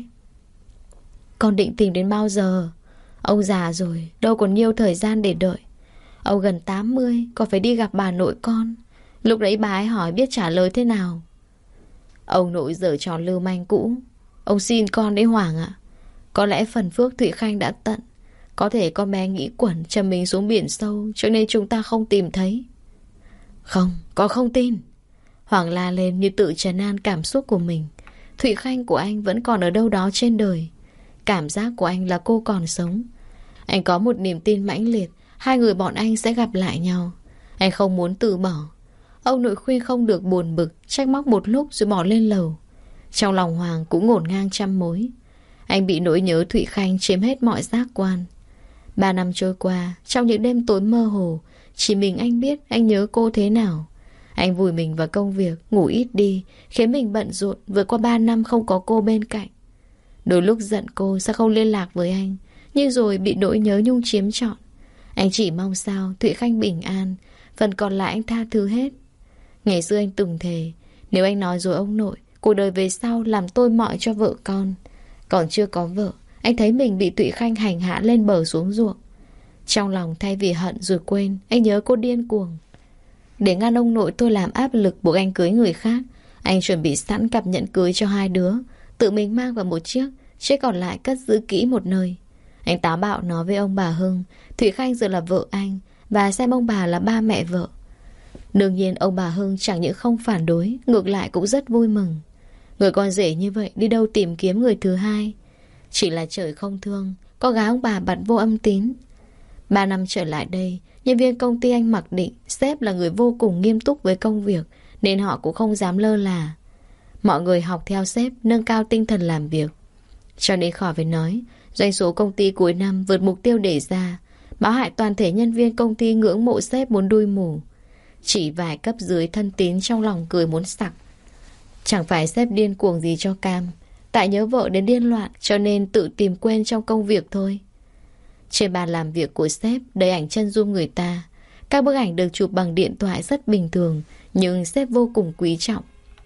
Con định tìm đến bao giờ? Ông già rồi, đâu còn nhiều thời gian để đợi. Ông gần 80, còn phải đi gặp bà nội con. Lúc đấy bà ấy hỏi biết trả lời thế nào. Ông nội giở trò lưu manh cũ. Ông xin con đấy Hoàng ạ. Có lẽ phần phước Thụy Khanh đã tận. Có thể con bé nghĩ quẩn chầm mình xuống biển sâu, cho nên chúng ta không tìm thấy. Không, con không tin. Hoàng la lên như tự trấn an cảm xúc của mình. Thụy Khanh của anh vẫn còn ở đâu đó trên đời. Cảm giác của anh là cô còn sống. Anh có một niềm tin mãnh liệt. Hai người bọn anh sẽ gặp lại nhau. Anh không muốn từ bỏ. Ông nội khuyên không được buồn bực, trách móc một lúc rồi bỏ lên lầu. Trong lòng Hoàng cũng ngổn ngang trăm mối. Anh bị nỗi nhớ Thụy Khanh chiếm hết mọi giác quan. 3 năm trôi qua, trong những đêm tối mơ hồ, chỉ mình anh biết anh nhớ cô thế nào. Anh vùi mình vào công việc, ngủ ít đi, khiến mình bận rộn vượt qua 3 năm không có cô bên cạnh. Đôi lúc giận cô sao không liên lạc với anh, nhưng rồi bị nỗi nhớ nhung chiếm trọn. Anh chỉ mong sao Thụy Khanh bình an, phần còn lại anh tha thứ hết. Ngày xưa anh từng thề, nếu anh nói rồi ông nội, cuộc đời về sau làm tôi mọi cho vợ con. Còn chưa có vợ, anh thấy mình bị Thụy Khanh hành hạ lên bờ xuống ruộng. Trong lòng thay vì hận rồi quên, anh nhớ cô điên cuồng. Để ngăn ông nội tôi làm áp lực buộc anh cưới người khác, anh chuẩn bị sẵn cặp nhẫn cưới cho hai đứa, tự mình mang vào một chiếc còn lại cất giữ kỹ một nơi. Anh táo bạo nói với ông bà Hưng, Thụy Khanh giờ là vợ anh, và xem ông bà là ba mẹ vợ. Đương nhiên ông bà Hưng chẳng những không phản đối, ngược lại cũng rất vui mừng. Người con rể như vậy đi đâu tìm kiếm người thứ hai. Chỉ là trời không thương, con gái ông bà bật vô âm tín. 3 năm trở lại đây, nhân viên công ty anh mặc định sếp là người vô cùng nghiêm túc với công việc, nên họ cũng không dám lơ là. Mọi người học theo sếp, nâng cao tinh thần làm việc. Cho nên khỏi phải nói, doanh số công ty cuối năm vượt mục tiêu đề ra, báo hại toàn thể nhân viên công ty ngưỡng mộ sếp muốn đuôi mù. Chỉ vài cấp dưới thân tín trong lòng cười muốn sặc. Chẳng phải sếp điên cuồng gì cho cam, tại nhớ vợ đến điên loạn cho nên tự tìm quên trong công việc thôi. Trên bàn làm việc của sếp đầy ảnh chân dung người ta. Các bức ảnh được chụp bằng điện thoại rất bình thường, nhưng sếp vô cùng quý trọng.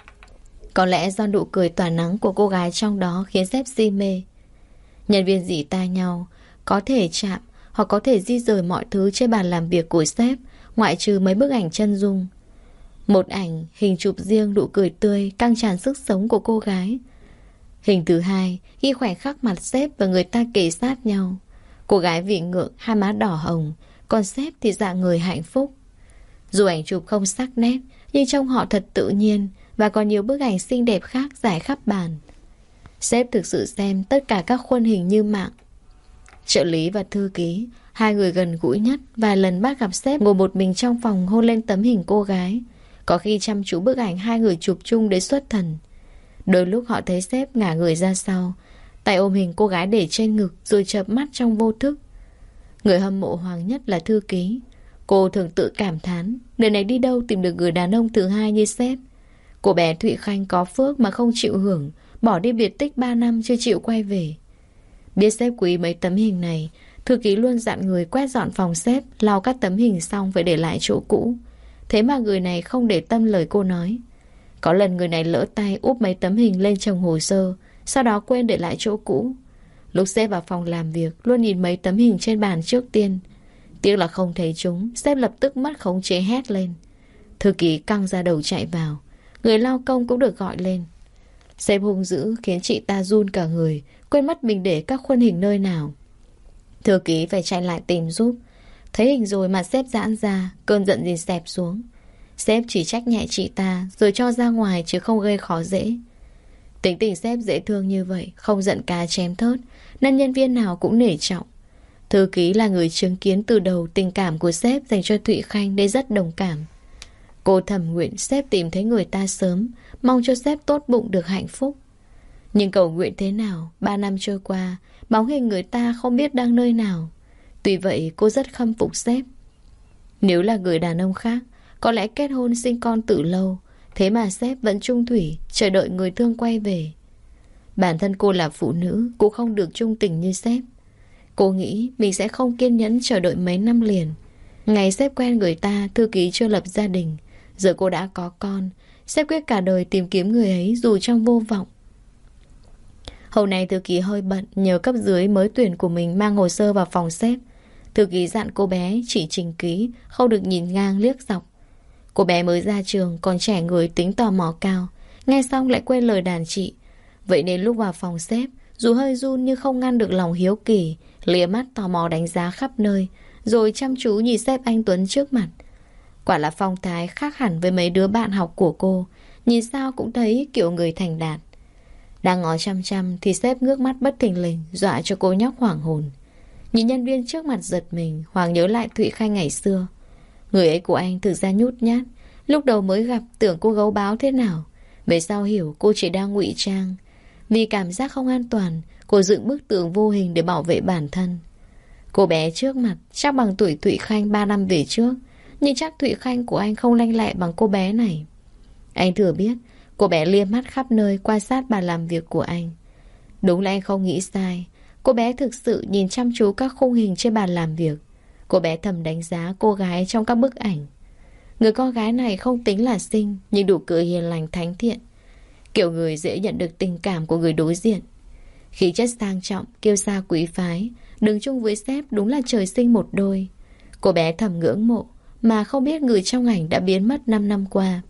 Có lẽ do nụ cười tỏa nắng của cô gái trong đó khiến sếp si mê. Nhân viên rỉ tai nhau, có thể chạm hoặc có thể di rời mọi thứ trên bàn làm việc của sếp, ngoại trừ mấy bức ảnh chân dung. Một ảnh hình chụp riêng nụ cười tươi căng tràn sức sống của cô gái. Hình thứ hai ghi khoảnh khắc mặt sếp và người ta kề sát nhau. Cô gái vì ngượng, hai má đỏ hồng, còn sếp thì dạng người hạnh phúc. Dù ảnh chụp không sắc nét, nhưng trông họ thật tự nhiên, và còn nhiều bức ảnh xinh đẹp khác rải khắp bàn. Sếp thực sự xem tất cả các khuôn hình như mạng. Trợ lý và thư ký, hai người gần gũi nhất, vài lần bắt gặp sếp ngồi một mình trong phòng hôn lên tấm hình cô gái. Có khi chăm chú bức ảnh hai người chụp chung để xuất thần. Đôi lúc họ thấy sếp ngả người ra sau, tay ôm hình cô gái để trên ngực rồi chợp mắt trong vô thức. Người hâm mộ Hoàng nhất là thư ký. Cô thường tự cảm thán, đời này đi đâu tìm được người đàn ông thứ hai như sếp. Cô bé Thụy Khanh có phước mà không chịu hưởng, bỏ đi biệt tích 3 năm chưa chịu quay về. Biết sếp quý mấy tấm hình này, thư ký luôn dặn người quét dọn phòng sếp, lau các tấm hình xong phải để lại chỗ cũ. Thế mà người này không để tâm lời cô nói. Có lần người này lỡ tay úp mấy tấm hình lên chồng hồ sơ, sau đó quên để lại chỗ cũ. Lúc sếp vào phòng làm việc, luôn nhìn mấy tấm hình trên bàn trước tiên. Tiếc là không thấy chúng, sếp lập tức mất khống chế hét lên. Thư ký căng ra đầu chạy vào. Người lao công cũng được gọi lên. Sếp hung dữ khiến chị ta run cả người, quên mất mình để các khuôn hình nơi nào. Thư ký phải chạy lại tìm giúp. Thấy hình rồi mà sếp giãn ra, cơn giận gì xẹp xuống. Sếp chỉ trách nhẹ chị ta rồi cho ra ngoài chứ không gây khó dễ. Tính tình sếp dễ thương như vậy, không giận cá chém thớt, nên nhân viên nào cũng nể trọng. Thư ký là người chứng kiến từ đầu tình cảm của sếp dành cho Thụy Khanh nên rất đồng cảm. Cô thầm nguyện sếp tìm thấy người ta sớm, mong cho sếp tốt bụng được hạnh phúc. Nhưng cầu nguyện thế nào, 3 năm trôi qua, bóng hình người ta không biết đang nơi nào. Tuy vậy cô rất khâm phục sếp. Nếu là người đàn ông khác, có lẽ kết hôn sinh con từ lâu, thế mà sếp vẫn chung thủy, chờ đợi người thương quay về. Bản thân cô là phụ nữ, cũng không được chung tình như sếp. Cô nghĩ mình sẽ không kiên nhẫn chờ đợi mấy năm liền. Ngày sếp quen người ta, thư ký chưa lập gia đình. Giờ cô đã có con, sếp quyết cả đời tìm kiếm người ấy dù trong vô vọng. Hôm nay thư ký hơi bận, nhờ cấp dưới mới tuyển của mình mang hồ sơ vào phòng sếp. Thư ký dặn cô bé chỉ trình ký, không được nhìn ngang liếc dọc. Cô bé mới ra trường, còn trẻ người tính tò mò cao, nghe xong lại quên lời đàn chị. Vậy nên lúc vào phòng sếp, dù hơi run nhưng không ngăn được lòng hiếu kỳ, lìa mắt tò mò đánh giá khắp nơi, rồi chăm chú nhìn sếp anh Tuấn trước mặt. Quả là phong thái khác hẳn với mấy đứa bạn học của cô, nhìn sao cũng thấy kiểu người thành đạt. Đang ngó chăm chăm thì sếp ngước mắt bất thình lình, dọa cho cô nhóc hoảng hồn. Nhìn nhân viên trước mặt giật mình, Hoàng nhớ lại Thụy Khanh ngày xưa. Người ấy của anh thực ra nhút nhát, lúc đầu mới gặp tưởng cô gấu báo thế nào, về sau hiểu cô chỉ đang ngụy trang. Vì cảm giác không an toàn, cô dựng bức tường vô hình để bảo vệ bản thân. Cô bé trước mặt chắc bằng tuổi Thụy Khanh 3 năm về trước, nhưng chắc Thụy Khanh của anh không lanh lẹ bằng cô bé này. Anh thừa biết cô bé liếc mắt khắp nơi quan sát bàn làm việc của anh. Đúng là anh không nghĩ sai, cô bé thực sự nhìn chăm chú các khung hình trên bàn làm việc. Cô bé thầm đánh giá cô gái trong các bức ảnh. Người con gái này không tính là xinh, nhưng đủ cười hiền lành thánh thiện, kiểu người dễ nhận được tình cảm của người đối diện. Khí chất sang trọng, kiêu sa quý phái, đứng chung với sếp đúng là trời sinh một đôi. Cô bé thầm ngưỡng mộ, mà không biết người trong ảnh đã biến mất 5 năm qua.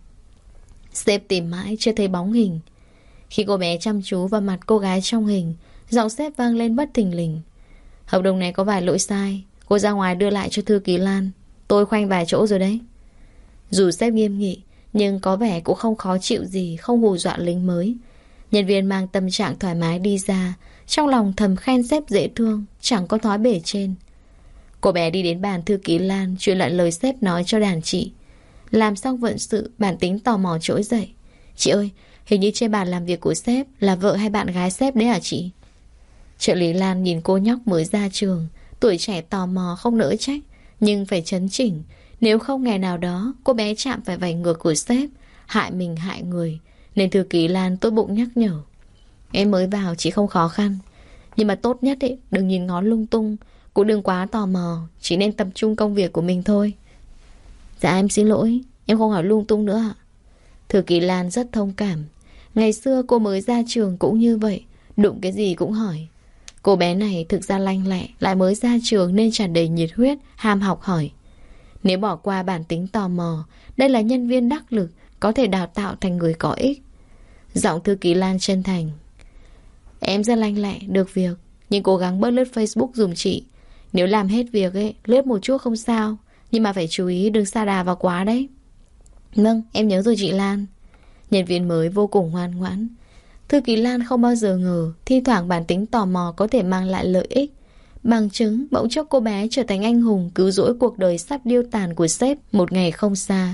Sếp tìm mãi chưa thấy bóng hình. Khi cô bé chăm chú vào mặt cô gái trong hình, giọng sếp vang lên bất thình lình. Hợp đồng này có vài lỗi sai, cô ra ngoài đưa lại cho thư ký Lan. Tôi khoanh vài chỗ rồi đấy. Dù sếp nghiêm nghị, nhưng có vẻ cũng không khó chịu gì, không hù dọa lính mới. Nhân viên mang tâm trạng thoải mái đi ra, trong lòng thầm khen sếp dễ thương, chẳng có thói bể trên. Cô bé đi đến bàn thư ký Lan, truyền lại lời sếp nói cho đàn chị. Làm xong vận sự, bản tính tò mò trỗi dậy. Chị ơi, hình như trên bàn làm việc của sếp là vợ hay bạn gái sếp đấy hả chị? Trợ lý Lan nhìn cô nhóc mới ra trường, tuổi trẻ tò mò không nỡ trách, nhưng phải chấn chỉnh. Nếu không ngày nào đó cô bé chạm phải vành ngược của sếp, hại mình hại người. Nên thư ký Lan tốt bụng nhắc nhở. Em mới vào chỉ không khó khăn, nhưng mà tốt nhất ấy, đừng nhìn ngó lung tung, cũng đừng quá tò mò, chỉ nên tập trung công việc của mình thôi. Dạ em xin lỗi, em không hỏi lung tung nữa ạ. Thư ký Lan rất thông cảm. Ngày xưa cô mới ra trường cũng như vậy, đụng cái gì cũng hỏi. Cô bé này thực ra lanh lẹ, lại mới ra trường nên tràn đầy nhiệt huyết, ham học hỏi. Nếu bỏ qua bản tính tò mò, đây là nhân viên đắc lực, có thể đào tạo thành người có ích. Giọng thư ký Lan chân thành. Em rất lanh lẹ, được việc, nhưng cố gắng bớt lướt Facebook dùm chị. Nếu làm hết việc ấy, lướt một chút không sao, nhưng mà phải chú ý đừng sa đà vào quá đấy. Vâng, em nhớ rồi chị Lan. Nhân viên mới vô cùng ngoan ngoãn. Thư ký Lan không bao giờ ngờ thi thoảng bản tính tò mò có thể mang lại lợi ích. Bằng chứng bỗng chốc cô bé trở thành anh hùng cứu rỗi cuộc đời sắp điêu tàn của sếp một ngày không xa.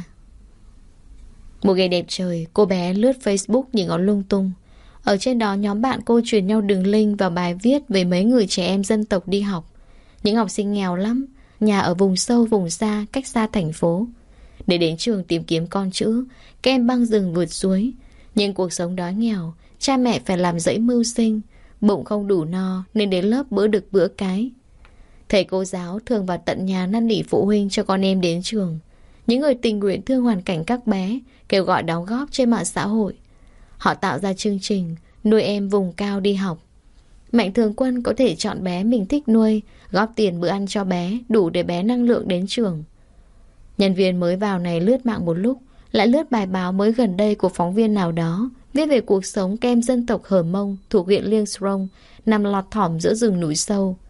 Một ngày đẹp trời, cô bé lướt Facebook nhìn ngó lung tung. Ở trên đó nhóm bạn cô truyền nhau đường link vào bài viết về mấy người trẻ em dân tộc đi học. Những học sinh nghèo lắm, nhà ở vùng sâu vùng xa, cách xa thành phố. Để đến trường tìm kiếm con chữ, các em băng rừng vượt suối. Nhưng cuộc sống đói nghèo, cha mẹ phải làm dãy mưu sinh, bụng không đủ no nên đến lớp bữa đực bữa cái. Thầy cô giáo thường vào tận nhà năn nỉ phụ huynh cho con em đến trường. Những người tình nguyện thương hoàn cảnh các bé kêu gọi đóng góp trên mạng xã hội. Họ tạo ra chương trình nuôi em vùng cao đi học. Mạnh thường quân có thể chọn bé mình thích nuôi, góp tiền bữa ăn cho bé, đủ để bé năng lượng đến trường. Nhân viên mới vào này lướt mạng một lúc, lại lướt bài báo mới gần đây của phóng viên nào đó, viết về cuộc sống các em dân tộc Hờ Mông thuộc huyện Liêng Srong, nằm lọt thỏm giữa rừng núi sâu.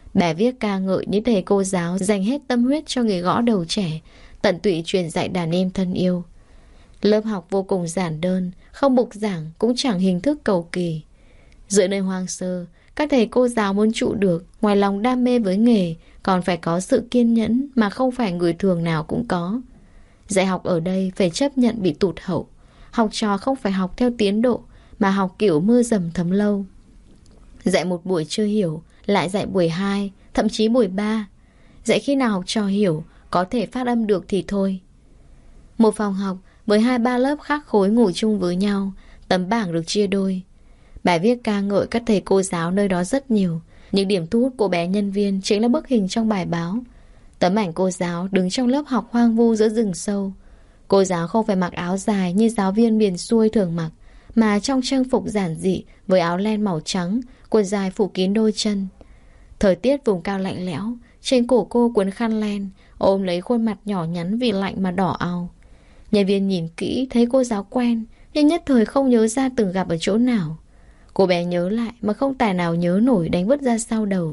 Bà viết ca ngợi những thầy cô giáo dành hết tâm huyết cho nghề gõ đầu trẻ, tận tụy truyền dạy đàn em thân yêu. Lớp học vô cùng giản đơn, không bục giảng cũng chẳng hình thức cầu kỳ. Giữa nơi hoang sơ, các thầy cô giáo muốn trụ được, ngoài lòng đam mê với nghề, còn phải có sự kiên nhẫn mà không phải người thường nào cũng có. Dạy học ở đây phải chấp nhận bị tụt hậu. Học trò không phải học theo tiến độ, mà học kiểu mưa dầm thấm lâu. Dạy một buổi chưa hiểu, lại dạy buổi 2, thậm chí buổi 3. Dạy khi nào học trò hiểu, có thể phát âm được thì thôi. Một phòng học với 2-3 lớp khác khối ngủ chung với nhau, tấm bảng được chia đôi. Bài viết ca ngợi các thầy cô giáo nơi đó rất nhiều, nhưng điểm thu hút của bé nhân viên chính là bức hình trong bài báo. Tấm ảnh cô giáo đứng trong lớp học hoang vu giữa rừng sâu. Cô giáo không phải mặc áo dài như giáo viên miền xuôi thường mặc, mà trong trang phục giản dị với áo len màu trắng, quần dài phủ kín đôi chân. Thời tiết vùng cao lạnh lẽo, trên cổ cô quấn khăn len, ôm lấy khuôn mặt nhỏ nhắn vì lạnh mà đỏ ao. Nhân viên nhìn kỹ thấy cô giáo quen, nhưng nhất thời không nhớ ra từng gặp ở chỗ nào. Cô bé nhớ lại mà không tài nào nhớ nổi, đánh vứt ra sau đầu.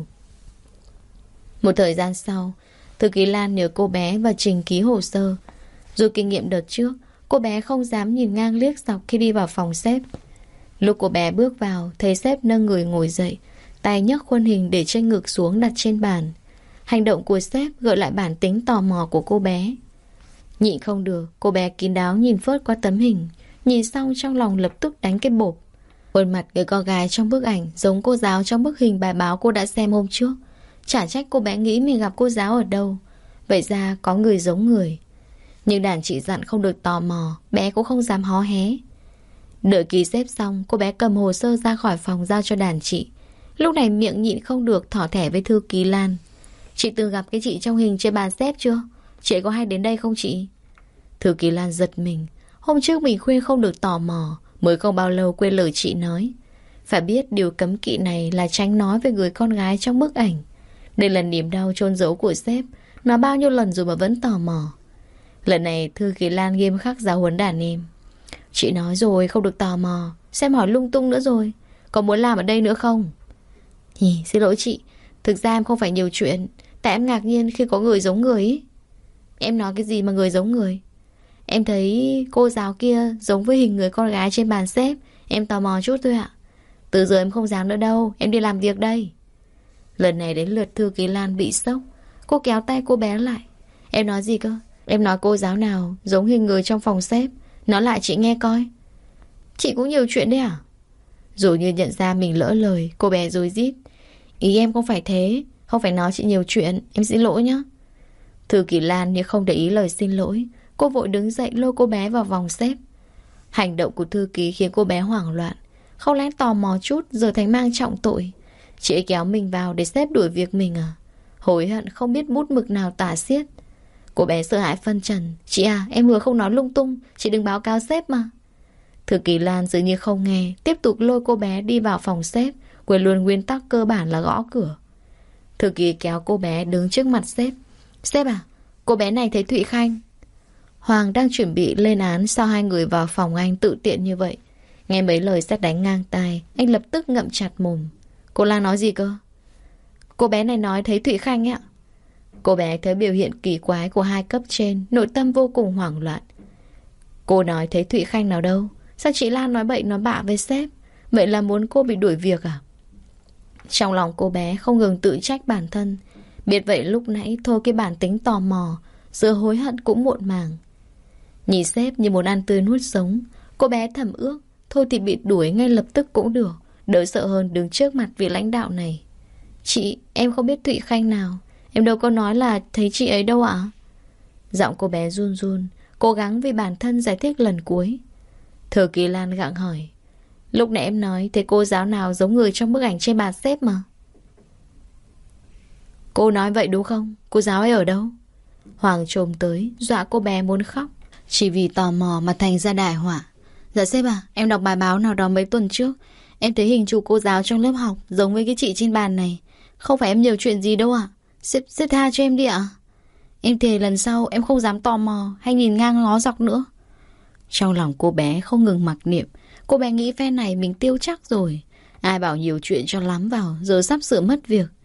Một thời gian sau, thư ký Lan nhờ cô bé và trình ký hồ sơ. Dù kinh nghiệm đợt trước, cô bé không dám nhìn ngang liếc dọc khi đi vào phòng sếp. Lúc cô bé bước vào, thấy sếp nâng người ngồi dậy, tay nhấc khuôn hình để trên ngực xuống đặt trên bàn. Hành động của sếp gợi lại bản tính tò mò của cô bé. Nhịn không được, cô bé kín đáo nhìn phớt qua tấm hình. Nhìn xong trong lòng lập tức đánh cái bộp. Khuôn mặt người con gái trong bức ảnh giống cô giáo trong bức hình bài báo cô đã xem hôm trước. Chả trách cô bé nghĩ mình gặp cô giáo ở đâu. Vậy ra có người giống người. Nhưng đàn chị dặn không được tò mò, bé cũng không dám hó hé. Đợi ký xếp xong, cô bé cầm hồ sơ ra khỏi phòng giao cho đàn chị. Lúc này miệng nhịn không được thỏ thẻ với thư ký Lan. Chị từng gặp cái chị trong hình trên bàn xếp chưa? Chị có hay đến đây không chị? Thư ký Lan giật mình. Hôm trước mình khuyên không được tò mò, mới không bao lâu quên lời chị nói. Phải biết điều cấm kỵ này là tránh nói về người con gái trong bức ảnh. Đây là niềm đau chôn giấu của sếp. Nói bao nhiêu lần rồi mà vẫn tò mò. Lần này thư ký Lan nghiêm khắc giáo huấn đàn em. Chị nói rồi không được tò mò. Xem hỏi lung tung nữa rồi. Có muốn làm ở đây nữa không? Xin lỗi chị. Thực ra em không phải nhiều chuyện. Tại em ngạc nhiên khi có người giống người ý. Em nói cái gì mà người giống người? Em thấy cô giáo kia giống với hình người con gái trên bàn xếp. Em tò mò chút thôi ạ. Từ giờ em không dám nữa đâu. Em đi làm việc đây. Lần này đến lượt thư ký Lan bị sốc. Cô kéo tay cô bé lại. Em nói gì cơ? Em nói cô giáo nào giống hình người trong phòng xếp. Nói lại chị nghe coi. Chị cũng nhiều chuyện đấy à? Dù như nhận ra mình lỡ lời, cô bé rối rít. Ý em không phải thế. Không phải nói chị nhiều chuyện. Em xin lỗi nhé. Thư ký Lan như không để ý lời xin lỗi. Cô vội đứng dậy lôi cô bé vào vòng xếp. Hành động của thư ký khiến cô bé hoảng loạn. Không lẽ tò mò chút giờ thành mang trọng tội. Chị ấy kéo mình vào để sếp đuổi việc mình à? Hối hận không biết bút mực nào tả xiết. Cô bé sợ hãi phân trần. Chị à, em vừa không nói lung tung. Chị đừng báo cáo sếp mà. Thư ký Lan dường như không nghe, tiếp tục lôi cô bé đi vào phòng sếp, quên luôn nguyên tắc cơ bản là gõ cửa. Thư ký kéo cô bé đứng trước mặt sếp. Sếp à, cô bé này thấy Thụy Khanh. Hoàng đang chuẩn bị lên án sau hai người vào phòng anh tự tiện như vậy. Nghe mấy lời sét đánh ngang tai, anh lập tức ngậm chặt mồm. Cô Lan nói gì cơ? Cô bé này nói thấy Thụy Khanh ấy ạ. Cô bé thấy biểu hiện kỳ quái của hai cấp trên, nội tâm vô cùng hoảng loạn. Cô nói thấy Thụy Khanh nào đâu? Sao chị Lan nói bậy nói bạ với sếp? Vậy là muốn cô bị đuổi việc à? Trong lòng cô bé không ngừng tự trách bản thân. Biết vậy lúc nãy thôi cái bản tính tò mò, giờ hối hận cũng muộn màng. Nhìn sếp như muốn ăn tươi nuốt sống, cô bé thầm ước thôi thì bị đuổi ngay lập tức cũng được, đỡ sợ hơn đứng trước mặt vị lãnh đạo này. Chị, em không biết Thụy Khanh nào. Em đâu có nói là thấy chị ấy đâu ạ. Giọng cô bé run run, cố gắng vì bản thân giải thích lần cuối. Thư ký Lan gặng hỏi. Lúc nãy em nói thấy cô giáo nào giống người trong bức ảnh trên bàn xếp mà. Cô nói vậy đúng không? Cô giáo ấy ở đâu? Hoàng trồm tới, dọa cô bé muốn khóc. Chỉ vì tò mò mà thành ra đại họa. Dạ sếp à, em đọc bài báo nào đó mấy tuần trước. Em thấy hình chụp cô giáo trong lớp học giống với cái chị trên bàn này. Không phải em nhiều chuyện gì đâu ạ. Sếp tha cho em đi ạ. Em thề lần sau em không dám tò mò hay nhìn ngang ngó dọc nữa. Trong lòng cô bé không ngừng mặc niệm. Cô bé nghĩ phe này mình tiêu chắc rồi. Ai bảo nhiều chuyện cho lắm vào, giờ sắp sửa mất việc.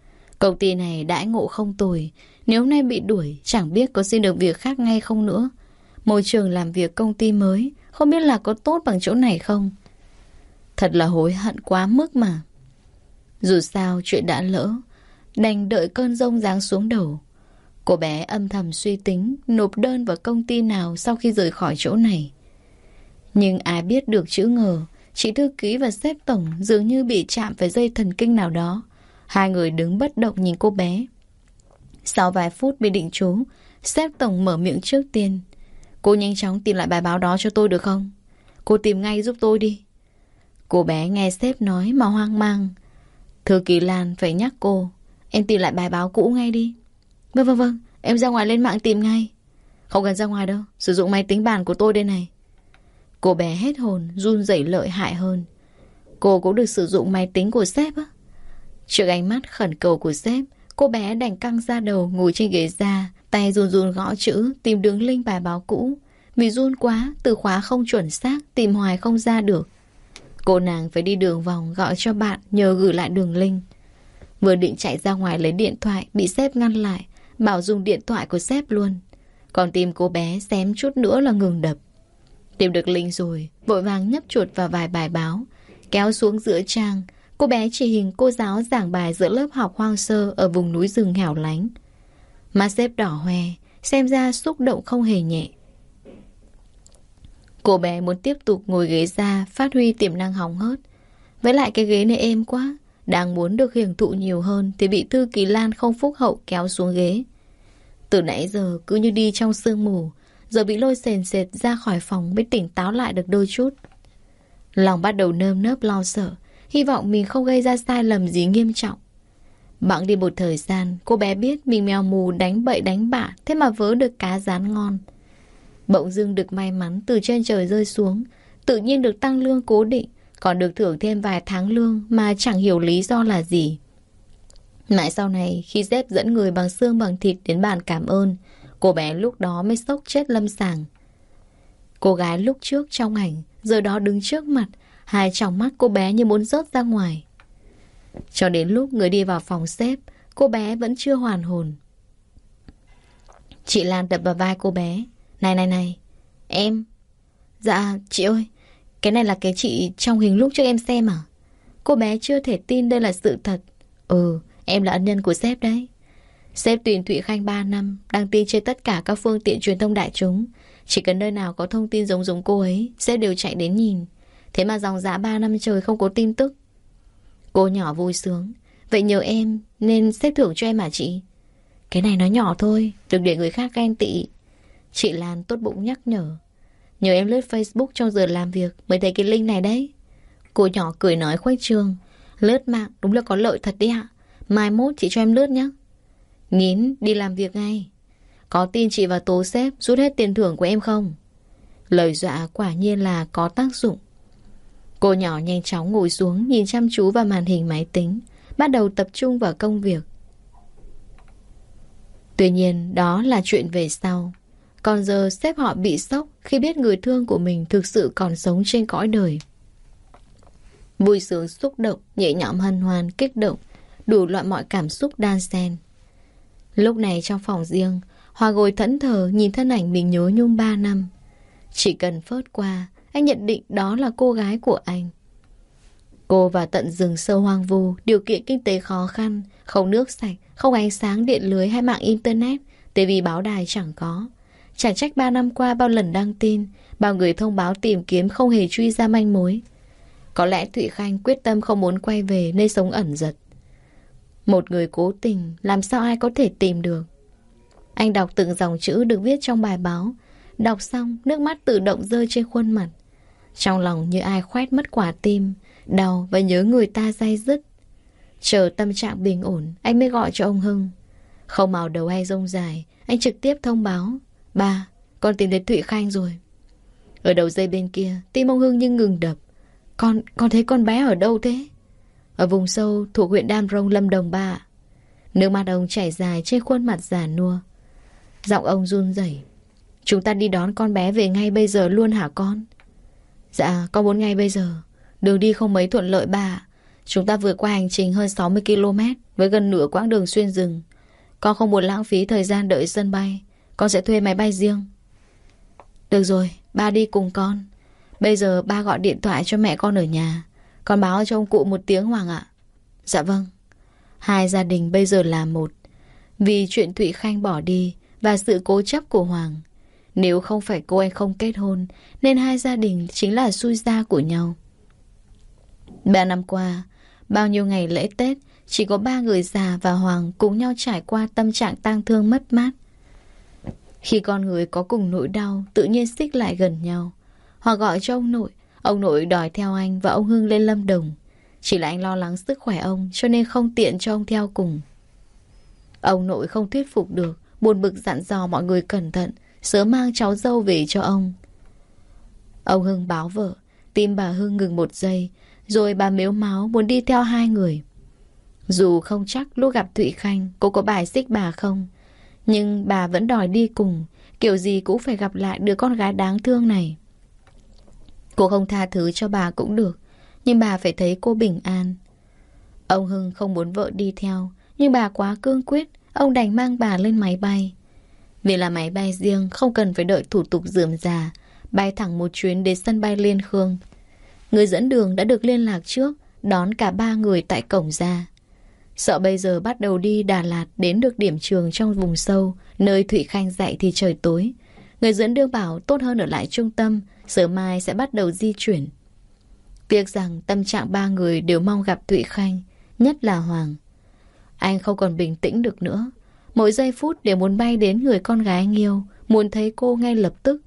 Công ty này đãi ngộ không tồi. Nếu hôm nay bị đuổi, chẳng biết có xin được việc khác ngay không nữa. Môi trường làm việc công ty mới, không biết là có tốt bằng chỗ này không. Thật là hối hận quá mức mà. Dù sao chuyện đã lỡ, đành đợi cơn giông giáng xuống đầu. Cô bé âm thầm suy tính nộp đơn vào công ty nào sau khi rời khỏi chỗ này. Nhưng ai biết được chữ ngờ, chị thư ký và sếp tổng dường như bị chạm phải dây thần kinh nào đó. Hai người đứng bất động nhìn cô bé. Sau vài phút bị định trú, sếp tổng mở miệng trước tiên. Cô nhanh chóng tìm lại bài báo đó cho tôi được không? Cô tìm ngay giúp tôi đi. Cô bé nghe sếp nói mà hoang mang. Thư ký Lan phải nhắc cô. Em tìm lại bài báo cũ ngay đi. Vâng, em ra ngoài lên mạng tìm ngay. Không cần ra ngoài đâu, sử dụng máy tính bàn của tôi đây này. Cô bé hết hồn, run rẩy lợi hại hơn. Cô cũng được sử dụng máy tính của sếp á? Trước ánh mắt khẩn cầu của sếp, cô bé đành căng ra đầu ngồi trên ghế ra, tay run run gõ chữ, tìm đường link bài báo cũ. Vì run quá, từ khóa không chuẩn xác, tìm hoài không ra được. Cô nàng phải đi đường vòng gọi cho bạn nhờ gửi lại đường link. Vừa định chạy ra ngoài lấy điện thoại, bị sếp ngăn lại, bảo dùng điện thoại của sếp luôn. Còn tim cô bé xém chút nữa là ngừng đập. Tìm được link rồi, vội vàng nhấp chuột vào vài bài báo, kéo xuống giữa trang. Cô bé chỉ hình cô giáo giảng bài giữa lớp học hoang sơ ở vùng núi rừng hẻo lánh. Mắt sếp đỏ hoe, xem ra xúc động không hề nhẹ. Cô bé muốn tiếp tục ngồi ghế ra, phát huy tiềm năng hóng hớt. Với lại cái ghế này êm quá, đang muốn được hưởng thụ nhiều hơn thì bị thư ký Lan không phúc hậu kéo xuống ghế. Từ nãy giờ cứ như đi trong sương mù, giờ bị lôi sền sệt ra khỏi phòng mới tỉnh táo lại được đôi chút. Lòng bắt đầu nơm nớp lo sợ, hy vọng mình không gây ra sai lầm gì nghiêm trọng. Bẵng đi một thời gian, cô bé biết mình mèo mù đánh bậy đánh bạ, thế mà vớ được cá rán ngon. Bỗng dưng được may mắn từ trên trời rơi xuống, tự nhiên được tăng lương cố định, còn được thưởng thêm vài tháng lương mà chẳng hiểu lý do là gì. Mãi sau này, khi sếp dẫn người bằng xương bằng thịt đến bàn cảm ơn, cô bé lúc đó mới sốc chết lâm sàng. Cô gái lúc trước trong ảnh, giờ đó đứng trước mặt, hai tròng mắt cô bé như muốn rớt ra ngoài. Cho đến lúc người đi vào phòng sếp, cô bé vẫn chưa hoàn hồn. Chị Lan đập vào vai cô bé. Này, em. Dạ, chị ơi, cái này là cái chị trong hình lúc trước em xem à? Cô bé chưa thể tin đây là sự thật. Em là ân nhân của sếp đấy. Sếp tuyển Thụy Khanh 3 năm, đăng tin trên tất cả các phương tiện truyền thông đại chúng. Chỉ cần nơi nào có thông tin giống cô ấy, sếp đều chạy đến nhìn. Thế mà dòng dã 3 năm trời không có tin tức. Cô nhỏ vui sướng. Vậy nhờ em nên sếp thưởng cho em hả chị? Cái này nó nhỏ thôi, đừng để người khác ghen tị. Chị Lan tốt bụng nhắc nhở. Nhờ em lướt Facebook trong giờ làm việc mới thấy cái link này đấy. Cô nhỏ cười nói khuếch trương. Lướt mạng đúng là có lợi thật đấy ạ. Mai mốt chị cho em lướt nhé. Nghín đi làm việc ngay. Có tin chị vào tố sếp rút hết tiền thưởng của em không? Lời dọa quả nhiên là có tác dụng. Cô nhỏ nhanh chóng ngồi xuống, nhìn chăm chú vào màn hình máy tính, bắt đầu tập trung vào công việc. Tuy nhiên đó là chuyện về sau. Còn giờ sếp họ bị sốc khi biết người thương của mình thực sự còn sống trên cõi đời. Vui sướng, xúc động, nhẹ nhõm, hân hoan, kích động, đủ loại mọi cảm xúc đan xen. Lúc này trong phòng riêng, Hòa ngồi thẫn thờ nhìn thân ảnh mình nhớ nhung 3 năm. Chỉ cần phớt qua, anh nhận định đó là cô gái của anh. Cô vào tận rừng sâu hoang vu, điều kiện kinh tế khó khăn, không nước sạch, không ánh sáng điện lưới hay mạng internet, tivi báo đài chẳng có. Chẳng trách 3 năm qua bao lần đăng tin, bao người thông báo tìm kiếm không hề truy ra manh mối. Có lẽ Thụy Khanh quyết tâm không muốn quay về nơi sống ẩn giật. Một người cố tình, làm sao ai có thể tìm được. Anh đọc từng dòng chữ được viết trong bài báo. Đọc xong, nước mắt tự động rơi trên khuôn mặt. Trong lòng như ai khoét mất quả tim, đau và nhớ người ta day dứt. Chờ tâm trạng bình ổn, anh mới gọi cho ông Hưng. Không màu đầu hay rông dài, anh trực tiếp thông báo. Ba, con tìm thấy Thụy Khanh rồi. Ở đầu dây bên kia, tim ông Hưng như ngừng đập. Con thấy con bé ở đâu thế? Ở vùng sâu thuộc huyện Đam Rông, Lâm Đồng ba ạ. Nước mắt ông chảy dài trên khuôn mặt già nua. Giọng ông run rẩy. Chúng ta đi đón con bé về ngay bây giờ luôn hả con? Dạ, con muốn ngay bây giờ. Đường đi không mấy thuận lợi ba ạ. Chúng ta vừa qua hành trình hơn 60 km với gần nửa quãng đường xuyên rừng. Con không muốn lãng phí thời gian đợi sân bay. Con sẽ thuê máy bay riêng. Được rồi, ba đi cùng con. Bây giờ ba gọi điện thoại cho mẹ con ở nhà. Con báo cho ông cụ một tiếng Hoàng ạ. Dạ vâng. Hai gia đình bây giờ là một. Vì chuyện Thụy Khanh bỏ đi và sự cố chấp của Hoàng. Nếu không phải cô anh không kết hôn, nên hai gia đình chính là xui gia của nhau. 3 năm qua, bao nhiêu ngày lễ Tết, chỉ có 3 người già và Hoàng cùng nhau trải qua tâm trạng tang thương mất mát. Khi con người có cùng nỗi đau, tự nhiên xích lại gần nhau. Hoàng gọi cho ông nội đòi theo anh và ông Hưng lên Lâm Đồng. Chỉ là anh lo lắng sức khỏe ông, cho nên không tiện cho ông theo cùng. Ông nội không thuyết phục được, buồn bực dặn dò mọi người cẩn thận, sớm mang cháu dâu về cho ông. Ông Hưng báo vợ, tim bà Hưng ngừng một giây, rồi bà mếu máo muốn đi theo hai người. Dù không chắc lúc gặp Thụy Khanh cô có bài xích bà không, nhưng bà vẫn đòi đi cùng, kiểu gì cũng phải gặp lại đứa con gái đáng thương này. Cô không tha thứ cho bà cũng được, nhưng bà phải thấy cô bình an. Ông Hưng không muốn vợ đi theo, nhưng bà quá cương quyết, ông đành mang bà lên máy bay. Vì là máy bay riêng, không cần phải đợi thủ tục rườm rà, bay thẳng một chuyến đến sân bay Liên Khương. Người dẫn đường đã được liên lạc trước, đón cả 3 người tại cổng ra. Sợ bây giờ bắt đầu đi Đà Lạt đến được điểm trường trong vùng sâu, nơi Thụy Khanh dạy thì trời tối. Người dẫn đường bảo tốt hơn ở lại trung tâm, sớm mai sẽ bắt đầu di chuyển. Tiếc rằng tâm trạng 3 người đều mong gặp Thụy Khanh, nhất là Hoàng. Anh không còn bình tĩnh được nữa. Mỗi giây phút đều muốn bay đến người con gái anh yêu, muốn thấy cô ngay lập tức.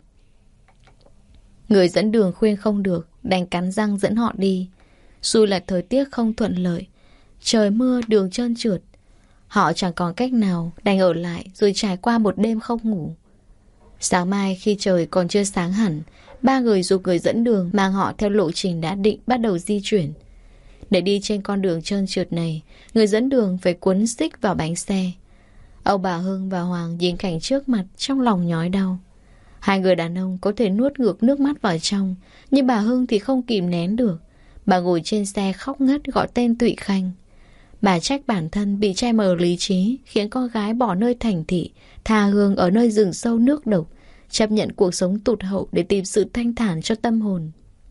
Người dẫn đường khuyên không được, đành cắn răng dẫn họ đi. Xui là thời tiết không thuận lợi, trời mưa đường trơn trượt. Họ chẳng còn cách nào, đành ở lại rồi trải qua một đêm không ngủ. Sáng mai khi trời còn chưa sáng hẳn, 3 người giục người dẫn đường mang họ theo lộ trình đã định bắt đầu di chuyển. Để đi trên con đường trơn trượt này, người dẫn đường phải quấn xích vào bánh xe. Ông bà Hưng và Hoàng nhìn cảnh trước mặt trong lòng nhói đau. Hai người đàn ông có thể nuốt ngược nước mắt vào trong, nhưng bà Hưng thì không kìm nén được. Bà ngồi trên xe khóc ngất gọi tên Thụy Khanh. Bà trách bản thân bị che mờ lý trí, khiến con gái bỏ nơi thành thị, tha hương ở nơi rừng sâu nước độc, chấp nhận cuộc sống tụt hậu để tìm sự thanh thản cho tâm hồn.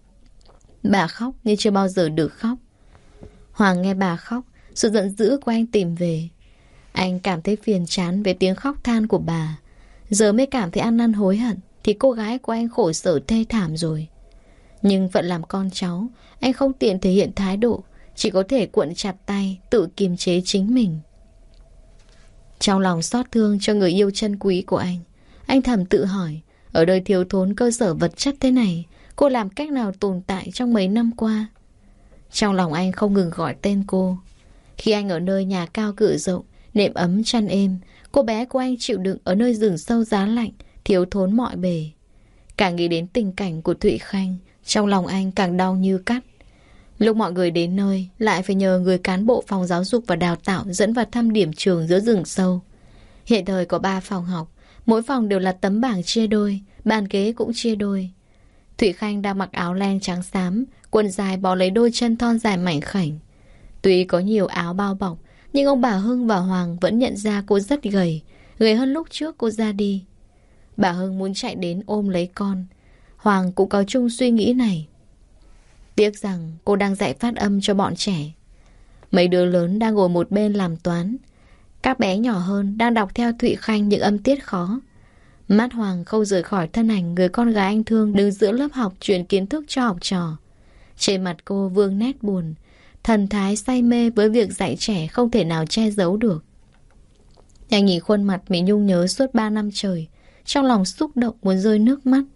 Bà khóc như chưa bao giờ được khóc. Hoàng nghe bà khóc, sự giận dữ của anh tìm về. Anh cảm thấy phiền chán về tiếng khóc than của bà. Giờ mới cảm thấy ăn năn hối hận, thì cô gái của anh khổ sở thê thảm rồi. Nhưng vẫn làm con cháu, anh không tiện thể hiện thái độ, chỉ có thể cuộn chặt tay, tự kiềm chế chính mình. Trong lòng xót thương cho người yêu chân quý của anh thầm tự hỏi, ở đời thiếu thốn cơ sở vật chất thế này, cô làm cách nào tồn tại trong mấy năm qua? Trong lòng anh không ngừng gọi tên cô. Khi anh ở nơi nhà cao cửa rộng, nệm ấm chăn êm, cô bé của anh chịu đựng ở nơi rừng sâu giá lạnh, thiếu thốn mọi bề. Càng nghĩ đến tình cảnh của Thụy Khanh, trong lòng anh càng đau như cắt. Lúc mọi người đến nơi, lại phải nhờ người cán bộ phòng giáo dục và đào tạo dẫn vào thăm điểm trường giữa rừng sâu. Hiện thời có 3 phòng học, mỗi phòng đều là tấm bảng chia đôi, bàn ghế cũng chia đôi. Thụy Khanh đang mặc áo len trắng xám, quần dài bó lấy đôi chân thon dài mảnh khảnh. Tuy có nhiều áo bao bọc, nhưng ông bà Hưng và Hoàng vẫn nhận ra cô rất gầy, gầy hơn lúc trước cô ra đi. Bà Hưng muốn chạy đến ôm lấy con. Hoàng cũng có chung suy nghĩ này. Tiếc rằng cô đang dạy phát âm cho bọn trẻ. Mấy đứa lớn đang ngồi một bên làm toán. Các bé nhỏ hơn đang đọc theo Thụy Khanh những âm tiết khó. Mắt Hoàng không rời khỏi thân ảnh người con gái anh thương đứng giữa lớp học truyền kiến thức cho học trò. Trên mặt cô vương nét buồn, thần thái say mê với việc dạy trẻ không thể nào che giấu được. Anh nhìn khuôn mặt mình nhung nhớ suốt 3 năm trời, trong lòng xúc động muốn rơi nước mắt.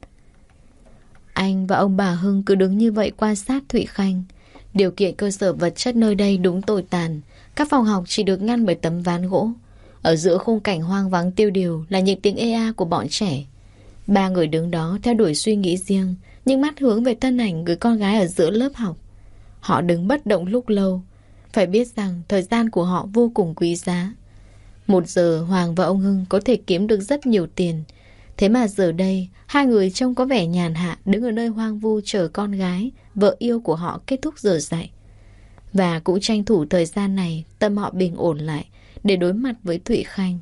Anh và ông bà Hưng cứ đứng như vậy quan sát Thụy Khanh. Điều kiện cơ sở vật chất nơi đây đúng tồi tàn. Các phòng học chỉ được ngăn bởi tấm ván gỗ. Ở giữa khung cảnh hoang vắng tiêu điều là những tiếng ê a của bọn trẻ. 3 người đứng đó theo đuổi suy nghĩ riêng, nhưng mắt hướng về thân ảnh người con gái ở giữa lớp học. Họ đứng bất động lúc lâu. Phải biết rằng thời gian của họ vô cùng quý giá. 1 giờ Hoàng và ông Hưng có thể kiếm được rất nhiều tiền. Thế mà giờ đây, hai người trông có vẻ nhàn hạ đứng ở nơi hoang vu chờ con gái, vợ yêu của họ kết thúc giờ dạy. Và cũng tranh thủ thời gian này, tâm họ bình ổn lại để đối mặt với Thụy Khanh.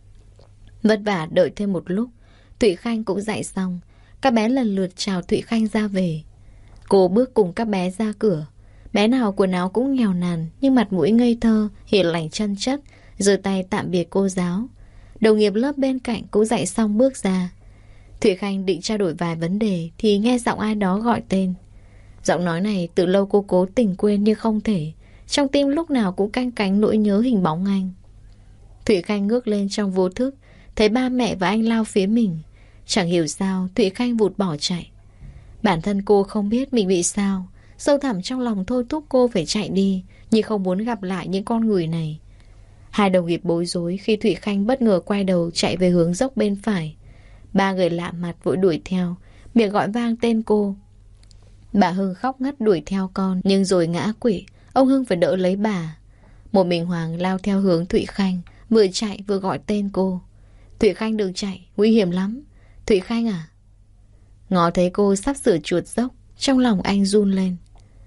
Vất vả đợi thêm một lúc, Thụy Khanh cũng dạy xong. Các bé lần lượt chào Thụy Khanh ra về. Cô bước cùng các bé ra cửa. Bé nào quần áo cũng nghèo nàn, nhưng mặt mũi ngây thơ, hiền lành chân chất, giơ tay tạm biệt cô giáo. Đồng nghiệp lớp bên cạnh cũng dạy xong bước ra. Thụy Khanh định trao đổi vài vấn đề thì nghe giọng ai đó gọi tên. Giọng nói này từ lâu cô cố tình quên nhưng không thể. Trong tim lúc nào cũng canh cánh nỗi nhớ hình bóng anh. Thụy Khanh ngước lên trong vô thức, thấy ba mẹ và anh lao phía mình. Chẳng hiểu sao Thụy Khanh vụt bỏ chạy. Bản thân cô không biết mình bị sao. Sâu thẳm trong lòng thôi thúc cô phải chạy đi, nhưng không muốn gặp lại những con người này. Hai đồng nghiệp bối rối khi Thụy Khanh bất ngờ quay đầu chạy về hướng dốc bên phải. Ba người lạ mặt vội đuổi theo, miệng gọi vang tên cô. Bà Hưng khóc ngất đuổi theo con, nhưng rồi ngã quỵ. Ông Hưng phải đỡ lấy bà. Một mình Hoàng lao theo hướng Thụy Khanh, vừa chạy vừa gọi tên cô. Thụy Khanh đừng chạy, nguy hiểm lắm. Thụy Khanh à? Ngó thấy cô sắp sửa chuột dốc, trong lòng anh run lên.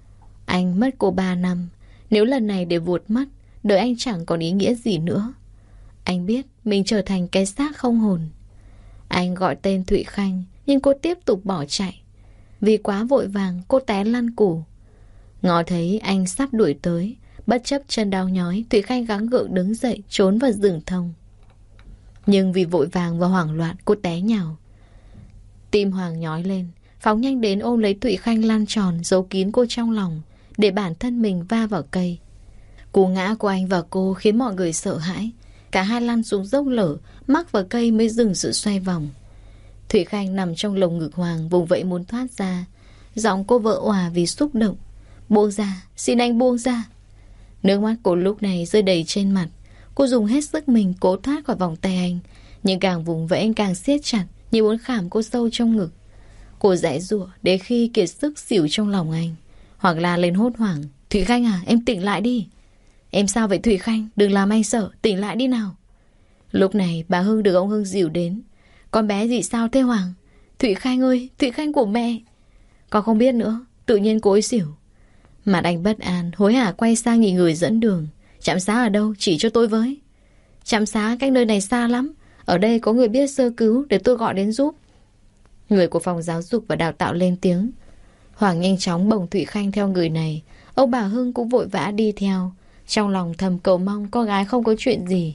Anh mất cô 3 năm. Nếu lần này để vụt mất, đời anh chẳng còn ý nghĩa gì nữa. Anh biết mình trở thành cái xác không hồn. Anh gọi tên Thụy Khanh, nhưng cô tiếp tục bỏ chạy. Vì quá vội vàng, cô té lăn củ. Ngó thấy anh sắp đuổi tới, bất chấp chân đau nhói, Thụy Khanh gắng gượng đứng dậy, trốn vào rừng thông. Nhưng vì vội vàng và hoảng loạn, cô té nhào. Tim Hoàng nhói lên, phóng nhanh đến ôm lấy Thụy Khanh lăn tròn, giấu kín cô trong lòng, để bản thân mình va vào cây. Cú ngã của anh và cô khiến mọi người sợ hãi. Cả hai lăn xuống dốc lở, mắc vào cây mới dừng sự xoay vòng. Thụy Khanh nằm trong lồng ngực Hoàng, vùng vẫy muốn thoát ra. Giọng cô vỡ òa vì xúc động. Buông ra, xin anh buông ra. Nước mắt cô lúc này rơi đầy trên mặt. Cô dùng hết sức mình cố thoát khỏi vòng tay anh, nhưng càng vùng vẫy anh càng siết chặt, như muốn khảm cô sâu trong ngực. Cô giãy giụa đến khi kiệt sức xỉu trong lòng anh. Hoàng la lên hốt hoảng. Thụy Khanh à, em tỉnh lại đi. Em sao vậy Thụy Khanh? Đừng làm anh sợ, tỉnh lại đi nào. Lúc này bà Hưng được ông Hưng dìu đến. Con bé gì sao thế Hoàng? Thụy Khanh ơi, Thụy Khanh của mẹ. Con không biết nữa, tự nhiên cô ấy xỉu. Mặt anh bất an, hối hả quay sang nhìn người dẫn đường. Trạm xá ở đâu, chỉ cho tôi với. Trạm xá cách nơi này xa lắm. Ở đây có người biết sơ cứu, để tôi gọi đến giúp. Người của phòng giáo dục và đào tạo lên tiếng. Hoàng nhanh chóng bồng Thụy Khanh theo người này. Ông bà Hưng cũng vội vã đi theo, trong lòng thầm cầu mong con gái không có chuyện gì.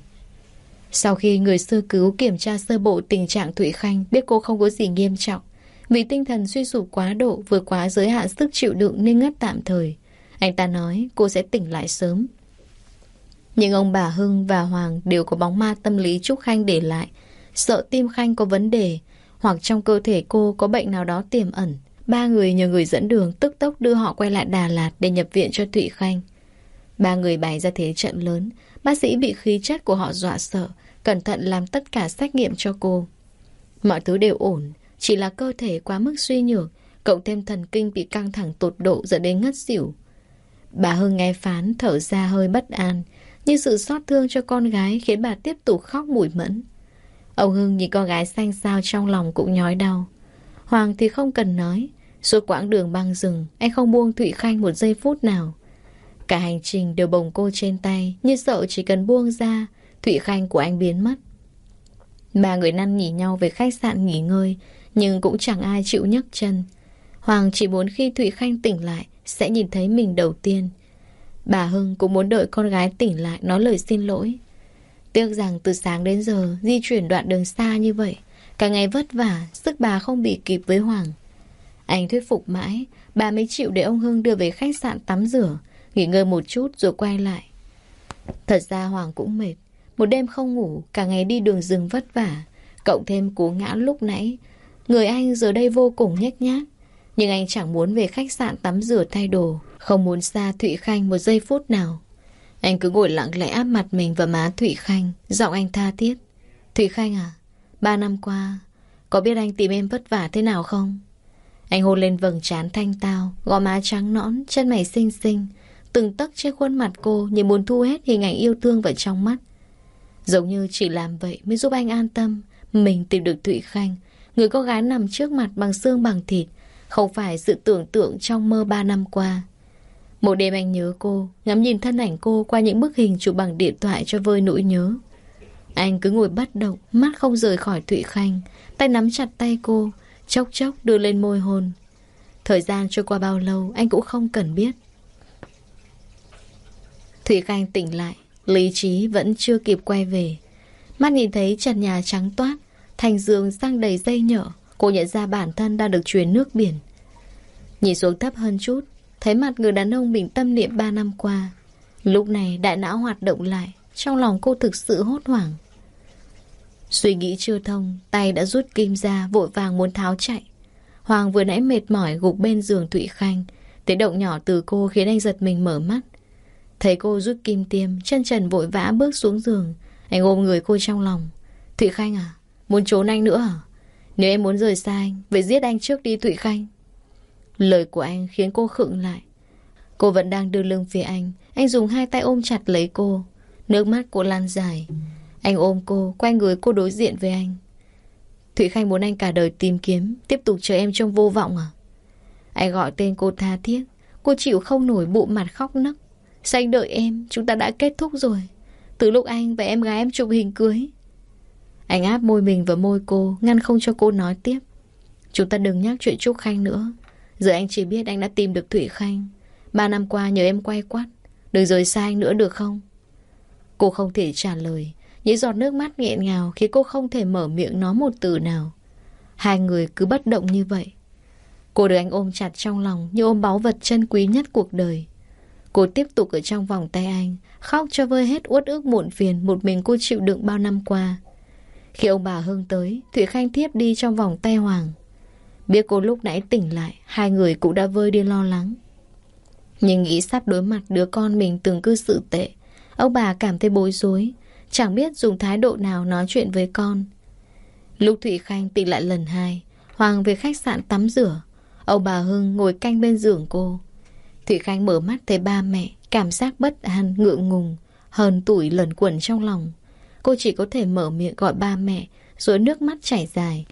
Sau khi người sơ cứu kiểm tra sơ bộ tình trạng Thụy Khanh, biết cô không có gì nghiêm trọng. Vì tinh thần suy sụp quá độ, vượt quá giới hạn sức chịu đựng nên ngất tạm thời. Anh ta nói cô sẽ tỉnh lại sớm. Nhưng ông bà Hưng và Hoàng đều có bóng ma tâm lý Trúc Khanh để lại. Sợ tim Khanh có vấn đề, hoặc trong cơ thể cô có bệnh nào đó tiềm ẩn. Ba người nhờ người dẫn đường tức tốc đưa họ quay lại Đà Lạt để nhập viện cho Thụy Khanh. Ba người bày ra thế trận lớn. Bác sĩ bị khí chất của họ dọa sợ, cẩn thận làm tất cả xét nghiệm cho cô. Mọi thứ đều ổn, chỉ là cơ thể quá mức suy nhược, cộng thêm thần kinh bị căng thẳng tột độ dẫn đến ngất xỉu. Bà Hưng nghe phán thở ra hơi bất an, nhưng sự xót thương cho con gái khiến bà tiếp tục khóc mủi mẫn. Ông Hưng nhìn con gái xanh xao trong lòng cũng nhói đau. Hoàng thì không cần nói. Suốt quãng đường băng rừng, anh không buông Thụy Khanh một giây phút nào. Cả hành trình đều bồng cô trên tay, như sợ chỉ cần buông ra, Thụy Khanh của anh biến mất. Ba người năn nỉ nhau về khách sạn nghỉ ngơi, nhưng cũng chẳng ai chịu nhấc chân. Hoàng chỉ muốn khi Thụy Khanh tỉnh lại sẽ nhìn thấy mình đầu tiên. Bà Hưng cũng muốn đợi con gái tỉnh lại nói lời xin lỗi. Tiếc rằng từ sáng đến giờ di chuyển đoạn đường xa như vậy, cả ngày vất vả, sức bà không bị kịp với Hoàng. Anh thuyết phục mãi, bà mới chịu để ông Hưng đưa về khách sạn tắm rửa, nghỉ ngơi một chút rồi quay lại. Thật ra Hoàng cũng mệt, một đêm không ngủ, cả ngày đi đường rừng vất vả, cộng thêm cú ngã lúc nãy, người anh giờ đây vô cùng nhếch nhác. Nhưng anh chẳng muốn về khách sạn tắm rửa thay đồ, không muốn xa Thụy Khanh một giây phút nào. Anh cứ ngồi lặng lẽ áp mặt mình vào má Thụy Khanh, giọng anh tha thiết. Thụy Khanh à, 3 năm qua, có biết anh tìm em vất vả thế nào không? Anh hôn lên vầng trán thanh tao, gò má trắng nõn, chân mày xinh xinh, từng tấc trên khuôn mặt cô như muốn thu hết hình ảnh yêu thương vào trong mắt. Giống như chỉ làm vậy mới giúp anh an tâm, mình tìm được Thụy Khanh, người con gái nằm trước mặt bằng xương bằng thịt, không phải sự tưởng tượng trong mơ 3 năm qua. Một đêm anh nhớ cô, ngắm nhìn thân ảnh cô qua những bức hình chụp bằng điện thoại cho vơi nỗi nhớ. Anh cứ ngồi bất động, mắt không rời khỏi Thụy Khanh, tay nắm chặt tay cô, chốc chốc đưa lên môi hôn. Thời gian trôi qua bao lâu anh cũng không cần biết. Thụy Khanh tỉnh lại, lý trí vẫn chưa kịp quay về. Mắt nhìn thấy trần nhà trắng toát, thành giường răng đầy dây nhợ. Cô nhận ra bản thân đang được truyền nước biển. Nhìn xuống thấp hơn chút, thấy mặt người đàn ông mình tâm niệm 3 năm qua. Lúc này đại não hoạt động lại, trong lòng cô thực sự hốt hoảng. Suy nghĩ chưa thông, tay đã rút kim ra, vội vàng muốn tháo chạy. Hoàng vừa nãy mệt mỏi gục bên giường Thụy Khanh. Tiếng động nhỏ từ cô khiến anh giật mình mở mắt. Thấy cô rút kim tiêm, chân trần vội vã bước xuống giường. Anh ôm người cô trong lòng. Thụy Khanh à, muốn trốn anh nữa à? Nếu em muốn rời xa anh, vậy giết anh trước đi Thụy Khanh. Lời của anh khiến cô khựng lại. Cô vẫn đang đưa lưng phía anh dùng hai tay ôm chặt lấy cô. Nước mắt cô lan dài. Anh ôm cô, quay người cô đối diện với anh. Thụy Khanh muốn anh cả đời tìm kiếm, tiếp tục chờ em trong vô vọng à? Anh gọi tên cô tha thiết. Cô chịu không nổi, bụng mặt khóc nấc. Sao anh đợi em, chúng ta đã kết thúc rồi. Từ lúc anh và em gái em chụp hình cưới. Anh áp môi mình vào môi cô, ngăn không cho cô nói tiếp. Chúng ta đừng nhắc chuyện Trúc Khanh nữa. Giờ anh chỉ biết anh đã tìm được Thụy Khanh. 3 năm qua nhờ em quay quắt. Đừng rời xa anh nữa được không? Cô không thể trả lời. Những giọt nước mắt nghẹn ngào khiến cô không thể mở miệng nói một từ nào. Hai người cứ bất động như vậy. Cô được anh ôm chặt trong lòng như ôm báu vật chân quý nhất cuộc đời. Cô tiếp tục ở trong vòng tay anh, khóc cho vơi hết uất ức muộn phiền một mình cô chịu đựng bao năm qua. Khi ông bà Hưng tới, Thụy Khanh thiếp đi trong vòng tay Hoàng. Biết cô lúc nãy tỉnh lại, hai người cũng đã vơi đi lo lắng. Nhưng nghĩ sắp đối mặt đứa con mình từng cư xử tệ, ông bà cảm thấy bối rối, chẳng biết dùng thái độ nào nói chuyện với con. Lúc Thụy Khanh tỉnh lại lần 2, Hoàng về khách sạn tắm rửa. Ông bà Hưng ngồi canh bên giường cô. Thụy Khanh mở mắt thấy ba mẹ, cảm giác bất an, ngượng ngùng, hờn tủi luẩn quẩn trong lòng. Cô chỉ có thể mở miệng gọi ba mẹ, rồi nước mắt chảy dài.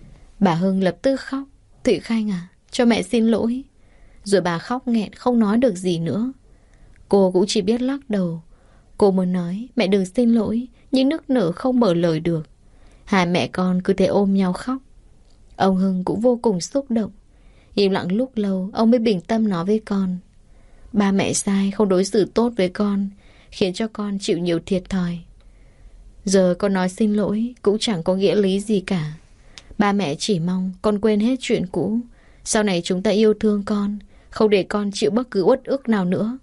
Bà Hưng lập tức khóc. Thụy Khanh à, cho mẹ xin lỗi. Rồi bà khóc nghẹn không nói được gì nữa. Cô cũng chỉ biết lắc đầu. Cô muốn nói mẹ đừng xin lỗi, nhưng nức nở không mở lời được. Hai mẹ con cứ thế ôm nhau khóc. Ông Hưng cũng vô cùng xúc động. Im lặng lúc lâu, ông mới bình tâm nói với con. Ba mẹ sai không đối xử tốt với con, khiến cho con chịu nhiều thiệt thòi. Giờ con nói xin lỗi cũng chẳng có nghĩa lý gì cả. Ba mẹ chỉ mong con quên hết chuyện cũ. Sau này chúng ta yêu thương con, không để con chịu bất cứ uất ức nào nữa.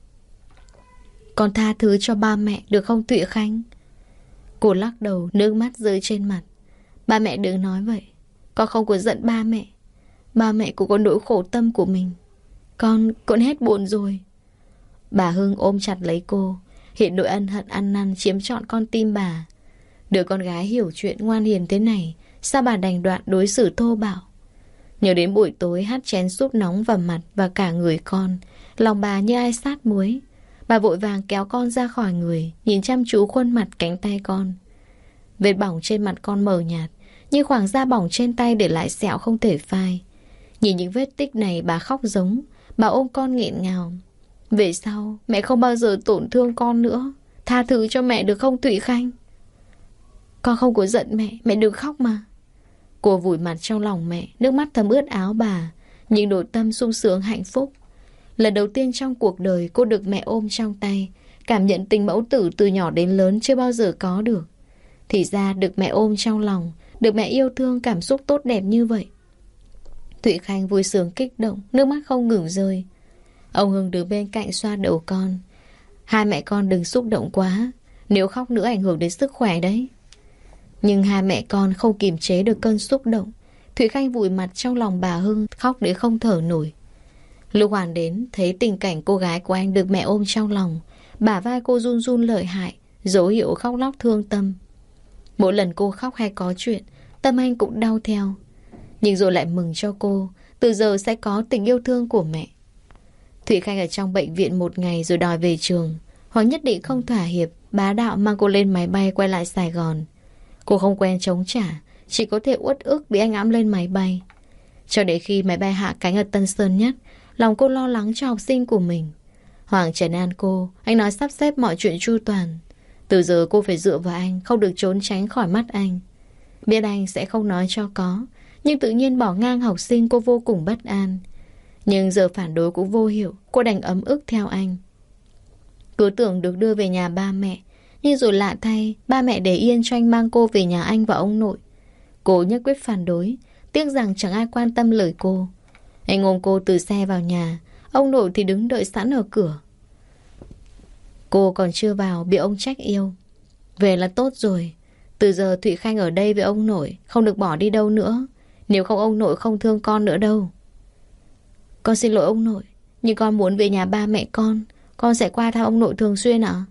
Con tha thứ cho ba mẹ được không Thụy Khanh? Cô lắc đầu, nước mắt rơi trên mặt. Ba mẹ đừng nói vậy. Con không có giận ba mẹ. Ba mẹ cũng có nỗi khổ tâm của mình. Con hết buồn rồi. Bà Hưng ôm chặt lấy cô. Hiện nỗi ân hận ăn năn chiếm trọn con tim bà. Đứa con gái hiểu chuyện ngoan hiền thế này, sao bà đành đoạn đối xử thô bạo? Nhớ đến buổi tối hắt chén súp nóng vào mặt và cả người con, lòng bà như ai sát muối. Bà vội vàng kéo con ra khỏi người, nhìn chăm chú khuôn mặt cánh tay con. Vết bỏng trên mặt con mờ nhạt, nhưng khoảng da bỏng trên tay để lại sẹo không thể phai. Nhìn những vết tích này bà khóc giống. Bà ôm con nghẹn ngào. Về sau mẹ không bao giờ tổn thương con nữa. Tha thứ cho mẹ được không Thụy Khanh? Con không có giận mẹ, mẹ đừng khóc mà. Cô vùi mặt trong lòng mẹ, nước mắt thấm ướt áo bà, nhưng nội tâm sung sướng hạnh phúc. Lần đầu tiên trong cuộc đời cô được mẹ ôm trong tay, cảm nhận tình mẫu tử từ nhỏ đến lớn chưa bao giờ có được. Thì ra được mẹ ôm trong lòng, được mẹ yêu thương, cảm xúc tốt đẹp như vậy. Thụy Khanh vui sướng kích động, nước mắt không ngừng rơi. Ông Hưng đứng bên cạnh xoa đầu con. Hai mẹ con đừng xúc động quá, nếu khóc nữa ảnh hưởng đến sức khỏe đấy. Nhưng hai mẹ con không kiềm chế được cơn xúc động. Thụy Khanh vùi mặt trong lòng bà Hưng, khóc đến không thở nổi. Lúc Hoàn đến, thấy tình cảnh cô gái của anh được mẹ ôm trong lòng, bả vai cô run run lợi hại, dấu hiệu khóc lóc thương tâm. Mỗi lần cô khóc hay có chuyện, tâm anh cũng đau theo. Nhưng rồi lại mừng cho cô, từ giờ sẽ có tình yêu thương của mẹ. Thụy Khanh ở trong bệnh viện 1 ngày rồi đòi về trường. Hoàng nhất định không thỏa hiệp, bá đạo mang cô lên máy bay quay lại Sài Gòn. Cô không quen chống trả, chỉ có thể uất ức bị anh ẵm lên máy bay. Cho đến khi máy bay hạ cánh ở Tân Sơn Nhất, lòng cô lo lắng cho học sinh của mình. Hoàng trấn an cô. Anh nói sắp xếp mọi chuyện chu toàn. Từ giờ cô phải dựa vào anh, không được trốn tránh khỏi mắt anh. Biết anh sẽ không nói cho có, nhưng tự nhiên bỏ ngang học sinh cô vô cùng bất an. Nhưng giờ phản đối cũng vô hiệu, cô đành ấm ức theo anh. Cứ tưởng được đưa về nhà ba mẹ, nhưng rồi lạ thay, ba mẹ để yên cho anh mang cô về nhà anh và ông nội. Cô nhất quyết phản đối, tiếc rằng chẳng ai quan tâm lời cô. Anh ôm cô từ xe vào nhà, ông nội thì đứng đợi sẵn ở cửa. Cô còn chưa vào bị ông trách yêu. Về là tốt rồi. Từ giờ Thụy Khanh ở đây với ông nội, không được bỏ đi đâu nữa. Nếu không ông nội không thương con nữa đâu. Con xin lỗi ông nội, nhưng con muốn về nhà ba mẹ con sẽ qua thăm ông nội thường xuyên ạ.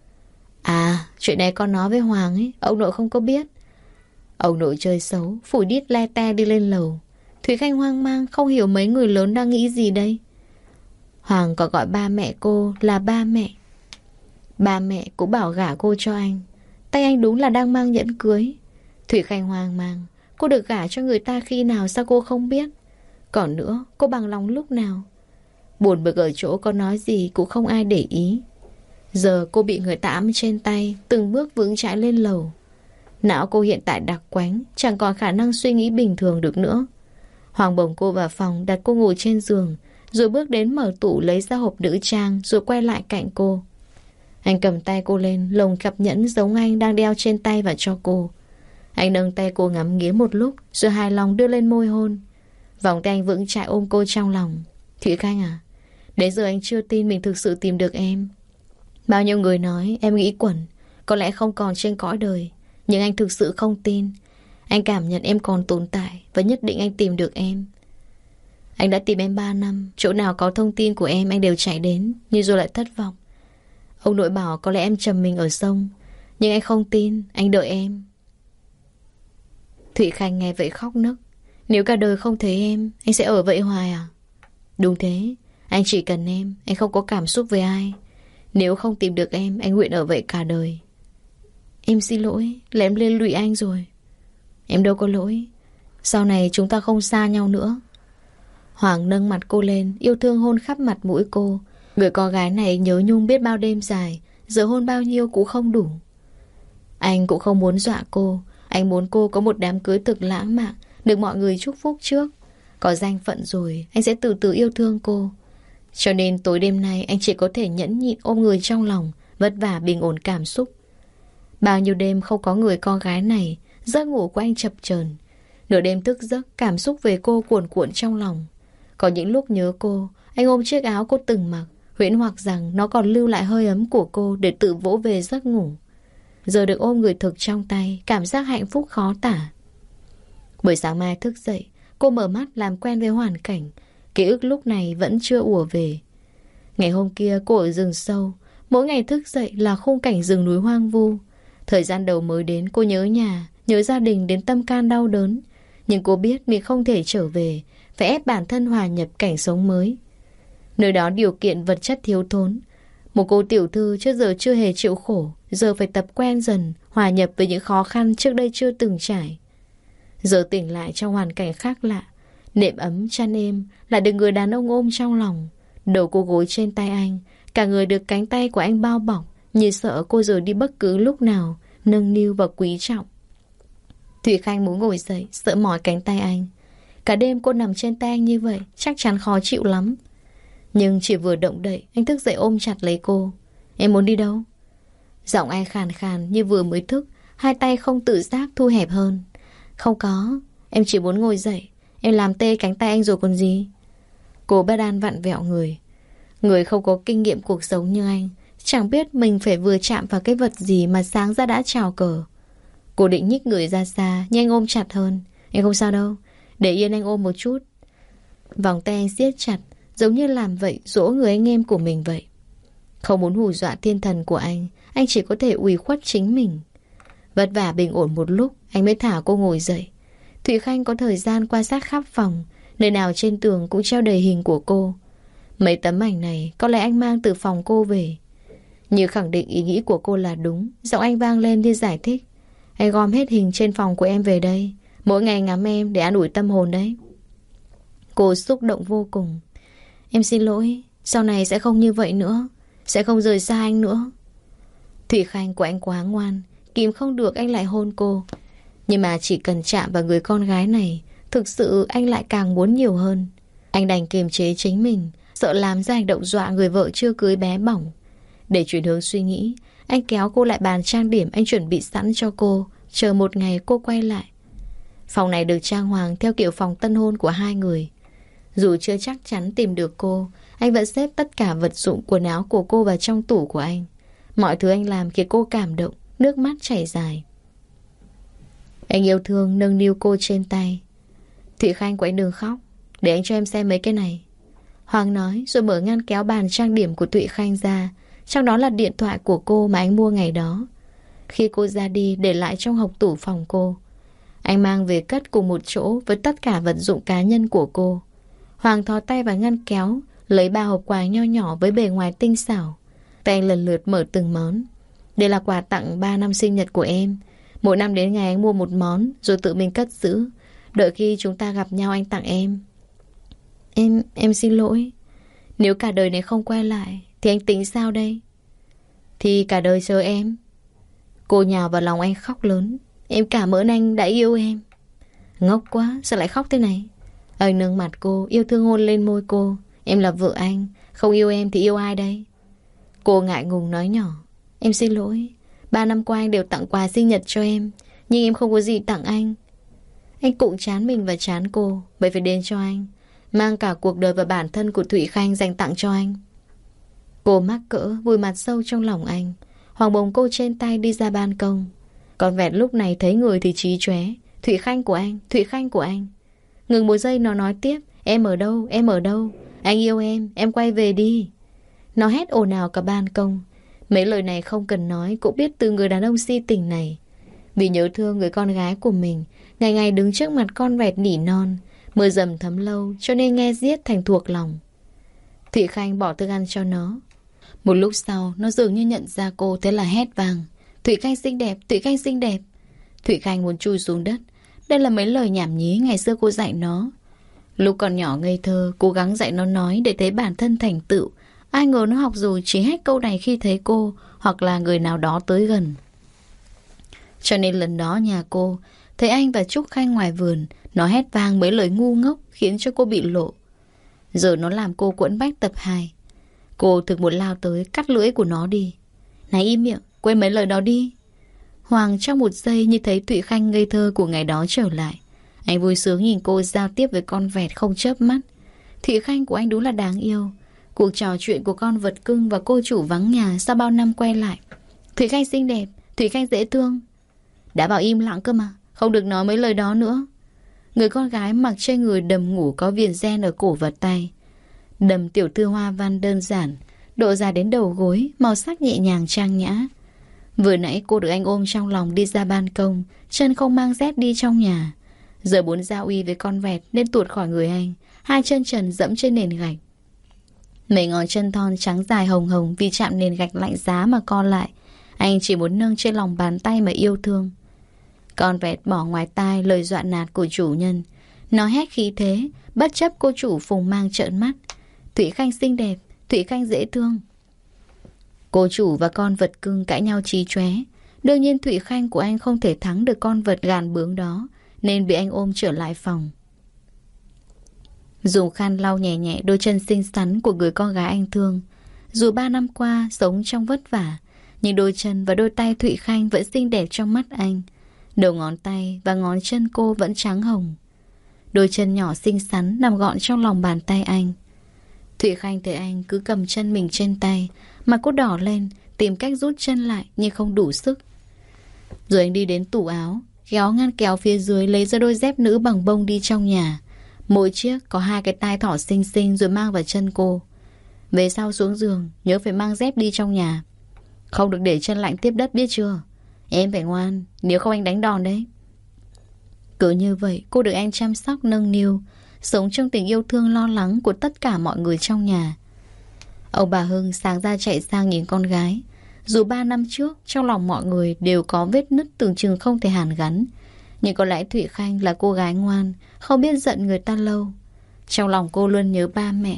À, chuyện này con nói với Hoàng ấy, ông nội không có biết. Ông nội chơi xấu, phủi đít le te đi lên lầu. Thúy Khanh hoang mang, không hiểu mấy người lớn đang nghĩ gì đây. Hoàng còn gọi ba mẹ cô là ba mẹ. Ba mẹ cũng bảo gả cô cho anh. Tay anh đúng là đang mang nhẫn cưới. Thủy Khanh hoang mang, cô được gả cho người ta khi nào sao cô không biết? Còn nữa, cô bằng lòng lúc nào? Buồn bực ở chỗ có nói gì cũng không ai để ý. Giờ cô bị người ta ẵm trên tay, từng bước vững chãi lên lầu. Não cô hiện tại đặc quánh, chẳng còn khả năng suy nghĩ bình thường được nữa. Hoàng bồng cô vào phòng, đặt cô ngồi trên giường, rồi bước đến mở tủ lấy ra hộp nữ trang, rồi quay lại cạnh cô. Anh cầm tay cô lên, lồng cặp nhẫn giống anh đang đeo trên tay và cho cô. Anh nâng tay cô ngắm nghía một lúc, rồi hài lòng đưa lên môi hôn. Vòng tay anh vững chãi ôm cô trong lòng. Thụy Khanh à, đến giờ anh chưa tin mình thực sự tìm được em. Bao nhiêu người nói em nghĩ quẩn, có lẽ không còn trên cõi đời, nhưng anh thực sự không tin. Anh cảm nhận em còn tồn tại, và nhất định anh tìm được em. Anh đã tìm em 3 năm, chỗ nào có thông tin của em anh đều chạy đến, nhưng rồi lại thất vọng. Ông nội bảo có lẽ em trầm mình ở sông, nhưng anh không tin, anh đợi em. Thụy Khanh nghe vậy khóc nức. Nếu cả đời không thấy em, anh sẽ ở vậy hoài à? Đúng thế, anh chỉ cần em, anh không có cảm xúc với ai. Nếu không tìm được em, anh nguyện ở vậy cả đời. Em xin lỗi, là em liên lụy anh rồi. Em đâu có lỗi. Sau này chúng ta không xa nhau nữa. Hoàng nâng mặt cô lên, yêu thương hôn khắp mặt mũi cô. Người con gái này nhớ nhung biết bao đêm dài, giờ hôn bao nhiêu cũng không đủ. Anh cũng không muốn dọa cô. Anh muốn cô có một đám cưới thực lãng mạn, được mọi người chúc phúc trước. Có danh phận rồi, anh sẽ từ từ yêu thương cô. Cho nên tối đêm nay anh chỉ có thể nhẫn nhịn ôm người trong lòng, vất vả bình ổn cảm xúc. Bao nhiêu đêm không có người con gái này, giấc ngủ của anh chập chờn. Nửa đêm thức giấc, cảm xúc về cô cuồn cuộn trong lòng. Có những lúc nhớ cô, anh ôm chiếc áo cô từng mặc, huyễn hoặc rằng nó còn lưu lại hơi ấm của cô để tự vỗ về giấc ngủ. Giờ được ôm người thực trong tay, cảm giác hạnh phúc khó tả. Buổi sáng mai thức dậy, cô mở mắt làm quen với hoàn cảnh. Ký ức lúc này vẫn chưa ùa về. Ngày hôm kia cô ở rừng sâu, mỗi ngày thức dậy là khung cảnh rừng núi hoang vu. Thời gian đầu mới đến cô nhớ nhà, nhớ gia đình đến tâm can đau đớn. Nhưng cô biết mình không thể trở về, phải ép bản thân hòa nhập cảnh sống mới. Nơi đó điều kiện vật chất thiếu thốn. Một cô tiểu thư trước giờ chưa hề chịu khổ, giờ phải tập quen dần, hòa nhập với những khó khăn trước đây chưa từng trải. Giờ tỉnh lại trong hoàn cảnh khác lạ, nệm ấm chăn êm, lại được người đàn ông ôm trong lòng. Đầu cô gối trên tay anh, cả người được cánh tay của anh bao bọc, như sợ cô rời đi bất cứ lúc nào, nâng niu và quý trọng. Thủy Khanh muốn ngồi dậy, sợ mỏi cánh tay anh. Cả đêm cô nằm trên tay anh như vậy, chắc chắn khó chịu lắm. Nhưng chỉ vừa động đậy, anh thức dậy ôm chặt lấy cô. Em muốn đi đâu? Giọng anh khàn khàn như vừa mới thức, hai tay không tự giác thu hẹp hơn. Không có, em chỉ muốn ngồi dậy. Em làm tê cánh tay anh rồi còn gì. Cô bất an vặn vẹo người. Người không có kinh nghiệm cuộc sống như anh, chẳng biết mình phải vừa chạm vào cái vật gì mà sáng ra đã trào cờ. Cô định nhích người ra xa, nhưng anh ôm chặt hơn. Em không sao đâu, để yên anh ôm một chút. Vòng tay anh siết chặt, giống như làm vậy dỗ người anh em của mình vậy. Không muốn hù dọa thiên thần của anh chỉ có thể ủy khuất chính mình. Vất vả bình ổn một lúc, anh mới thả cô ngồi dậy. Thụy Khanh có thời gian quan sát khắp phòng, nơi nào trên tường cũng treo đầy hình của cô. Mấy tấm ảnh này có lẽ anh mang từ phòng cô về. Như khẳng định ý nghĩ của cô là đúng, giọng anh vang lên như giải thích. Anh gom hết hình trên phòng của em về đây, mỗi ngày ngắm em để an ủi tâm hồn đấy. Cô xúc động vô cùng. Em xin lỗi, Sau này sẽ không như vậy nữa, sẽ không rời xa anh nữa. Thủy Khanh của anh quá ngoan, kìm không được anh lại hôn cô. Nhưng mà chỉ cần chạm vào người con gái này, thực sự anh lại càng muốn nhiều hơn. Anh đành kiềm chế chính mình, sợ làm ra hành động dọa người vợ chưa cưới bé bỏng. Để chuyển hướng suy nghĩ, anh kéo cô lại bàn trang điểm anh chuẩn bị sẵn cho cô, chờ một ngày cô quay lại. Phòng này được trang hoàng theo kiểu phòng tân hôn của hai người. Dù chưa chắc chắn tìm được cô, anh vẫn xếp tất cả vật dụng quần áo của cô vào trong tủ của anh. Mọi thứ anh làm khiến cô cảm động, nước mắt chảy dài. Anh yêu thương nâng niu cô trên tay. Thụy Khanh của anh đừng khóc, để anh cho em xem mấy cái này. Hoàng nói rồi mở ngăn kéo bàn trang điểm của Thụy Khanh ra. Trong đó là điện thoại của cô mà anh mua ngày đó, khi cô ra đi để lại trong hộc tủ phòng cô. Anh mang về cất cùng một chỗ với tất cả vật dụng cá nhân của cô. Hoàng thò tay vào ngăn kéo, lấy 3 hộp quà nho nhỏ với bề ngoài tinh xảo. Tay anh lần lượt mở từng món. Đây là quà tặng 3 năm sinh nhật của em. Mỗi năm đến ngày anh mua một món, rồi tự mình cất giữ. Đợi khi chúng ta gặp nhau anh tặng em. Em xin lỗi. Nếu cả đời này không quay lại thì anh tính sao đây? Thì cả đời chờ em. Cô nhào vào lòng anh khóc lớn. Em cảm ơn anh đã yêu em. Ngốc quá, sao lại khóc thế này? Anh nâng mặt cô, yêu thương hôn lên môi cô. Em là vợ anh, không yêu em thì yêu ai đây? Cô ngại ngùng nói nhỏ. Em xin lỗi, 3 năm qua anh đều tặng quà sinh nhật cho em, nhưng em không có gì tặng anh. Anh cụng trán mình và trán cô. Vậy phải đến cho anh, mang cả cuộc đời và bản thân của Thụy Khanh dành tặng cho anh. Cô mắc cỡ vùi mặt sâu trong lòng anh. Hoàng bồng cô trên tay đi ra ban công. Con vẹt lúc này thấy người thì trí chóe. Thụy Khanh của anh, Thụy Khanh của anh. Ngừng một giây nó nói tiếp. Em ở đâu, em ở đâu? Anh yêu em quay về đi. Nó hét ồn ào cả ban công. Mấy lời này không cần nói cũng biết từ người đàn ông si tình này. Vì nhớ thương người con gái của mình, ngày ngày đứng trước mặt con vẹt nỉ non. Mưa dầm thấm lâu cho nên nghe giết thành thuộc lòng. Thụy Khanh bỏ thức ăn cho nó. Một lúc sau nó dường như nhận ra cô, thế là hét vang. Thụy Khanh xinh đẹp, Thụy Khanh xinh đẹp. Thụy Khanh muốn chui xuống đất. Đây là mấy lời nhảm nhí ngày xưa cô dạy nó. Lúc còn nhỏ ngây thơ, cố gắng dạy nó nói để thấy bản thân thành tựu. Ai ngờ nó học rồi chỉ hét câu này khi thấy cô hoặc là người nào đó tới gần. Cho nên lần đó nhà cô thấy anh và Trúc Khanh ngoài vườn, nó hét vang mấy lời ngu ngốc khiến cho cô bị lộ. Giờ nó làm cô quẫn bách tập 2. Cô thực muốn lao tới cắt lưỡi của nó đi. Này im miệng, quên mấy lời đó đi. Hoàng trong một giây như thấy Thụy Khanh ngây thơ của ngày đó trở lại. Anh vui sướng nhìn cô giao tiếp với con vẹt không chớp mắt. Thụy Khanh của anh đúng là đáng yêu. Cuộc trò chuyện của con vật cưng và cô chủ vắng nhà sau bao năm quay lại. Thụy Khanh xinh đẹp, Thụy Khanh dễ thương. Đã bảo im lặng cơ mà, không được nói mấy lời đó nữa. Người con gái mặc trên người đầm ngủ có viền ren ở cổ và tay. Đầm tiểu thư hoa văn đơn giản, độ dài đến đầu gối, màu sắc nhẹ nhàng trang nhã. Vừa nãy cô được anh ôm trong lòng đi ra ban công, chân không mang dép đi trong nhà. Giờ muốn giao uy với con vẹt nên tuột khỏi người anh, hai chân trần dẫm trên nền gạch. Mấy ngón chân thon trắng dài hồng hồng vì chạm nền gạch lạnh giá mà co lại. Anh chỉ muốn nâng trên lòng bàn tay mà yêu thương. Con vẹt bỏ ngoài tai lời dọa nạt của chủ nhân. Nó hét khí thế, bất chấp cô chủ phùng mang trợn mắt. Thụy Khanh xinh đẹp, Thụy Khanh dễ thương. Cô chủ và con vật cưng cãi nhau chí chóe. Đương nhiên Thụy Khanh của anh không thể thắng được con vật gàn bướng đó, nên bị anh ôm trở lại phòng. Dùng khăn lau nhẹ nhẹ đôi chân xinh xắn của người con gái anh thương. Dù 3 năm qua sống trong vất vả, nhưng đôi chân và đôi tay Thụy Khanh vẫn xinh đẹp trong mắt anh. Đầu ngón tay và ngón chân cô vẫn trắng hồng. Đôi chân nhỏ xinh xắn nằm gọn trong lòng bàn tay anh. Thụy Khanh thấy anh cứ cầm chân mình trên tay, mặt cô đỏ lên, tìm cách rút chân lại nhưng không đủ sức. Rồi anh đi đến tủ áo, kéo ngăn kéo phía dưới lấy ra đôi dép nữ bằng bông đi trong nhà. Mỗi chiếc có 2 cái tai thỏ xinh xinh rồi mang vào chân cô. Về sau xuống giường nhớ phải mang dép đi trong nhà. Không được để chân lạnh tiếp đất biết chưa? Em phải ngoan, nếu không anh đánh đòn đấy. Cứ như vậy cô được anh chăm sóc nâng niu, sống trong tình yêu thương lo lắng của tất cả mọi người trong nhà. Ông bà Hưng sáng ra chạy sang nhìn con gái. Dù 3 năm trước trong lòng mọi người đều có vết nứt tưởng chừng không thể hàn gắn, nhưng có lẽ Thụy Khanh là cô gái ngoan, không biết giận người ta lâu. Trong lòng cô luôn nhớ ba mẹ,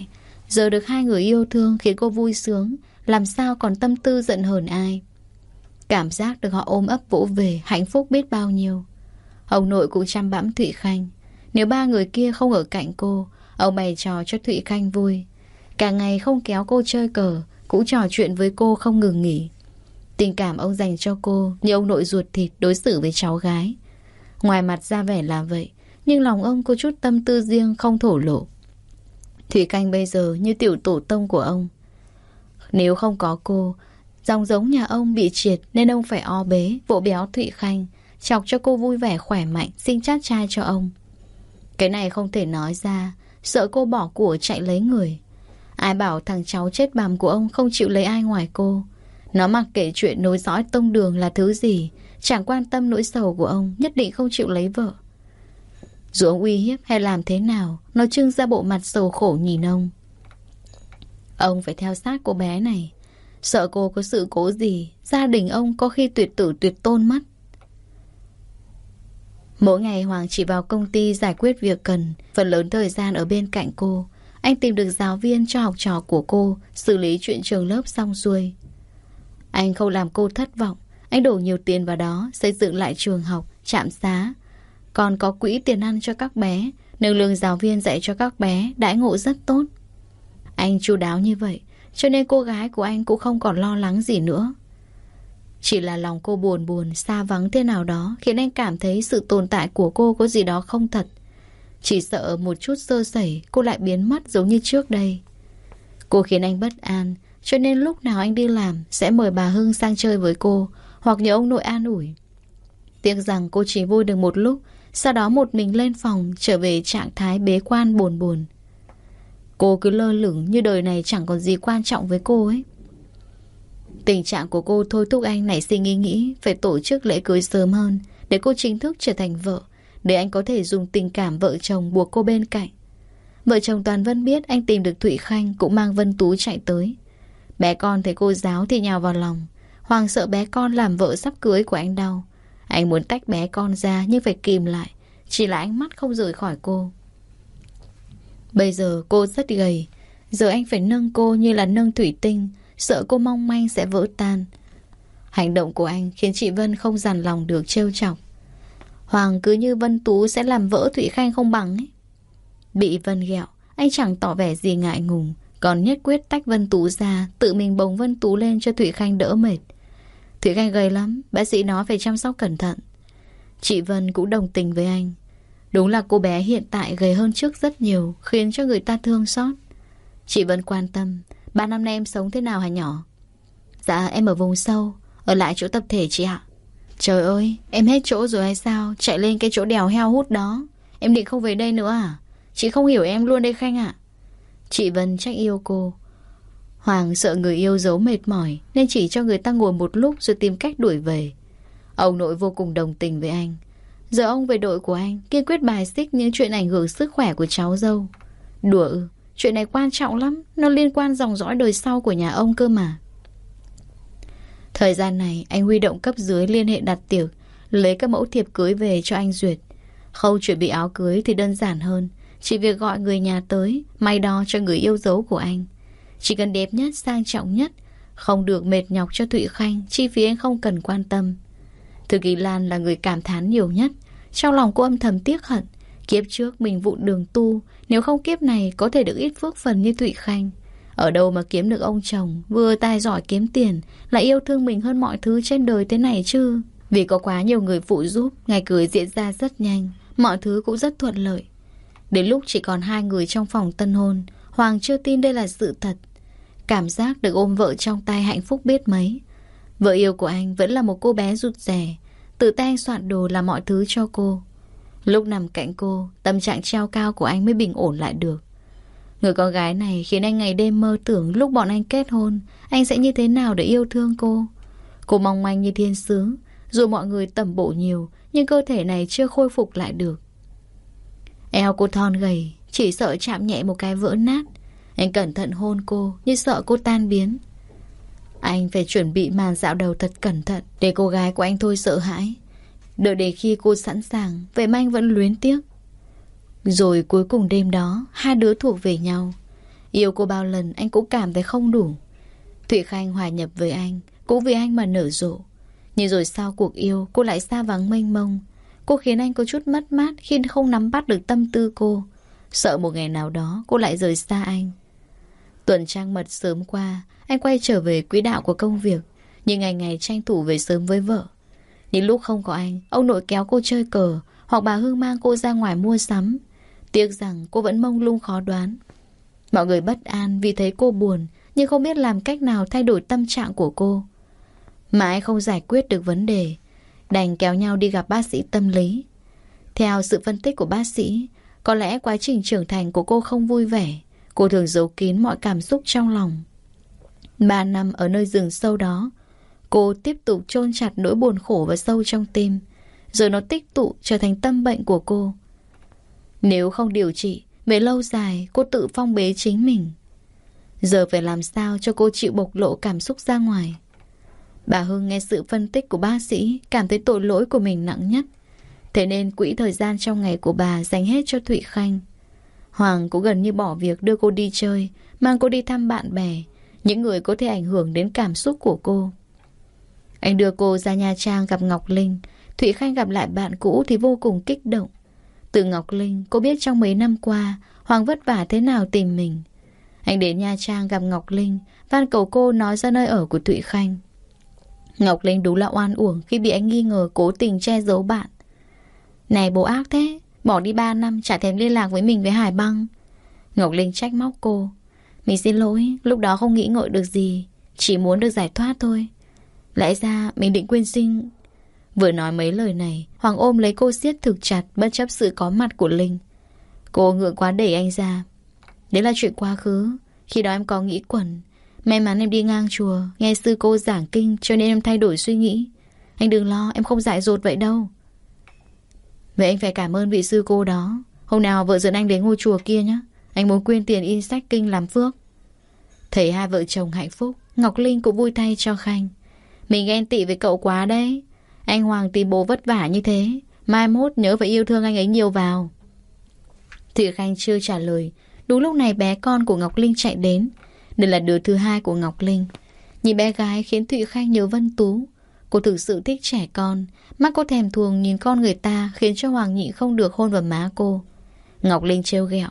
Giờ được hai người yêu thương khiến cô vui sướng, làm sao còn tâm tư giận hờn ai. Cảm giác được họ ôm ấp vỗ về, hạnh phúc biết bao nhiêu. Ông nội cũng chăm bẵm Thụy Khanh. Nếu ba người kia không ở cạnh cô, ông bày trò cho Thụy Khanh vui. Cả ngày không kéo cô chơi cờ, cũng trò chuyện với cô không ngừng nghỉ. Tình cảm ông dành cho cô như ông nội ruột thịt đối xử với cháu gái. Ngoài mặt ra vẻ là vậy, nhưng lòng ông có chút tâm tư riêng không thổ lộ. Thụy Khanh bây giờ như tiểu tổ tông của ông. Nếu không có cô, dòng giống nhà ông bị triệt nên ông phải o bế, vỗ béo Thụy Khanh, chọc cho cô vui vẻ khỏe mạnh, sinh chát trai cho ông. Cái này không thể nói ra, sợ cô bỏ của chạy lấy người. Ai bảo thằng cháu chết bằm của ông không chịu lấy ai ngoài cô. Nó mặc kệ chuyện nối dõi tông đường là thứ gì, chẳng quan tâm nỗi sầu của ông, nhất định không chịu lấy vợ. Dù ông uy hiếp hay làm thế nào, nó trưng ra bộ mặt sầu khổ nhìn ông. Ông phải theo sát cô bé này, sợ cô có sự cố gì, gia đình ông có khi tuyệt tử tuyệt tôn mất. Mỗi ngày Hoàng chỉ vào công ty giải quyết việc cần, phần lớn thời gian ở bên cạnh cô. Anh tìm được giáo viên cho học trò của cô, xử lý chuyện trường lớp xong xuôi. Anh không làm cô thất vọng, anh đổ nhiều tiền vào đó, xây dựng lại trường học, trạm xá. Còn có quỹ tiền ăn cho các bé, nâng lương giáo viên dạy cho các bé, đãi ngộ rất tốt. Anh chu đáo như vậy, cho nên cô gái của anh cũng không còn lo lắng gì nữa. Chỉ là lòng cô buồn xa vắng thế nào đó khiến anh cảm thấy sự tồn tại của cô có gì đó không thật. Chỉ sợ một chút sơ sẩy cô lại biến mất giống như trước đây. Cô khiến anh bất an, cho nên lúc nào anh đi làm sẽ mời bà Hưng sang chơi với cô, hoặc nhờ ông nội an ủi. Tiếc rằng cô chỉ vui được một lúc, sau đó một mình lên phòng trở về trạng thái bế quan buồn. Cô cứ lơ lửng như đời này chẳng còn gì quan trọng với cô ấy. Tình trạng của cô thôi thúc anh nảy sinh ý nghĩ phải tổ chức lễ cưới sớm hơn, để cô chính thức trở thành vợ, để anh có thể dùng tình cảm vợ chồng buộc cô bên cạnh. Vợ chồng Toàn Vân biết anh tìm được Thụy Khanh cũng mang Vân Tú chạy tới. Bé con thấy cô giáo thì nhào vào lòng. Hoàng sợ bé con làm vợ sắp cưới của anh đau. Anh muốn tách bé con ra nhưng phải kìm lại, chỉ là ánh mắt không rời khỏi cô. Bây giờ cô rất gầy, giờ anh phải nâng cô như là nâng thủy tinh, sợ cô mong manh sẽ vỡ tan. Hành động của anh khiến chị Vân không dằn lòng được trêu chọc. Hoàng cứ như Vân Tú sẽ làm vỡ Thụy Khanh không bằng ấy. Bị Vân ghẹo, anh chẳng tỏ vẻ gì ngại ngùng, còn nhất quyết tách Vân Tú ra, tự mình bồng Vân Tú lên cho Thụy Khanh đỡ mệt. Thụy Khanh gầy lắm, bác sĩ nói phải chăm sóc cẩn thận. Chị Vân cũng đồng tình với anh. Đúng là cô bé hiện tại gầy hơn trước rất nhiều, khiến cho người ta thương xót. Chị Vân quan tâm, 3 năm nay em sống thế nào hả nhỏ? Dạ em ở vùng sâu, ở lại chỗ tập thể chị ạ. Trời ơi, em hết chỗ rồi hay sao? Chạy lên cái chỗ đèo heo hút đó. Em định không về đây nữa à? Chị không hiểu em luôn đây Khanh ạ. Chị Vân trách yêu cô. Hoàng sợ người yêu giấu mệt mỏi nên chỉ cho người ta ngồi một lúc rồi tìm cách đuổi về. Ông nội vô cùng đồng tình với anh. Giờ ông về đội của anh, kiên quyết bài xích những chuyện ảnh hưởng sức khỏe của cháu dâu. Đùa ư, chuyện này quan trọng lắm, nó liên quan dòng dõi đời sau của nhà ông cơ mà. Thời gian này anh huy động cấp dưới liên hệ đặt tiệc, lấy các mẫu thiệp cưới về cho anh duyệt. Khâu chuẩn bị áo cưới thì đơn giản hơn, chỉ việc gọi người nhà tới, may đo cho người yêu dấu của anh. Chỉ cần đẹp nhất, sang trọng nhất, không được mệt nhọc cho Thụy Khanh, chi phí anh không cần quan tâm. Thư ký Lan là người cảm thán nhiều nhất. Trong lòng cô âm thầm tiếc hận, kiếp trước mình vụng đường tu, nếu không kiếp này có thể được ít phước phần như Thụy Khanh. Ở đâu mà kiếm được ông chồng vừa tài giỏi kiếm tiền, lại yêu thương mình hơn mọi thứ trên đời thế này chứ. Vì có quá nhiều người phụ giúp, ngày cưới diễn ra rất nhanh, mọi thứ cũng rất thuận lợi. Đến lúc chỉ còn 2 người trong phòng tân hôn, Hoàng chưa tin đây là sự thật. Cảm giác được ôm vợ trong tay hạnh phúc biết mấy. Vợ yêu của anh vẫn là một cô bé rụt rè, tự tay anh soạn đồ làm mọi thứ cho cô. Lúc nằm cạnh cô, tâm trạng treo cao của anh mới bình ổn lại được. Người con gái này khiến anh ngày đêm mơ tưởng lúc bọn anh kết hôn, anh sẽ như thế nào để yêu thương cô. Cô mong manh như thiên sứ, dù mọi người tẩm bổ nhiều, nhưng cơ thể này chưa khôi phục lại được. Eo cô thon gầy, chỉ sợ chạm nhẹ một cái vỡ nát. Anh cẩn thận hôn cô, như sợ cô tan biến. Anh phải chuẩn bị màn dạo đầu thật cẩn thận, để cô gái của anh thôi sợ hãi. Đợi đến khi cô sẵn sàng, vậy mà anh vẫn luyến tiếc. Rồi cuối cùng đêm đó, 2 đứa thuộc về nhau. Yêu cô bao lần anh cũng cảm thấy không đủ. Thụy Khanh hòa nhập với anh cũng vì anh mà nở rộ. Nhưng rồi sau cuộc yêu cô lại xa vắng mênh mông. Cô khiến anh có chút mất mát khi không nắm bắt được tâm tư cô. Sợ một ngày nào đó cô lại rời xa anh. Tuần trăng mật sớm qua, anh quay trở về quỹ đạo của công việc, nhưng ngày ngày tranh thủ về sớm với vợ. Những lúc không có anh, ông nội kéo cô chơi cờ, hoặc bà Hương mang cô ra ngoài mua sắm. Tiếc rằng cô vẫn mông lung khó đoán. Mọi người bất an vì thấy cô buồn, nhưng không biết làm cách nào thay đổi tâm trạng của cô. Mãi không giải quyết được vấn đề, đành kéo nhau đi gặp bác sĩ tâm lý. Theo sự phân tích của bác sĩ, có lẽ quá trình trưởng thành của cô không vui vẻ. Cô thường giấu kín mọi cảm xúc trong lòng. 3 năm ở nơi rừng sâu đó, cô tiếp tục chôn chặt nỗi buồn khổ vào sâu trong tim, rồi nó tích tụ trở thành tâm bệnh của cô. Nếu không điều trị, về lâu dài cô tự phong bế chính mình. Giờ phải làm sao cho cô chịu bộc lộ cảm xúc ra ngoài. Bà Hưng nghe sự phân tích của bác sĩ, cảm thấy tội lỗi của mình nặng nhất. Thế nên quỹ thời gian trong ngày của bà dành hết cho Thụy Khanh. Hoàng cũng gần như bỏ việc đưa cô đi chơi, mang cô đi thăm bạn bè, những người có thể ảnh hưởng đến cảm xúc của cô. Anh đưa cô ra Nha Trang gặp Ngọc Linh. Thụy Khanh gặp lại bạn cũ thì vô cùng kích động. Từ Ngọc Linh, cô biết trong mấy năm qua Hoàng vất vả thế nào tìm mình. Anh đến Nha Trang gặp Ngọc Linh, van cầu cô nói ra nơi ở của Thụy Khanh. Ngọc Linh đúng là oan uổng khi bị anh nghi ngờ cố tình che giấu bạn. Này bố ác thế, bỏ đi 3 năm chả thèm liên lạc với mình với Hải Băng. Ngọc Linh trách móc cô. Mình xin lỗi, lúc đó không nghĩ ngợi được gì, chỉ muốn được giải thoát thôi. Lẽ ra mình định quyên sinh. Vừa nói mấy lời này, Hoàng ôm lấy cô siết thực chặt bất chấp sự có mặt của Linh. Cô ngượng quá đẩy anh ra. Đấy là chuyện quá khứ. Khi đó em có nghĩ quẩn. May mắn em đi ngang chùa, nghe sư cô giảng kinh cho nên em thay đổi suy nghĩ. Anh đừng lo, em không dại dột vậy đâu. Vậy anh phải cảm ơn vị sư cô đó. Hôm nào vợ dẫn anh đến ngôi chùa kia nhé. Anh muốn quyên tiền in sách kinh làm phước. Thấy hai vợ chồng hạnh phúc, Ngọc Linh cũng vui thay cho Khanh. Mình ghen tị với cậu quá đấy. Anh Hoàng tìm bố vất vả như thế, mai mốt nhớ phải yêu thương anh ấy nhiều vào. Thụy Khanh chưa trả lời. Đúng lúc này bé con của Ngọc Linh chạy đến. Đây là đứa thứ hai của Ngọc Linh. Nhìn bé gái khiến Thụy Khanh nhớ Vân Tú. Cô thực sự thích trẻ con. Mắt cô thèm thuồng nhìn con người ta, khiến cho Hoàng nhịn không được hôn vào má cô. Ngọc Linh trêu ghẹo.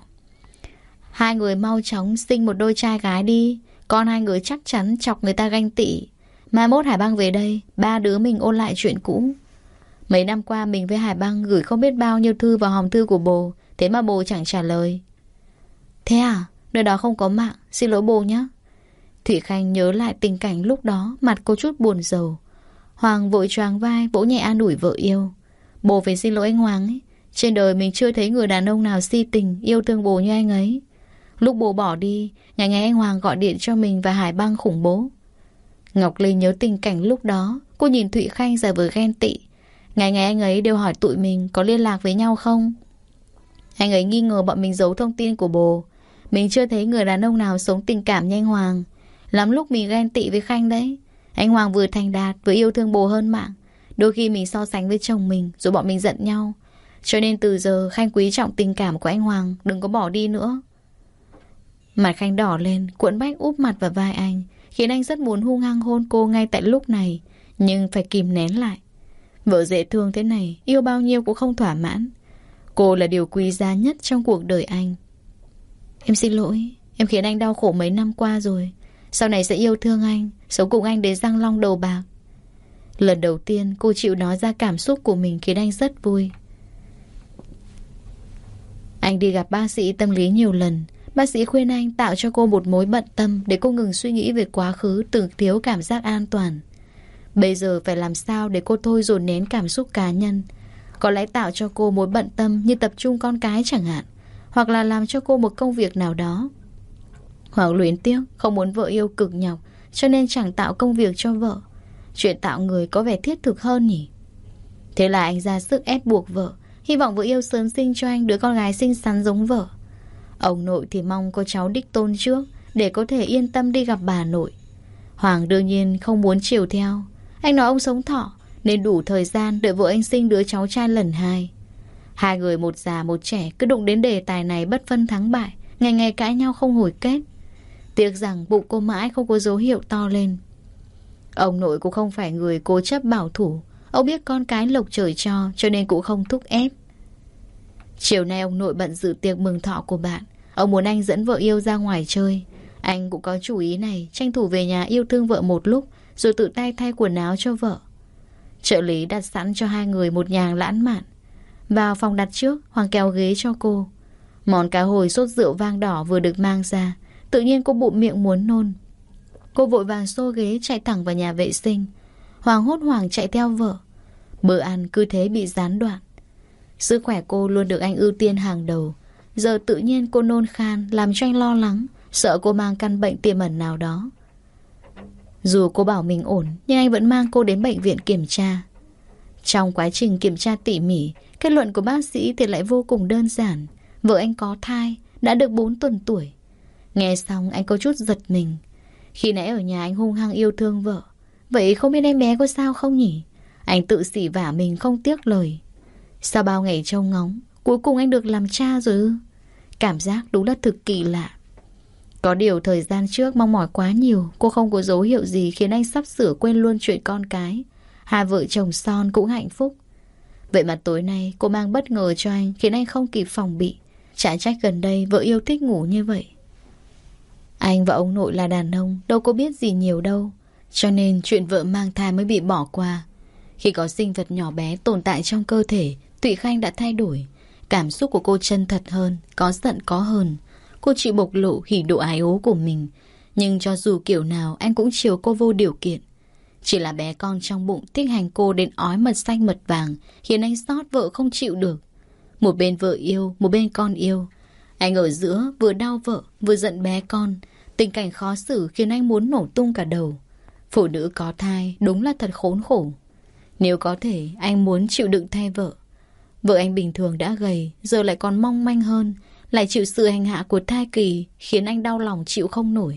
Hai người mau chóng sinh một đôi trai gái đi. Con hai người chắc chắn chọc người ta ganh tị. Mai mốt Hải Băng về đây, 3 đứa mình ôn lại chuyện cũ. Mấy năm qua mình với Hải Băng gửi không biết bao nhiêu thư vào hòm thư của bồ, thế mà bồ chẳng trả lời. Thế à? Nơi đó không có mạng, xin lỗi bồ nhé. Thụy Khanh nhớ lại tình cảnh lúc đó, mặt cô chút buồn rầu. Hoàng vội choàng vai, vỗ nhẹ an ủi vợ yêu. Bồ phải xin lỗi anh Hoàng ấy. Trên đời mình chưa thấy người đàn ông nào si tình, yêu thương bồ như anh ấy. Lúc bồ bỏ đi, ngày ngày anh Hoàng gọi điện cho mình và Hải Băng khủng bố. Ngọc Linh nhớ tình cảnh lúc đó. Cô nhìn Thụy Khanh giả vờ ghen tị. Ngày ngày anh ấy đều hỏi tụi mình có liên lạc với nhau không. Anh ấy nghi ngờ bọn mình giấu thông tin của bồ. Mình chưa thấy người đàn ông nào sống tình cảm như anh Hoàng. Lắm lúc mình ghen tị với Khanh đấy. Anh Hoàng vừa thành đạt vừa yêu thương bồ hơn mạng. Đôi khi mình so sánh với chồng mình, rồi bọn mình giận nhau. Cho nên từ giờ Khanh quý trọng tình cảm của anh Hoàng, đừng có bỏ đi nữa. Mặt Khanh đỏ lên, cuộn bách úp mặt vào vai anh, khiến anh rất muốn hung hăng hôn cô ngay tại lúc này, nhưng phải kìm nén lại. Vợ dễ thương thế này, yêu bao nhiêu cũng không thỏa mãn. Cô là điều quý giá nhất trong cuộc đời anh. Em xin lỗi, em khiến anh đau khổ mấy năm qua rồi. Sau này sẽ yêu thương anh, sống cùng anh đến răng long đầu bạc. Lần đầu tiên cô chịu nói ra cảm xúc của mình khiến anh rất vui. Anh đi gặp bác sĩ tâm lý nhiều lần. Bác sĩ khuyên anh tạo cho cô một mối bận tâm để cô ngừng suy nghĩ về quá khứ, từng thiếu cảm giác an toàn. Bây giờ phải làm sao để cô thôi dồn nén cảm xúc cá nhân. Có lẽ tạo cho cô mối bận tâm như tập trung con cái chẳng hạn, hoặc là làm cho cô một công việc nào đó. Hoàng luyến tiếc, không muốn vợ yêu cực nhọc, cho nên chẳng tạo công việc cho vợ. Chuyện tạo người có vẻ thiết thực hơn nhỉ. Thế là anh ra sức ép buộc vợ, hy vọng vợ yêu sớm sinh cho anh đứa con gái xinh xắn giống vợ. Ông nội thì mong có cháu đích tôn trước, để có thể yên tâm đi gặp bà nội. Hoàng đương nhiên không muốn chiều theo. Anh nói ông sống thọ, nên đủ thời gian đợi vợ anh sinh đứa cháu trai lần 2. Hai người một già một trẻ cứ đụng đến đề tài này bất phân thắng bại, ngày ngày cãi nhau không hồi kết. Tiếc rằng bụng cô mãi không có dấu hiệu to lên. Ông nội cũng không phải người cố chấp bảo thủ. Ông biết con cái lộc trời cho nên cũng không thúc ép. Chiều nay ông nội bận dự tiệc mừng thọ của bạn. Ông muốn anh dẫn vợ yêu ra ngoài chơi. Anh cũng có chủ ý này, tranh thủ về nhà yêu thương vợ một lúc, rồi tự tay thay quần áo cho vợ. Trợ lý đặt sẵn cho hai người một nhàng lãng mạn. Vào phòng đặt trước, Hoàng kéo ghế cho cô. Món cá hồi sốt rượu vang đỏ vừa được mang ra. Tự nhiên cô bụng miệng muốn nôn. Cô vội vàng xô ghế chạy thẳng vào nhà vệ sinh. Hoàng hốt hoảng chạy theo vợ. Bữa ăn cứ thế bị gián đoạn. Sức khỏe cô luôn được anh ưu tiên hàng đầu. Giờ tự nhiên cô nôn khan, làm cho anh lo lắng, sợ cô mang căn bệnh tiềm ẩn nào đó. Dù cô bảo mình ổn, nhưng anh vẫn mang cô đến bệnh viện kiểm tra. Trong quá trình kiểm tra tỉ mỉ, kết luận của bác sĩ thì lại vô cùng đơn giản. Vợ anh có thai, đã được 4 tuần tuổi. Nghe xong anh có chút giật mình. Khi nãy ở nhà anh hung hăng yêu thương vợ. Vậy không biết em bé có sao không nhỉ? Anh tự xỉ vả mình không tiếc lời. Sau bao ngày trông ngóng, cuối cùng anh được làm cha rồi ư? Cảm giác đúng là thực kỳ lạ. Có điều thời gian trước mong mỏi quá nhiều, cô không có dấu hiệu gì khiến anh sắp sửa quên luôn chuyện con cái. Hai vợ chồng son cũng hạnh phúc. Vậy mà tối nay cô mang bất ngờ cho anh, khiến anh không kịp phòng bị. Chả trách gần đây vợ yêu thích ngủ như vậy. Anh và ông nội là đàn ông, đâu có biết gì nhiều đâu. Cho nên chuyện vợ mang thai mới bị bỏ qua. Khi có sinh vật nhỏ bé tồn tại trong cơ thể, Thụy Khanh đã thay đổi. Cảm xúc của cô chân thật hơn, có giận có hờn. Cô chịu bộc lộ hỉ độ ái ố của mình. Nhưng cho dù kiểu nào anh cũng chiều cô vô điều kiện. Chỉ là bé con trong bụng thích hành cô đến ói mật xanh mật vàng, khiến anh xót vợ không chịu được. Một bên vợ yêu, một bên con yêu. Anh ở giữa vừa đau vợ, vừa giận bé con. Tình cảnh khó xử khiến anh muốn nổ tung cả đầu. Phụ nữ có thai đúng là thật khốn khổ. Nếu có thể, anh muốn chịu đựng thay vợ. Vợ anh bình thường đã gầy, giờ lại còn mong manh hơn, lại chịu sự hành hạ của thai kỳ, khiến anh đau lòng chịu không nổi.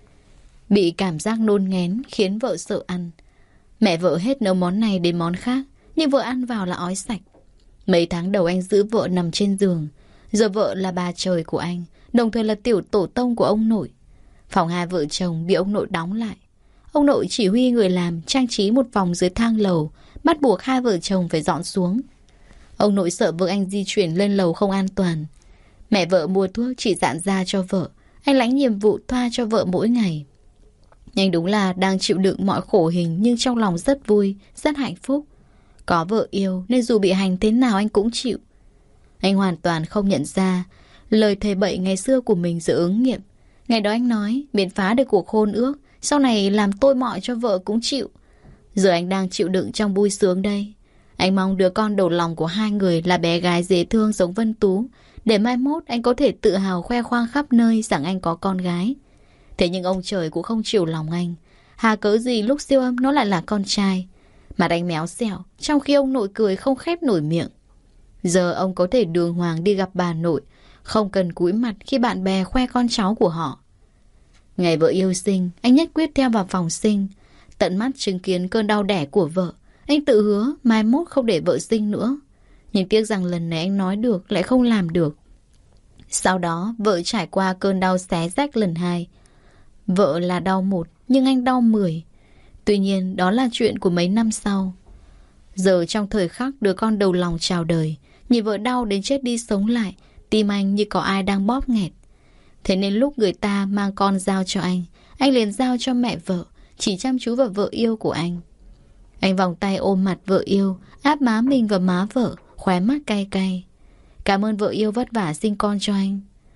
Bị cảm giác nôn nghén khiến vợ sợ ăn. Mẹ vợ hết nấu món này đến món khác, nhưng vợ ăn vào là ói sạch. Mấy tháng đầu anh giữ vợ nằm trên giường. Giờ vợ là bà trời của anh, đồng thời là tiểu tổ tông của ông nội. Phòng hai vợ chồng bị ông nội đóng lại. Ông nội chỉ huy người làm trang trí một vòng dưới thang lầu, bắt buộc hai vợ chồng phải dọn xuống. Ông nội sợ vợ anh di chuyển lên lầu không an toàn. Mẹ vợ mua thuốc chỉ dạn ra cho vợ. Anh lãnh nhiệm vụ thoa cho vợ mỗi ngày. Anh đúng là đang chịu đựng mọi khổ hình, nhưng trong lòng rất vui, rất hạnh phúc. Có vợ yêu nên dù bị hành thế nào anh cũng chịu. Anh hoàn toàn không nhận ra lời thề bậy ngày xưa của mình giờ ứng nghiệm. Ngày đó anh nói miễn phá được cuộc hôn ước, sau này làm tôi mọi cho vợ cũng chịu. Giờ anh đang chịu đựng trong vui sướng đây. Anh mong đứa con đầu lòng của hai người là bé gái dễ thương giống Vân Tú, để mai mốt anh có thể tự hào khoe khoang khắp nơi rằng anh có con gái. Thế nhưng ông trời cũng không chiều lòng anh. Hà cớ gì lúc siêu âm nó lại là con trai. Mặt anh méo xẹo, trong khi ông nội cười không khép nổi miệng. Giờ ông có thể đường hoàng đi gặp bà nội, không cần cúi mặt khi bạn bè khoe con cháu của họ. Ngày vợ yêu sinh, anh nhất quyết theo vào phòng sinh. Tận mắt chứng kiến cơn đau đẻ của vợ, anh tự hứa mai mốt không để vợ sinh nữa. Nhưng tiếc rằng lần này anh nói được lại không làm được. Sau đó vợ trải qua cơn đau xé rách lần 2. Vợ là đau 1, nhưng anh đau 10. Tuy nhiên đó là chuyện của mấy năm sau. Giờ trong thời khắc đứa con đầu lòng chào đời, nhìn vợ đau đến chết đi sống lại, tim anh như có ai đang bóp nghẹt. Thế nên lúc người ta mang con giao cho anh liền giao cho mẹ vợ, chỉ chăm chú vào vợ yêu của anh. Anh vòng tay ôm mặt vợ yêu, áp má mình vào má vợ, khóe mắt cay cay. Cảm ơn vợ yêu vất vả sinh con cho anh.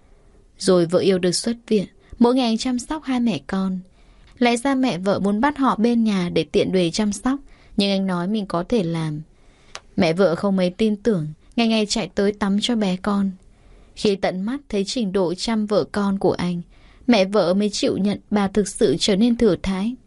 Rồi vợ yêu được xuất viện. Mỗi ngày anh chăm sóc hai mẹ con. Lẽ ra mẹ vợ muốn bắt họ bên nhà để tiện bề chăm sóc, nhưng anh nói mình có thể làm. Mẹ vợ không mấy tin tưởng, ngày ngày chạy tới tắm cho bé con. Khi tận mắt thấy trình độ chăm vợ con của anh, mẹ vợ mới chịu nhận bà thực sự trở nên thừa thãi.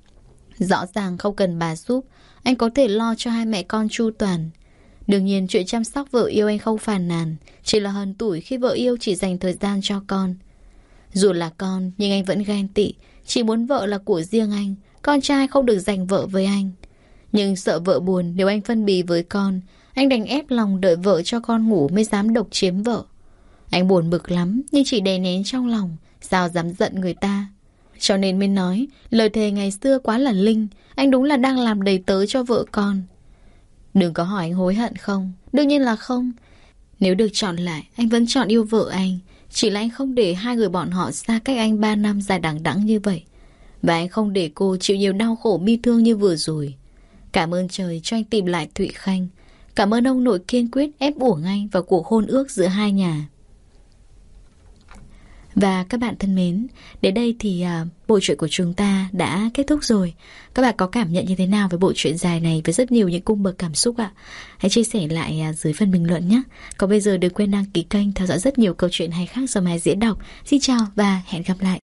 Rõ ràng không cần bà giúp, anh có thể lo cho hai mẹ con chu toàn. Đương nhiên chuyện chăm sóc vợ yêu anh không phàn nàn, chỉ là hờn tủi khi vợ yêu chỉ dành thời gian cho con. Dù là con, nhưng anh vẫn ghen tị, chỉ muốn vợ là của riêng anh, con trai không được giành vợ với anh. Nhưng sợ vợ buồn nếu anh phân bì với con, anh đành ép lòng đợi vợ cho con ngủ mới dám độc chiếm vợ. Anh buồn bực lắm, nhưng chỉ đè nén trong lòng, Sao dám giận người ta. Cho nên mới nói lời thề ngày xưa quá là linh. Anh đúng là đang làm đầy tớ cho vợ con. Đừng có hỏi anh hối hận không. Đương nhiên là không. Nếu được chọn lại, anh vẫn chọn yêu vợ anh. Chỉ là anh không để hai người bọn họ xa cách anh 3 năm dài đằng đẵng như vậy. Và anh không để cô chịu nhiều đau khổ bi thương như vừa rồi. Cảm ơn trời cho anh tìm lại Thụy Khanh. Cảm ơn ông nội kiên quyết ép uổng anh vào cuộc hôn ước giữa hai nhà. Và các bạn thân mến, đến đây thì bộ truyện của chúng ta đã kết thúc rồi. Các bạn có cảm nhận như thế nào với bộ truyện dài này với rất nhiều những cung bậc cảm xúc ạ? Hãy chia sẻ lại dưới phần bình luận nhé. Còn bây giờ đừng quên đăng ký kênh theo dõi rất nhiều câu chuyện hay khác do Mai diễn đọc. Xin chào và hẹn gặp lại.